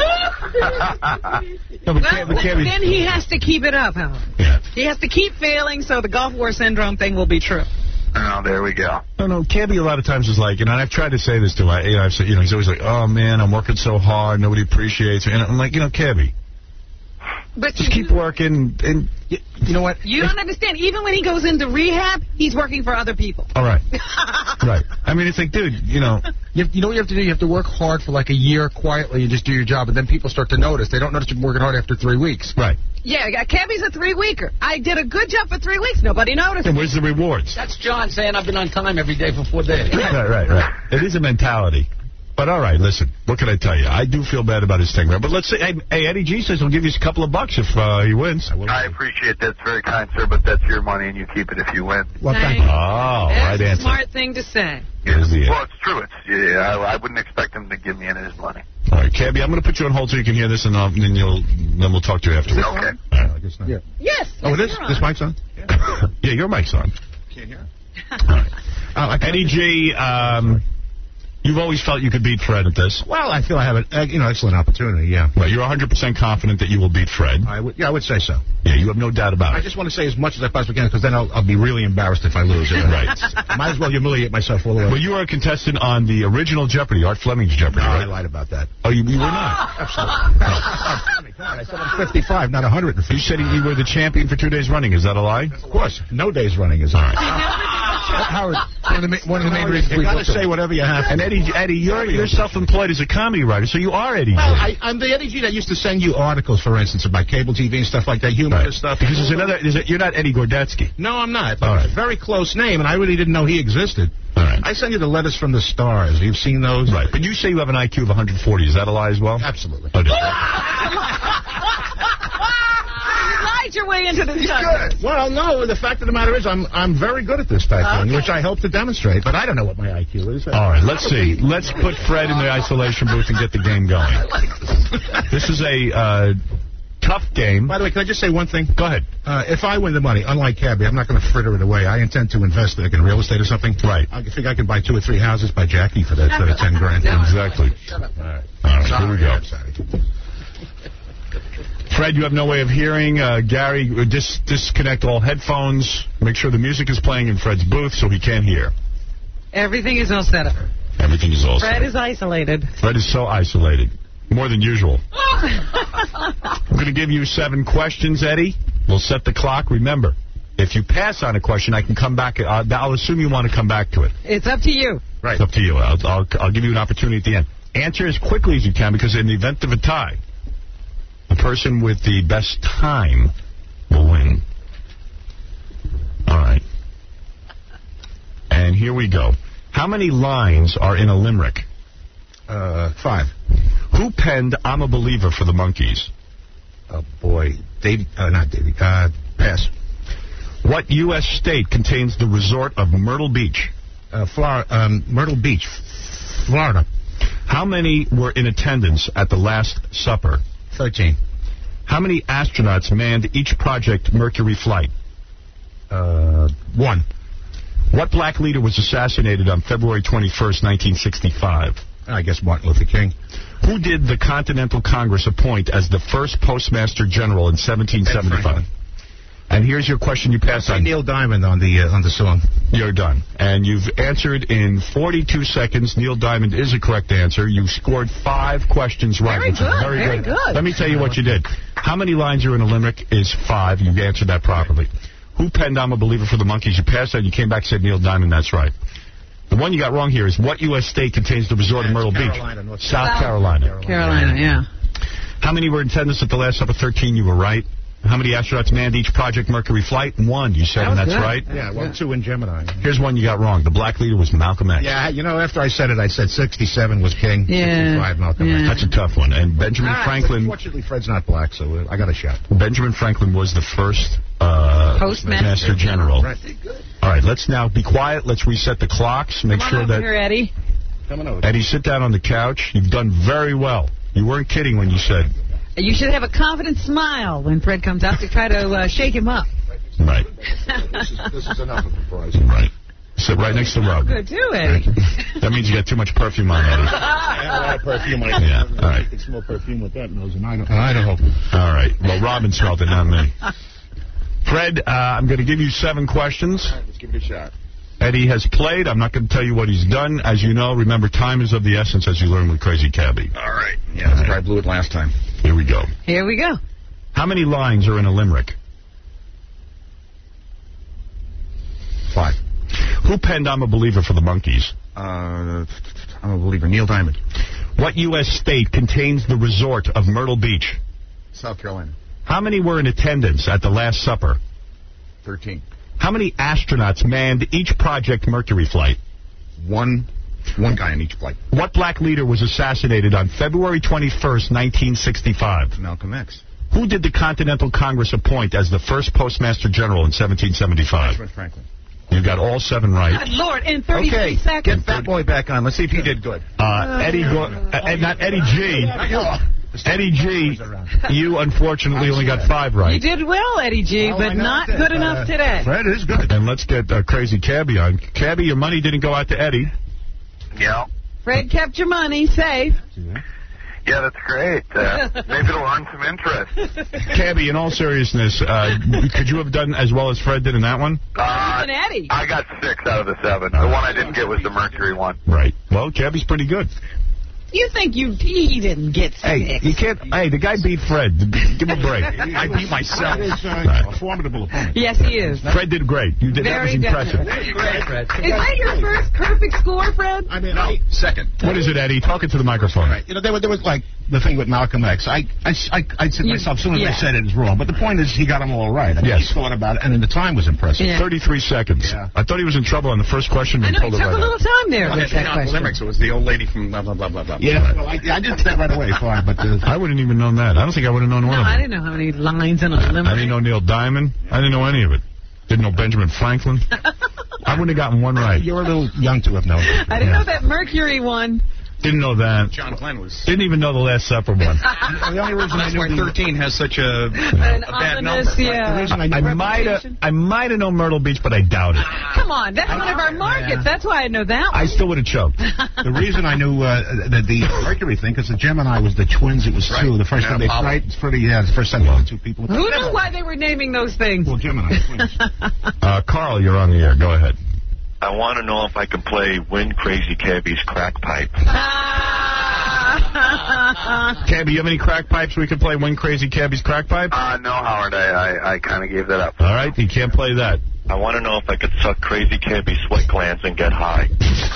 No, but Well, Cab- but Cabby- then he has to keep it up, Howard. Yeah. He has to keep failing so the Gulf War syndrome thing will be true. Oh, there we go. No, no, Cabby a lot of times is like, you know, and I've tried to say this to him. I, you know, I've said, you know, he's always like, oh, man, I'm working so hard. Nobody appreciates me. And I'm like, you know, Cabby, But just you, keep working. And you, you know what? you don't understand. Even when he goes into rehab, he's working for other people. All right. Right. I mean, it's like, dude, you know. You, you know what you have to do? You have to work hard for like a year quietly and just do your job, and then people start to notice. They don't notice you're working hard after three weeks. Right. Yeah, Cabby's a three-weeker. I did a good job for three weeks. Nobody noticed. And where's the rewards? That's John saying I've been on time every day for four days. Right, right, right. It is a mentality. But all right, listen, what can I tell you? I do feel bad about his thing. But let's say, hey, hey Eddie G says he'll give you a couple of bucks if uh, he wins. I appreciate that. It's very kind, sir, but that's your money, and you keep it if you win. Well, thank you. you. Oh, That's right a answer. smart thing to say. Here's the Well, it's true. It's yeah. I, I wouldn't expect him to give me any of his money. All right, Cabby, I'm going to put you on hold so you can hear this, and, I'll, and then you'll then we'll talk to you afterwards. Okay. All right. I guess not. Yeah. Yes. Oh, it is? you're This on. mic's on? Yeah, your mic's on. Can't hear. All right. Uh, Eddie G, um, you've always felt you could beat Fred at this. Well, I feel I have an uh, you know excellent opportunity, yeah. Right, you're one hundred percent confident that you will beat Fred. I would, yeah, I would say so. Yeah, you have no doubt about I it. just want to say as much as I possibly can, because then I'll, I'll be really embarrassed if I lose it. Right. Might as well humiliate myself all the way. Well, you are a contestant on the original Jeopardy, Art Fleming's Jeopardy, No, I right? lied about that. Oh, you, you were not? Absolutely. No. Come on, I said I'm fifty-five, not one hundred fifty. You said you were the champion for two days running. Is that a lie? Of course. No days running is all right. Howard, one of the, ma- one of the main reasons You we got to booked him. say whatever you have to. And Eddie, Eddie, you're you're self-employed as a comedy writer, so you are Eddie G. Well, I, I'm the Eddie G that used to send you articles, for instance, about cable T V and stuff like that, humor Right. and stuff. Because there's another. There's a, you're not Eddie Gordetsky. No, I'm not. But All right. it's a very close name, and I really didn't know he existed. All right. I send you the letters from the stars. You've seen those? Right. But you say you have an I Q of one hundred forty. Is that a lie as well? Absolutely. Oh, no. You lied your way into this. Good. Well, no, the fact of the matter is I'm I'm very good at this type of thing, which I hope to demonstrate, but I don't know what my I Q is. All right, let's see. Let's put Fred in the isolation booth and get the game going. This is a uh, tough game. By the way, can I just say one thing? Go ahead. Uh, if I win the money, unlike Cabby, I'm not going to fritter it away. I intend to invest it like in real estate or something. Right. I think I can buy two or three houses by Jackie for that for the ten grand. Exactly. All right. All right, Sorry, here we go. I'm sorry. Fred, you have no way of hearing. Uh, Gary, uh, dis- disconnect all headphones. Make sure the music is playing in Fred's booth so he can't hear. Everything is all set up. Everything is all Fred set. is isolated. Fred is so isolated. More than usual. I'm going to give you seven questions, Eddie. We'll set the clock. Remember, if you pass on a question, I can come back. Uh, I'll assume you want to come back to it. It's up to you. Right. It's up to you. I'll, I'll, I'll give you an opportunity at the end. Answer as quickly as you can, because in the event of a tie, the person with the best time will win. All right. And here we go. How many lines are in a limerick? Uh, five. Who penned I'm a Believer for the Monkees? Oh, boy. Davey, uh, not Davey. Uh, pass. What U S state contains the resort of Myrtle Beach? Uh, Florida, um, Myrtle Beach, Florida. How many were in attendance at the Last Supper? Thirteen. How many astronauts manned each Project Mercury flight? Uh, one. What black leader was assassinated on February twenty-first, nineteen sixty-five? I guess Martin Luther King. Who did the Continental Congress appoint as the first Postmaster General in seventeen seventy-five? And here's your question you passed on. Neil Diamond on the uh, on the song. You're done. And you've answered in forty-two seconds. Neil Diamond is a correct answer. You scored five questions right. Very which good. Is very, very good. good. Let me tell you what you did. How many lines are in a limerick is five. You answered that properly. Who penned I'm a Believer for the Monkees? You passed that. You came back and said Neil Diamond. That's right. The one you got wrong here is what U S state contains the resort yeah, of Myrtle Carolina, Beach? South, South Carolina. Carolina. Carolina, yeah. How many were in attendance at the Last Supper? thirteen. You were right. How many astronauts manned each Project Mercury flight? One, you said, that and that's good. right. Yeah, well, two in Gemini. Here's one you got wrong. The black leader was Malcolm X. Yeah, you know, after I said it, I said sixty-seven was King, yeah. sixty-five Malcolm yeah. X. That's a tough one. And Benjamin ah, Franklin... Fortunately, Fred's not black, so uh, I got a shot. Benjamin Franklin was the first uh, Postmaster General. Right. All right, let's now be quiet. Let's reset the clocks. Make Come sure on that... over here, Eddie. Coming over. Eddie, sit down on the couch. You've done very well. You weren't kidding when you said... You should have a confident smile when Fred comes out to try to uh, shake him up. Right. this, is, this is enough of a prize. Right. Sit right next to Rob. Good, too, Eddie. That means you got too much perfume on, Eddie. I have a lot of perfume. I yeah, all right. You can smell perfume with that nose, and I don't, I don't hope. All right. Well, Robin smelled it, not me. Fred, uh, I'm going to give you seven questions. All right, let's give it a shot. Eddie has played. I'm not going to tell you what he's done. As you know, remember, time is of the essence, as you learned with Crazy Cabby. All right. Yeah, that's where I blew it last time. Here we go. Here we go. How many lines are in a limerick? Five. Who penned I'm a Believer for the Monkees? Uh, I'm a Believer. Neil Diamond. What U S state contains the resort of Myrtle Beach? South Carolina. How many were in attendance at the Last Supper? Thirteen. How many astronauts manned each Project Mercury flight? One, one guy in each flight. What black leader was assassinated on February twenty-first, nineteen sixty-five? Malcolm X. Who did the Continental Congress appoint as the first Postmaster General in seventeen seventy-five? Benjamin Franklin. You got all seven right. Good Lord, in thirty-three okay, seconds. Get Fat Boy back on. Let's see if he did good. Uh, Eddie, Go uh, not Eddie G. Eddie G, you unfortunately only got five right. You did well, Eddie G, well, but not good uh, enough today. Fred is good. And let's get uh, Crazy Cabby on. Cabby, your money didn't go out to Eddie. Yeah. Fred kept your money safe. Yeah, that's great. Uh, maybe it'll earn some interest. Cabby, in all seriousness, uh, could you have done as well as Fred did in that one? Uh, Eddie. I got six out of the seven. The one I didn't get was the Mercury one. Right. Well, Cabby's pretty good. You think you he didn't get six? Hey, you can't. Hey, the guy beat Fred. Give him a break. I beat myself. That is uh, a formidable opponent. Yes, he is. Fred did great. You did. Very that was impressive. Great, Fred. Is that your first perfect score, Fred? I mean, I, second. What is it, Eddie? Talking to the microphone. Right. You know, there was, there was like the thing with Malcolm X. I, I, I, I said to myself, as soon as yeah. I said it, it's wrong. But the point is, he got them all right. I mean, yes. He thought about it, and then the time was impressive. Yeah. Thirty-three seconds. Yeah. I thought he was in trouble on the first question. I And know, he told took it right a little out. time there with that question. Limericks, it was the old lady from blah, blah, blah, blah, blah. Yeah, well, I, I did that right away, fine, but... Uh, I wouldn't even known that. I don't think I would have known one No, of them. I didn't know how many lines in a limerick. I didn't know Neil Diamond. I didn't know any of it. Didn't know Benjamin Franklin. I wouldn't have gotten one right. You're a little young to have known. I didn't Yeah. know that Mercury one. Didn't know that. John Glenn was... Didn't even know the Last Supper one. The only reason I That's knew why the- thirteen has such a, An a bad ominous, number. yeah. The reason I I knew might have. I might have known Myrtle Beach, but I doubt it. Come on, that's one of our markets. That's why I know that one. I still would have choked. The reason I knew uh, the, the Mercury thing, because the Gemini was the twins, it was Right. two. The first Yeah, time they Apollo. right, it's pretty, yeah, it's the first time they had two people. Who knew why they were naming those things? Well, Gemini twins. Uh, Carl, you're on the air. Go ahead. I want to know if I can play Win Crazy Cabby's crack pipe. Cabby, you have any crack pipes we can play Win Crazy Cabby's crack pipe? Uh, no, Howard, I, I, I kind of gave that up. All right, you can't play that. I want to know if I could suck Crazy Cabby's sweat glands and get high.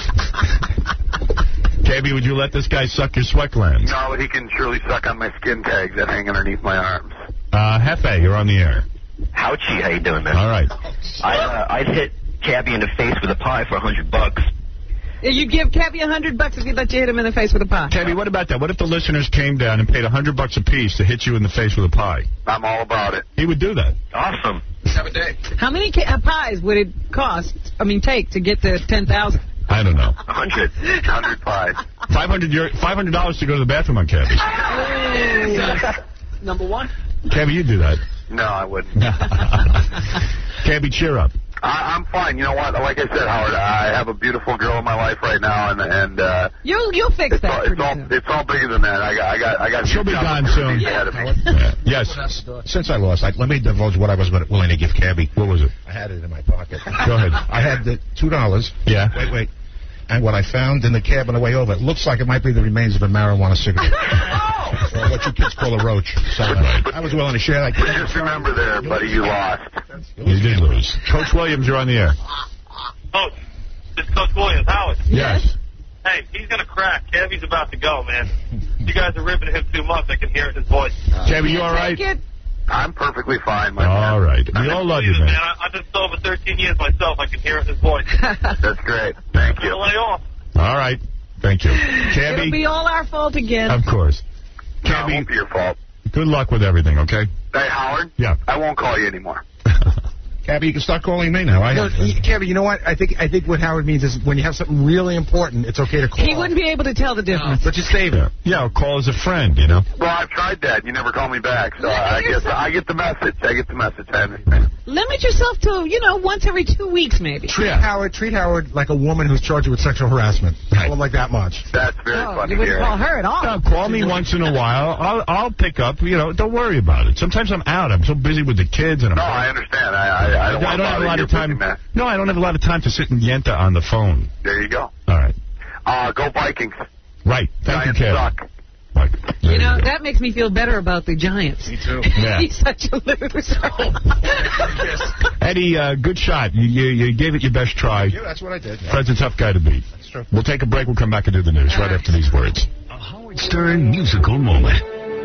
Cabby, would you let this guy suck your sweat glands? No, but he can surely suck on my skin tags that hang underneath my arms. Uh, Hefe, you're on the air. Howchi, how you doing, man? All right. I, uh, I'd hit Cabby in the face with a pie for a hundred bucks. You'd give Cabby a hundred bucks if he'd let you hit him in the face with a pie. Cabby, what about that? What if the listeners came down and paid a hundred bucks a piece to hit you in the face with a pie? I'm all about it. He would do that. Awesome. Have a day. How many ca- uh, pies would it cost, I mean, take to get to ten thousand? I don't know. one hundred. one hundred five. five hundred dollars five hundred dollars to go to the bathroom on Cabby. Number one. Cabby, you do that. No, I wouldn't. Cabby, cheer up. I, I'm fine. You know what? Like I said, Howard, I have a beautiful girl in my life right now, and and uh, You'll you'll fix it's all, that. it's all it's all bigger than that. I got I got I got. She'll be gone soon. Ahead of me. Yeah. Yes. Since I lost, I, let me divulge what I was willing to give Cabby. What was it? I had it in my pocket. Go ahead. I had the two dollars. Yeah. Wait, wait. And what I found in the cab on the way over, it looks like it might be the remains of a marijuana cigarette. Or what you kids call a roach. So uh, I was willing to share that. But just remember there, buddy, you lost. You did lose. Coach Williams, you're on the air. Oh, this is Coach Williams. Howard. Yes. Hey, he's going to crack. Cabby's about to go, man. You guys are ripping him too much. I can hear it in his voice. Cabby, you all right? I'm perfectly fine, my All man. right. We all love you, man. man. I, I've been sober thirteen years myself. I can hear it in his voice. That's great. Thank you. Lay off. All right. Thank you. Cabby. It'll be all our fault again. Of course. No, it Cabby, won't be your fault. good luck with everything, okay? Hey, Howard? Yeah. I won't call you anymore. Cabby, you can start calling me now. I No, have, y- Cabby, you know what? I think I think what Howard means is when you have something really important, it's okay to call. He wouldn't be able to tell the difference. But just save it. Yeah, or call as a friend, you know? Well, I've tried that. You never call me back, so I get the, I get the message. I get the message. I understand. Limit yourself to, you know, once every two weeks, maybe. Treat Howard treat Howard like a woman who's charged with sexual harassment. Call him like that much. That's very Oh, funny. you wouldn't here. call her at all. No, call me once in a while. I'll I'll pick up. You know, don't worry about it. Sometimes I'm out. I'm so busy with the kids, and I'm. No, I understand. I I, I don't, I want don't have a lot to of time. No, I don't have a lot of time to sit and yenta on the phone. There you go. All right. Uh, go Vikings. Right. Thank Giants you, Cabby. suck. Right. There You know, go. that makes me feel better about the Giants. Me too. Yeah. He's such a loser. Eddie, uh, good shot. You, you you gave it your best try. yeah, that's what I did. Yeah. Fred's a tough guy to beat. That's true. We'll take a break. We'll come back and do the news right after these words. A Howard Stern musical moment.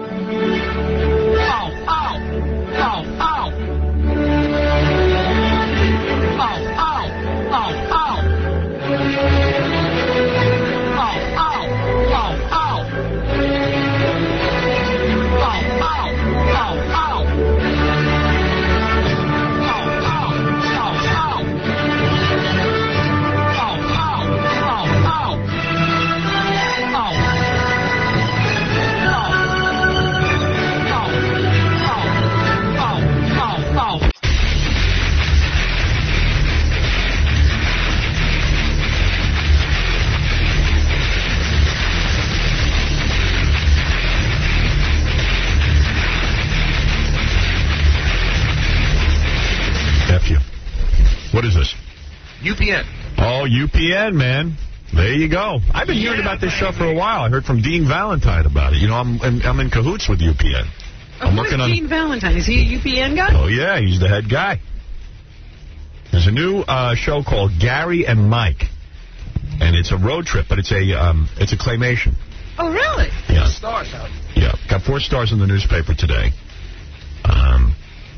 Ow, ow, ow, ow. Ow, ow, ow, ow. Ow, ow, ow, ow. Ow, ow, ow, ow. Ow, ow, ow, ow. Ow, ow, ow, ow. Ow. F you. What is this? U P N. Oh, U P N, man. There you go. I've been hearing about this show for a while. I heard from Dean Valentine about it. You know, I'm I'm, I'm in cahoots with U P N. I'm Who is working on. Dean Valentine? Is he a U P N guy? Oh yeah, he's the head guy. There's a new uh, show called Gary and Mike, and it's a road trip, but it's a um, it's a claymation. Oh, really? Yeah. Stars out. Yeah, got four stars in the newspaper today. Um,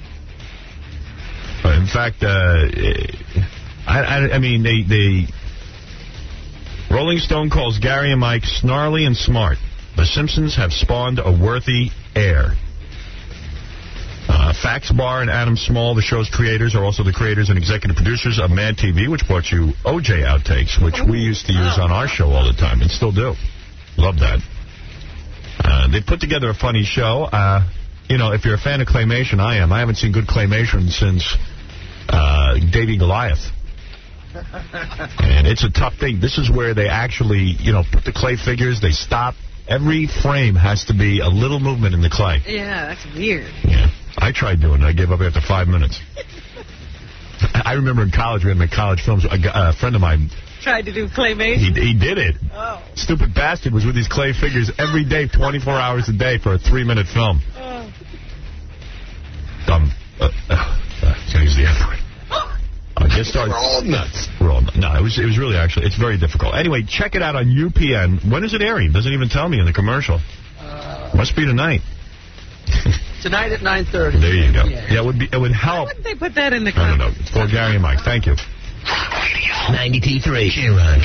but in fact, uh, I, I, I mean, they, they Rolling Stone calls Gary and Mike snarly and smart. The Simpsons have spawned a worthy heir. Uh, Fax Bar and Adam Small, the show's creators, are also the creators and executive producers of Mad T V, which brought you O J Outtakes, which we used to use on our show all the time and still do. Love that. Uh, they put together a funny show. Uh, you know, if you're a fan of claymation, I am. I haven't seen good claymation since uh, Davey Goliath. And it's a tough thing. This is where they actually, you know, put the clay figures, they stop. Every frame has to be a little movement in the clay. Yeah, that's weird. Yeah. I tried doing it. I gave up after five minutes. I remember in college, we had my college films. A, a friend of mine, Tried to do claymation. he, he did it. Oh. Stupid bastard was with these clay figures every day, twenty-four hours a day for a three-minute film. Oh. Dumb. Uh, uh, uh, can't use the F word. Uh, just started. We're all nuts. We're all nuts. No, it was, it was really actually, it's very difficult. Anyway, check it out on U P N. When is it airing? Doesn't even tell me in the commercial. Uh, Must be tonight. tonight at nine thirty. There you go. Yeah. Yeah, it would be. It would help. Why wouldn't they put that in the I don't know. It's for Gary and Mike. Thank you. ninety-two point three K-Rock.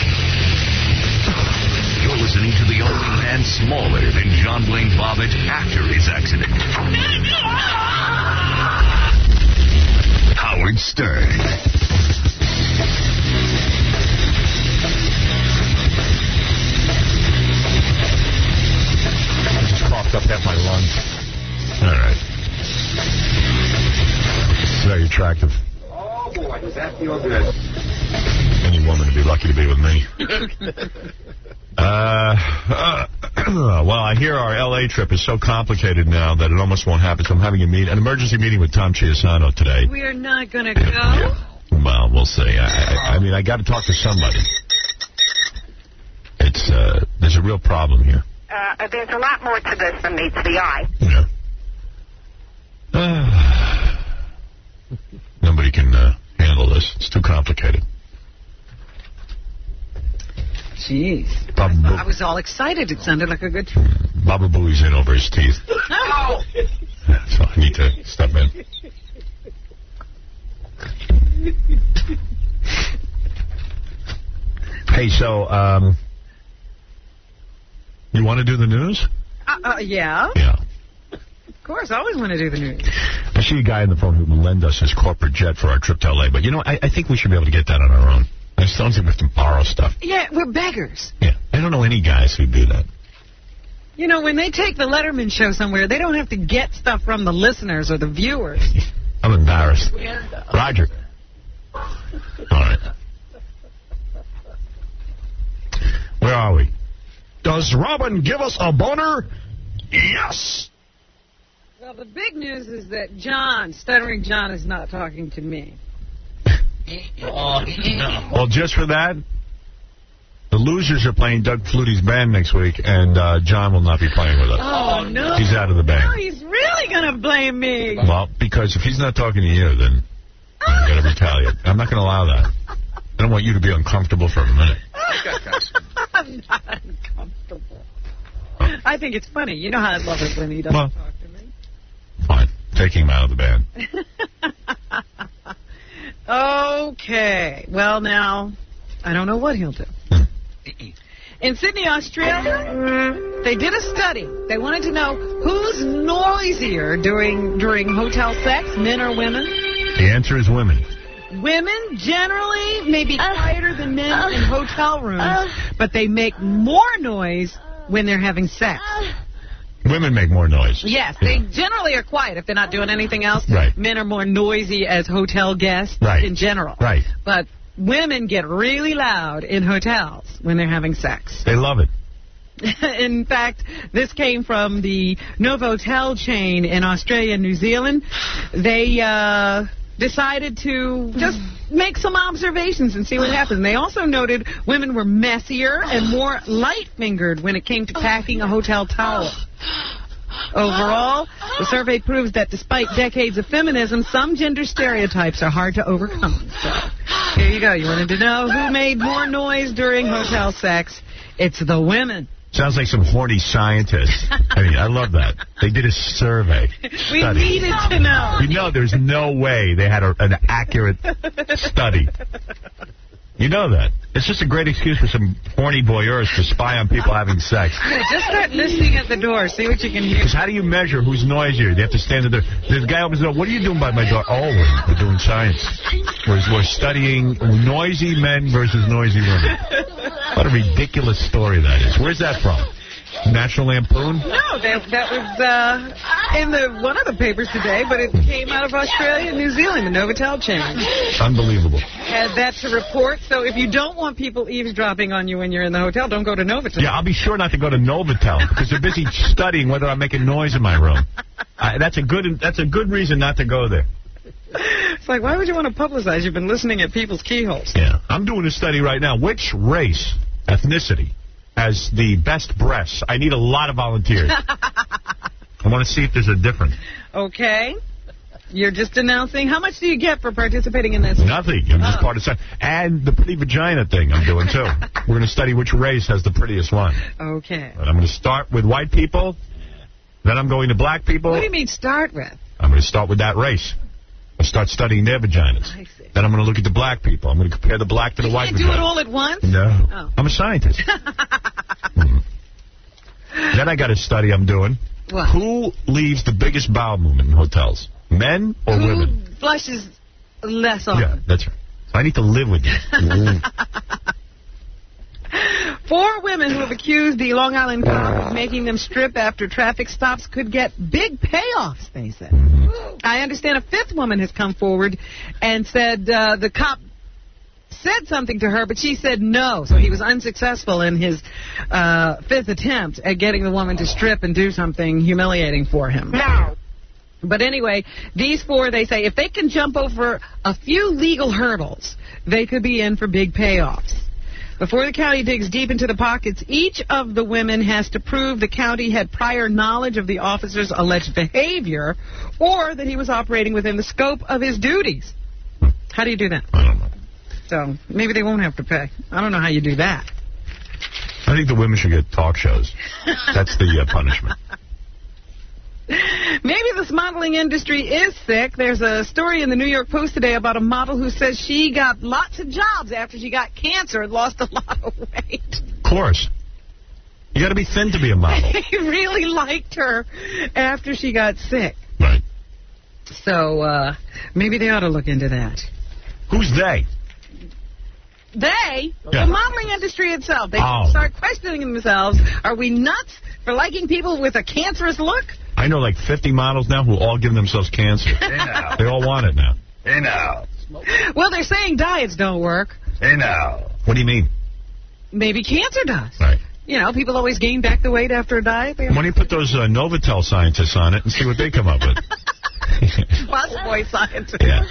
You're listening to the only man smaller than John Wayne Bobbitt after his accident. Howard Stern. attractive. Oh, boy, does that feel good. Any woman would be lucky to be with me. Uh, uh, well, I hear our L A trip is so complicated now that it almost won't happen. So I'm having a meet, an emergency meeting with Tom Chiasano today. We're not going to go? Well, we'll see. I, I, I mean, I got to talk to somebody. It's uh, there's a real problem here. Uh, there's a lot more to this than meets the eye. Yeah. Uh, nobody can uh, handle this. It's too complicated. Jeez. Baba I, Boo- I was all excited. It sounded like a good trip. Baba Booey's in over his teeth. Oh. So I need to step in. Hey, so, um, you want to do the news? Uh, uh, yeah. Yeah. Of course, I always want to do the news. I see a guy on the phone who will lend us his corporate jet for our trip to L A, but, you know, I, I think we should be able to get that on our own. I just don't think we have to borrow stuff. Yeah, we're beggars. Yeah, I don't know any guys who do that. You know, when they take the Letterman show somewhere, they don't have to get stuff from the listeners or the viewers. I'm embarrassed. Roger. All right. Where are we? Does Robin give us a boner? Yes. Well, the big news is that John, Stuttering John, is not talking to me. Well, just for that, the Losers are playing Doug Flutie's band next week, and uh, John will not be playing with us. Oh, no. He's out of the band. No, he's really going to blame me. Well, because if he's not talking to you, then I'm going to retaliate. I'm not going to allow that. I don't want you to be uncomfortable for a minute. I'm not uncomfortable. I think it's funny. You know how I love it when he doesn't Well, talk to me. Fine. Taking him out of the band. Okay. Well, now, I don't know what he'll do. In Sydney, Australia, they did a study. They wanted to know who's noisier during during hotel sex, men or women. The answer is women. Women generally may be quieter than men in hotel rooms, but they make more noise when they're having sex. Women make more noise. Yes, they generally are quiet if they're not doing anything else. Right. Men are more noisy as hotel guests Right. in general. Right. But women get really loud in hotels when they're having sex. They love it. In fact, this came from the Novotel chain in Australia and New Zealand. They uh, decided to just make some observations and see what happens. They also noted women were messier and more light-fingered when it came to packing a hotel towel. Overall, the survey proves that despite decades of feminism, some gender stereotypes are hard to overcome. So, here you go. You wanted to know who made more noise during hotel sex? It's the women. Sounds like some horny scientists. I mean, I love that. They did a survey. We study. needed to know. You know, there's no way they had a, an accurate study. You know that. It's just a great excuse for some horny voyeurs to spy on people having sex. Yeah, just start listening at the door. See what you can hear. Because how do you measure who's noisier? They have to stand at the door. The guy opens the door. What are you doing by my door? Oh, we're, we're doing science. We're, we're studying noisy men versus noisy women. What a ridiculous story that is. Where's that from? National Lampoon? No, that, that was uh, in the one of the papers today, but it came out of Australia and New Zealand, the Novotel chain. Unbelievable. Had that to report. So if you don't want people eavesdropping on you when you're in the hotel, don't go to Novotel. Yeah, I'll be sure not to go to Novotel because they're busy studying whether I'm making noise in my room. I, that's a good that's a good reason not to go there. It's like, why would you want to publicize? You've been listening at people's keyholes. Yeah. I'm doing a study right now. Which race, ethnicity, has the best breasts? I need a lot of volunteers. I want to see if there's a difference. Okay. You're just announcing. How much do you get for participating in this? Nothing. I'm just Oh. part of the And the pretty vagina thing I'm doing, too. We're going to study which race has the prettiest one. Okay. And I'm going to start with white people. Then I'm going to black people. What do you mean start with? I'm going to start with that race. I'll start studying their vaginas. I see. Then I'm going to look at the black people. I'm going to compare the black to the You white can't vagina. do it all at once? No. Oh. I'm a scientist. Mhm. Then I got a study I'm doing. What? Who leaves the biggest bowel movement in hotels? Men or Who women? flushes less often? Yeah, that's right. So I need to live with you. Four women who have accused the Long Island cop of making them strip after traffic stops could get big payoffs, they said. I understand a fifth woman has come forward and said uh, the cop said something to her, but she said no. So he was unsuccessful in his uh, fifth attempt at getting the woman to strip and do something humiliating for him. No. But anyway, these four, they say, if they can jump over a few legal hurdles, they could be in for big payoffs. Before the county digs deep into the pockets, each of the women has to prove the county had prior knowledge of the officer's alleged behavior or that he was operating within the scope of his duties. How do you do that? I don't know. So maybe they won't have to pay. I don't know how you do that. I think the women should get talk shows. That's the uh, punishment. Maybe this modeling industry is sick. There's a story in the New York Post today about a model who says she got lots of jobs after she got cancer and lost a lot of weight. Of course. You got to be thin to be a model. He really liked her after she got sick. Right. So uh, maybe they ought to look into that. Who's they? They, Yeah. the modeling industry itself, they Oh. start questioning themselves. Are we nuts for liking people with a cancerous look? I know like fifty models now who all give themselves cancer. Hey now. They all want it now. Hey now. Well, they're saying diets don't work. Hey now. What do you mean? Maybe cancer does. Right. You know, people always gain back the weight after a diet. They Why don't you put those uh, Novotel scientists on it and see what they come up with? Bus boy scientists. Yeah.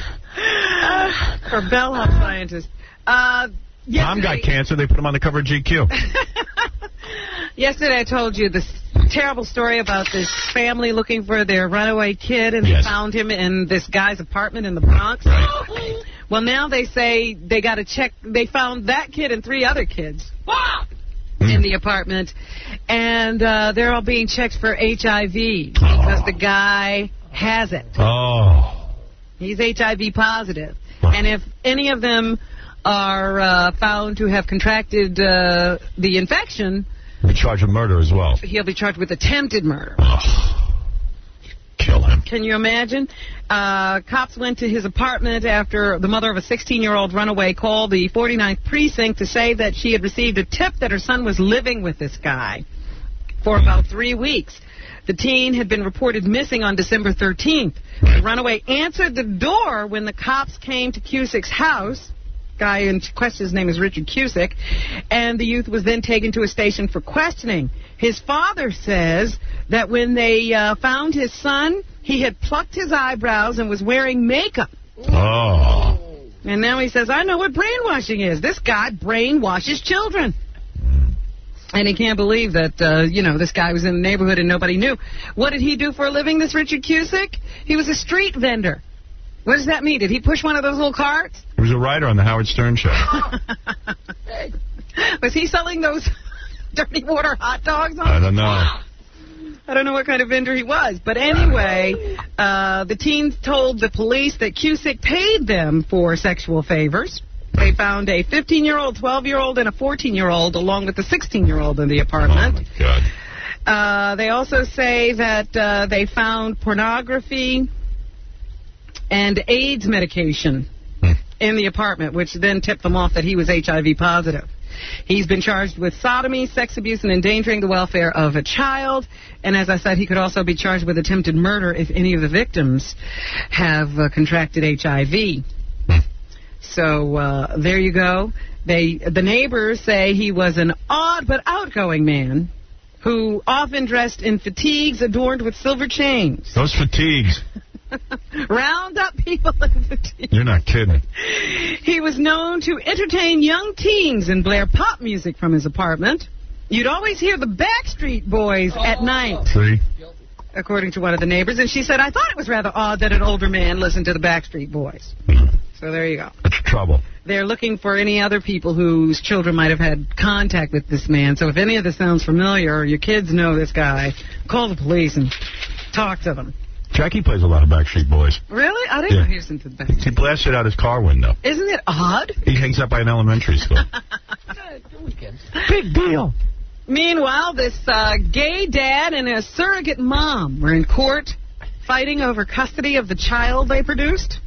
Uh, or bellhop scientists. Uh, Tom got cancer. They put him on the cover of G Q. Yesterday I told you this terrible story about this family looking for their runaway kid, and Yes. they found him in this guy's apartment in the Bronx. Right. Well, now they say they got to check. They found that kid and three other kids Mm. in the apartment, and uh, they're all being checked for H I V because Oh. the guy has it. Oh. He's H I V positive. And if any of them are uh, found to have contracted uh, the infection, Be charged with murder as well. he'll be charged with attempted murder. Oh. Kill him. Can you imagine? Uh, cops went to his apartment after the mother of a sixteen-year-old runaway called the forty-ninth precinct to say that she had received a tip that her son was living with this guy for about three weeks. The teen had been reported missing on December thirteenth. The runaway answered the door when the cops came to Cusick's house. Guy in question, his name is Richard Cusick, and the youth was then taken to a station for questioning. His father says that when they uh, found his son, he had plucked his eyebrows and was wearing makeup. Oh. And now he says, I know what brainwashing is. This guy brainwashes children. And he can't believe that, uh, you know, this guy was in the neighborhood and nobody knew. What did he do for a living, this Richard Cusick? He was a street vendor. What does that mean? Did he push one of those little carts? He was a writer on the Howard Stern show. Was he selling those dirty water hot dogs on? I don't know. I don't know what kind of vendor he was. But anyway, uh, the teens told the police that Cusick paid them for sexual favors. They found a fifteen-year-old, twelve-year-old, and a fourteen-year-old, along with the sixteen-year-old in the apartment. Oh, my God. Uh, they also say that uh, they found pornography and AIDS medication Hmm. in the apartment, which then tipped them off that he was H I V positive. He's been charged with sodomy, sex abuse, and endangering the welfare of a child. And as I said, he could also be charged with attempted murder if any of the victims have uh, contracted H I V. So uh, there you go. They, the neighbors say he was an odd but outgoing man who often dressed in fatigues adorned with silver chains. Those fatigues. Round up people in fatigues. You're not kidding. He was known to entertain young teens and blare pop music from his apartment. You'd always hear the Backstreet Boys at night, See? according to one of the neighbors. And she said, I thought it was rather odd that an older man listened to the Backstreet Boys. So there you go. That's trouble. They're looking for any other people whose children might have had contact with this man. So if any of this sounds familiar or your kids know this guy, call the police and talk to them. Jackie plays a lot of Backstreet Boys. Really? I didn't Yeah. know he was into the Backstreet. He blasted out his car window. Isn't it odd? He hangs out by an elementary school. Big deal. Meanwhile, this uh, gay dad and a surrogate mom were in court fighting over custody of the child they produced.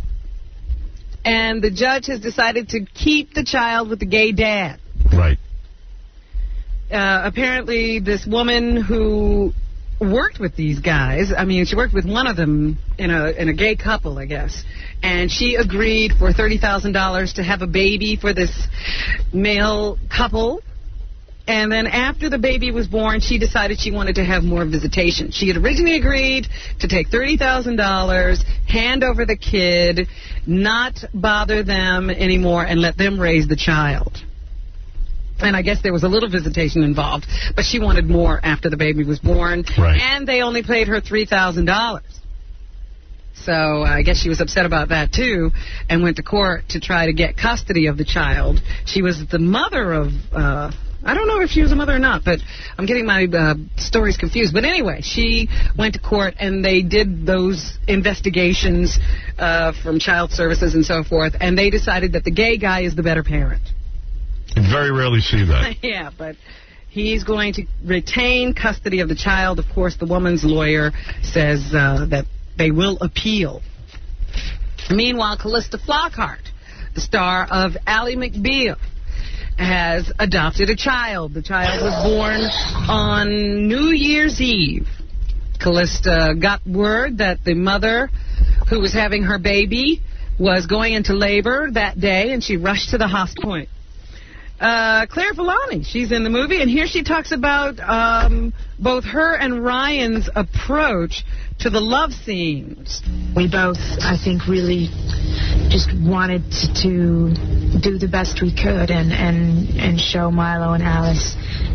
And the judge has decided to keep the child with the gay dad. Right. uh, apparently this woman who worked with these guys, I mean, she worked with one of them in a in a gay couple, I guess, and she agreed for thirty thousand dollars to have a baby for this male couple. And then after the baby was born, she decided she wanted to have more visitation. She had originally agreed to take thirty thousand dollars, hand over the kid, not bother them anymore, and let them raise the child. And I guess there was a little visitation involved, but she wanted more after the baby was born. Right. And they only paid her three thousand dollars. So I guess she was upset about that, too, and went to court to try to get custody of the child. She was the mother of... Uh, I don't know if she was a mother or not, but I'm getting my uh, stories confused. But anyway, she went to court, and they did those investigations uh, from child services and so forth, and they decided that the gay guy is the better parent. You very rarely see that. Yeah, but he's going to retain custody of the child. Of course, the woman's lawyer says uh, that they will appeal. Meanwhile, Callista Flockhart, the star of Ally McBeal, has adopted a child. The child was born on New Year's Eve. Callista got word that the mother who was having her baby was going into labor that day, and she rushed to the hospital. Uh, Claire Filani, she's in the movie, and here she talks about um, both her and Ryan's approach to the love scenes. We both, I think, really just wanted to, to do the best we could and, and, and show Milo and Alice.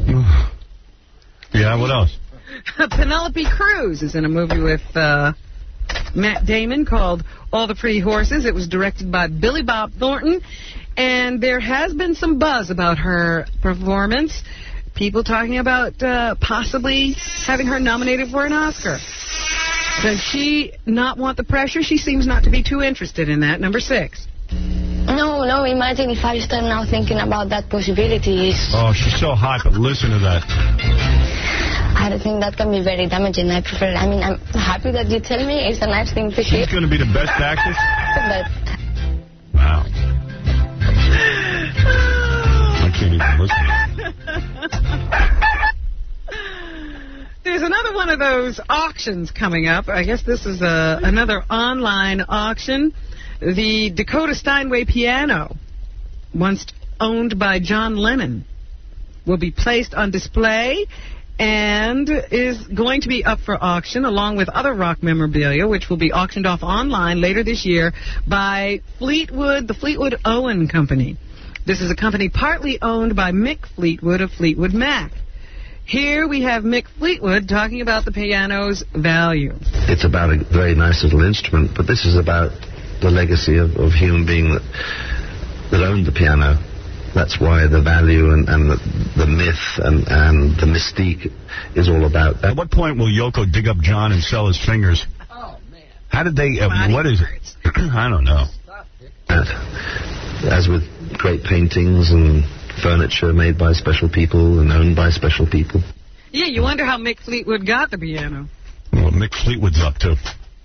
Yeah, what else? Penelope Cruz is in a movie with uh, Matt Damon called All the Pretty Horses. It was directed by Billy Bob Thornton, and there has been some buzz about her performance. People talking about uh, possibly having her nominated for an Oscar. Does she not want the pressure? She seems not to be too interested in that. Number six. No, no, imagine if I start now thinking about that possibility. Oh, she's so hot, but listen to that. I don't think that can be very damaging. I prefer, I mean, I'm happy that you tell me. It's a nice thing to hear. She's going to be the best actress? But... Wow. I can't even listen. There's another one of those auctions coming up. I guess this is a, another online auction. The Dakota Steinway piano, once owned by John Lennon, will be placed on display and is going to be up for auction along with other rock memorabilia, which will be auctioned off online later this year by Fleetwood, the Fleetwood Owen Company. This is a company partly owned by Mick Fleetwood of Fleetwood Mac. Here we have Mick Fleetwood talking about the piano's value. It's about a very nice little instrument, but this is about the legacy of, of human being that, that owned the piano. That's why the value and, and the, the myth and, and the mystique is all about that. At what point will Yoko dig up John and sell his fingers? Oh, man. How did they, uh, what is it? I don't know. As with great paintings and furniture made by special people and owned by special people. Yeah, you wonder how Mick Fleetwood got the piano. Well, Mick Fleetwood's up to.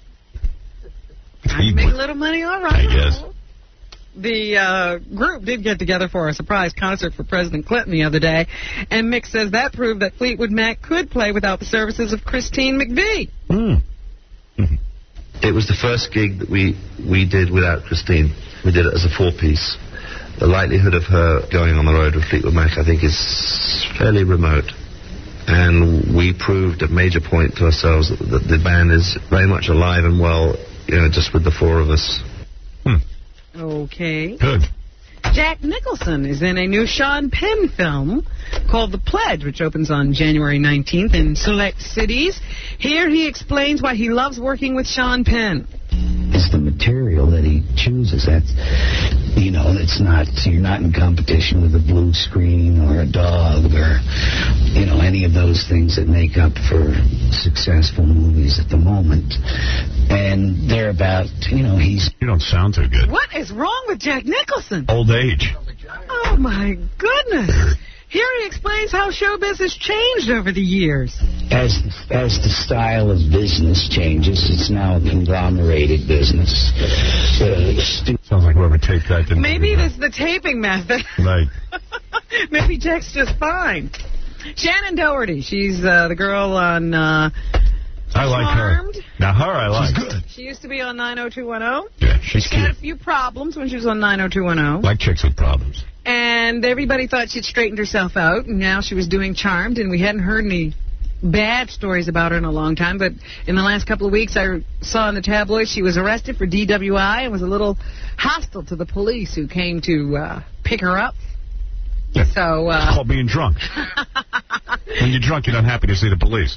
I make a little money, all right. I guess. The uh, group did get together for a surprise concert for President Clinton the other day, and Mick says that proved that Fleetwood Mac could play without the services of Christine McVie. Mm. Mm-hmm. It was the first gig that we, we did without Christine. We did it as a four-piece. The likelihood of her going on the road with Fleetwood Mac, I think, is fairly remote. And we proved at major point to ourselves that, that the band is very much alive and well, you know, just with the four of us. Hmm. Okay. Good. Jack Nicholson is in a new Sean Penn film called The Pledge, which opens on January nineteenth in select cities. Here he explains why he loves working with Sean Penn. It's the material that he chooses. That's, you know, it's not, you're not in competition with a blue screen or a dog or, you know, any of those things that make up for successful movies at the moment. And they're about, you know, he's... You don't sound too good. What is wrong with Jack Nicholson? Old age. Oh, my goodness. Here he explains how showbiz has changed over the years. As as the style of business changes, it's now a conglomerated business. Uh, Sounds like whoever taped that didn't. Maybe it is the taping method. Right. Maybe Jack's just fine. Shannon Doherty. She's uh, the girl on uh, I like Charmed. her. Now, her I like. She's good. She used to be on nine oh two one oh. Yeah, she's She had cute. a few problems when she was on nine oh two one oh. Like chicks with problems. And everybody thought she'd straightened herself out, and now she was doing Charmed, and we hadn't heard any bad stories about her in a long time. But in the last couple of weeks, I saw in the tabloids she was arrested for D W I and was a little hostile to the police who came to uh, pick her up. Yeah. So uh, It's called being drunk. When you're drunk, you're not happy to see the police.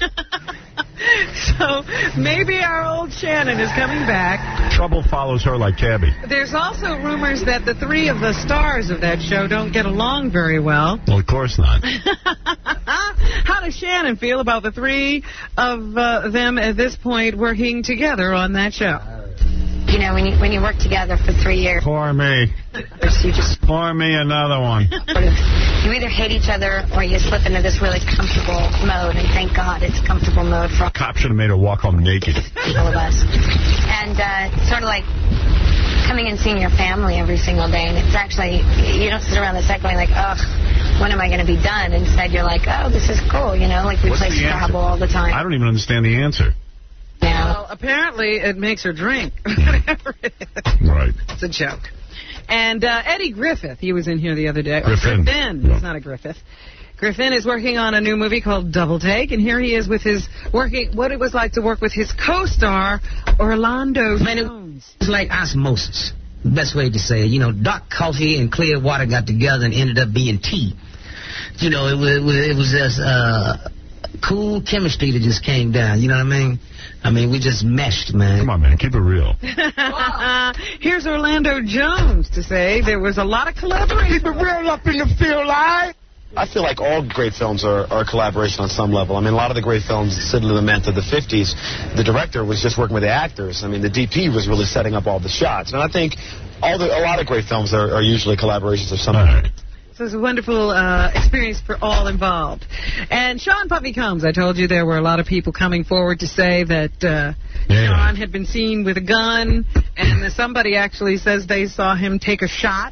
So maybe our old Shannon is coming back. Trouble follows her like Cabby. There's also rumors that the three of the stars of that show don't get along very well. Well, of course not. How does Shannon feel about the three of uh, them at this point working together on that show? You know, when you when you work together for three years, Pour me. you just Pour me another one. sort of, you either hate each other or you slip into this really comfortable mode, and thank God it's comfortable mode for Cop should have made her walk home naked. all of us. And uh, it's sort of like coming and seeing your family every single day, and it's actually, you don't sit around the set going like, ugh, when am I going to be done? Instead, you're like, oh, this is cool, you know, like we What's play the answer? Scrabble all the time. I don't even understand the answer. Well, apparently it makes her drink. Whatever it is. Right. It's a joke. And uh, Eddie Griffith, he was in here the other day. Griffin. Griffin. Yeah. It's not a Griffith. Griffin is working on a new movie called Double Take, and here he is with his working, what it was like to work with his co-star, Orlando Man, it Jones. was like osmosis. Best way to say it. You know, dark coffee and clear water got together and ended up being tea. You know, it was, it was, it was just uh, cool chemistry that just came down. You know what I mean? I mean, we just meshed, man. Come on, man. Keep it real. Here's Orlando Jones to say there was a lot of collaboration. Keep it real up in the field, lie. I feel like all great films are, are a collaboration on some level. I mean, a lot of the great films, Sid and Lament of the fifties, the director was just working with the actors. I mean, the D P was really setting up all the shots. And I think all the, a lot of great films are, are usually collaborations of some kind. So it's a wonderful uh, experience for all involved. And Sean Puffy Combs, I told you there were a lot of people coming forward to say that uh, Yeah. Sean had been seen with a gun, and somebody actually says they saw him take a shot.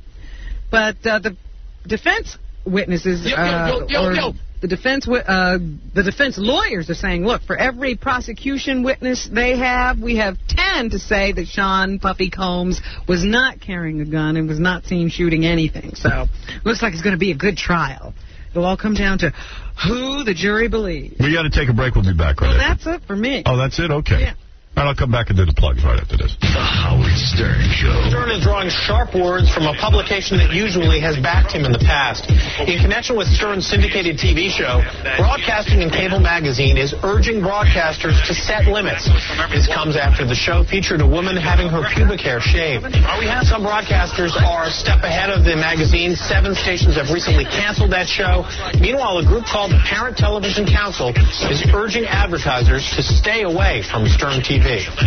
But uh, the defense witnesses, Yo, yo, uh, yo, yo, or yo. the defense, wi- uh, the defense lawyers are saying, look, for every prosecution witness they have, we have ten to say that Sean Puffy Combs was not carrying a gun and was not seen shooting anything. So looks like it's going to be a good trial. It'll all come down to who the jury believes. We got to take a break. We'll be back right Well, after. that's it for me. Oh, that's it? Okay. Yeah. All right, I'll come back and do the plugs right after this. The Howard Stern Show. Stern is drawing sharp words from a publication that usually has backed him in the past. In connection with Stern's syndicated T V show, Broadcasting and Cable Magazine is urging broadcasters to set limits. This comes after the show featured a woman having her pubic hair shaved. Some broadcasters are a step ahead of the magazine. Seven stations have recently canceled that show. Meanwhile, a group called the Parent Television Council is urging advertisers to stay away from Stern T V.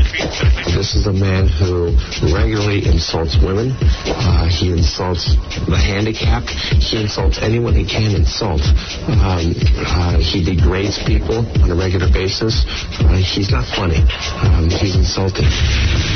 This is a man who regularly insults women. Uh, he insults the handicapped. He insults anyone he can insult. Um, uh, he degrades people on a regular basis. Uh, he's not funny. Um, he's insulting.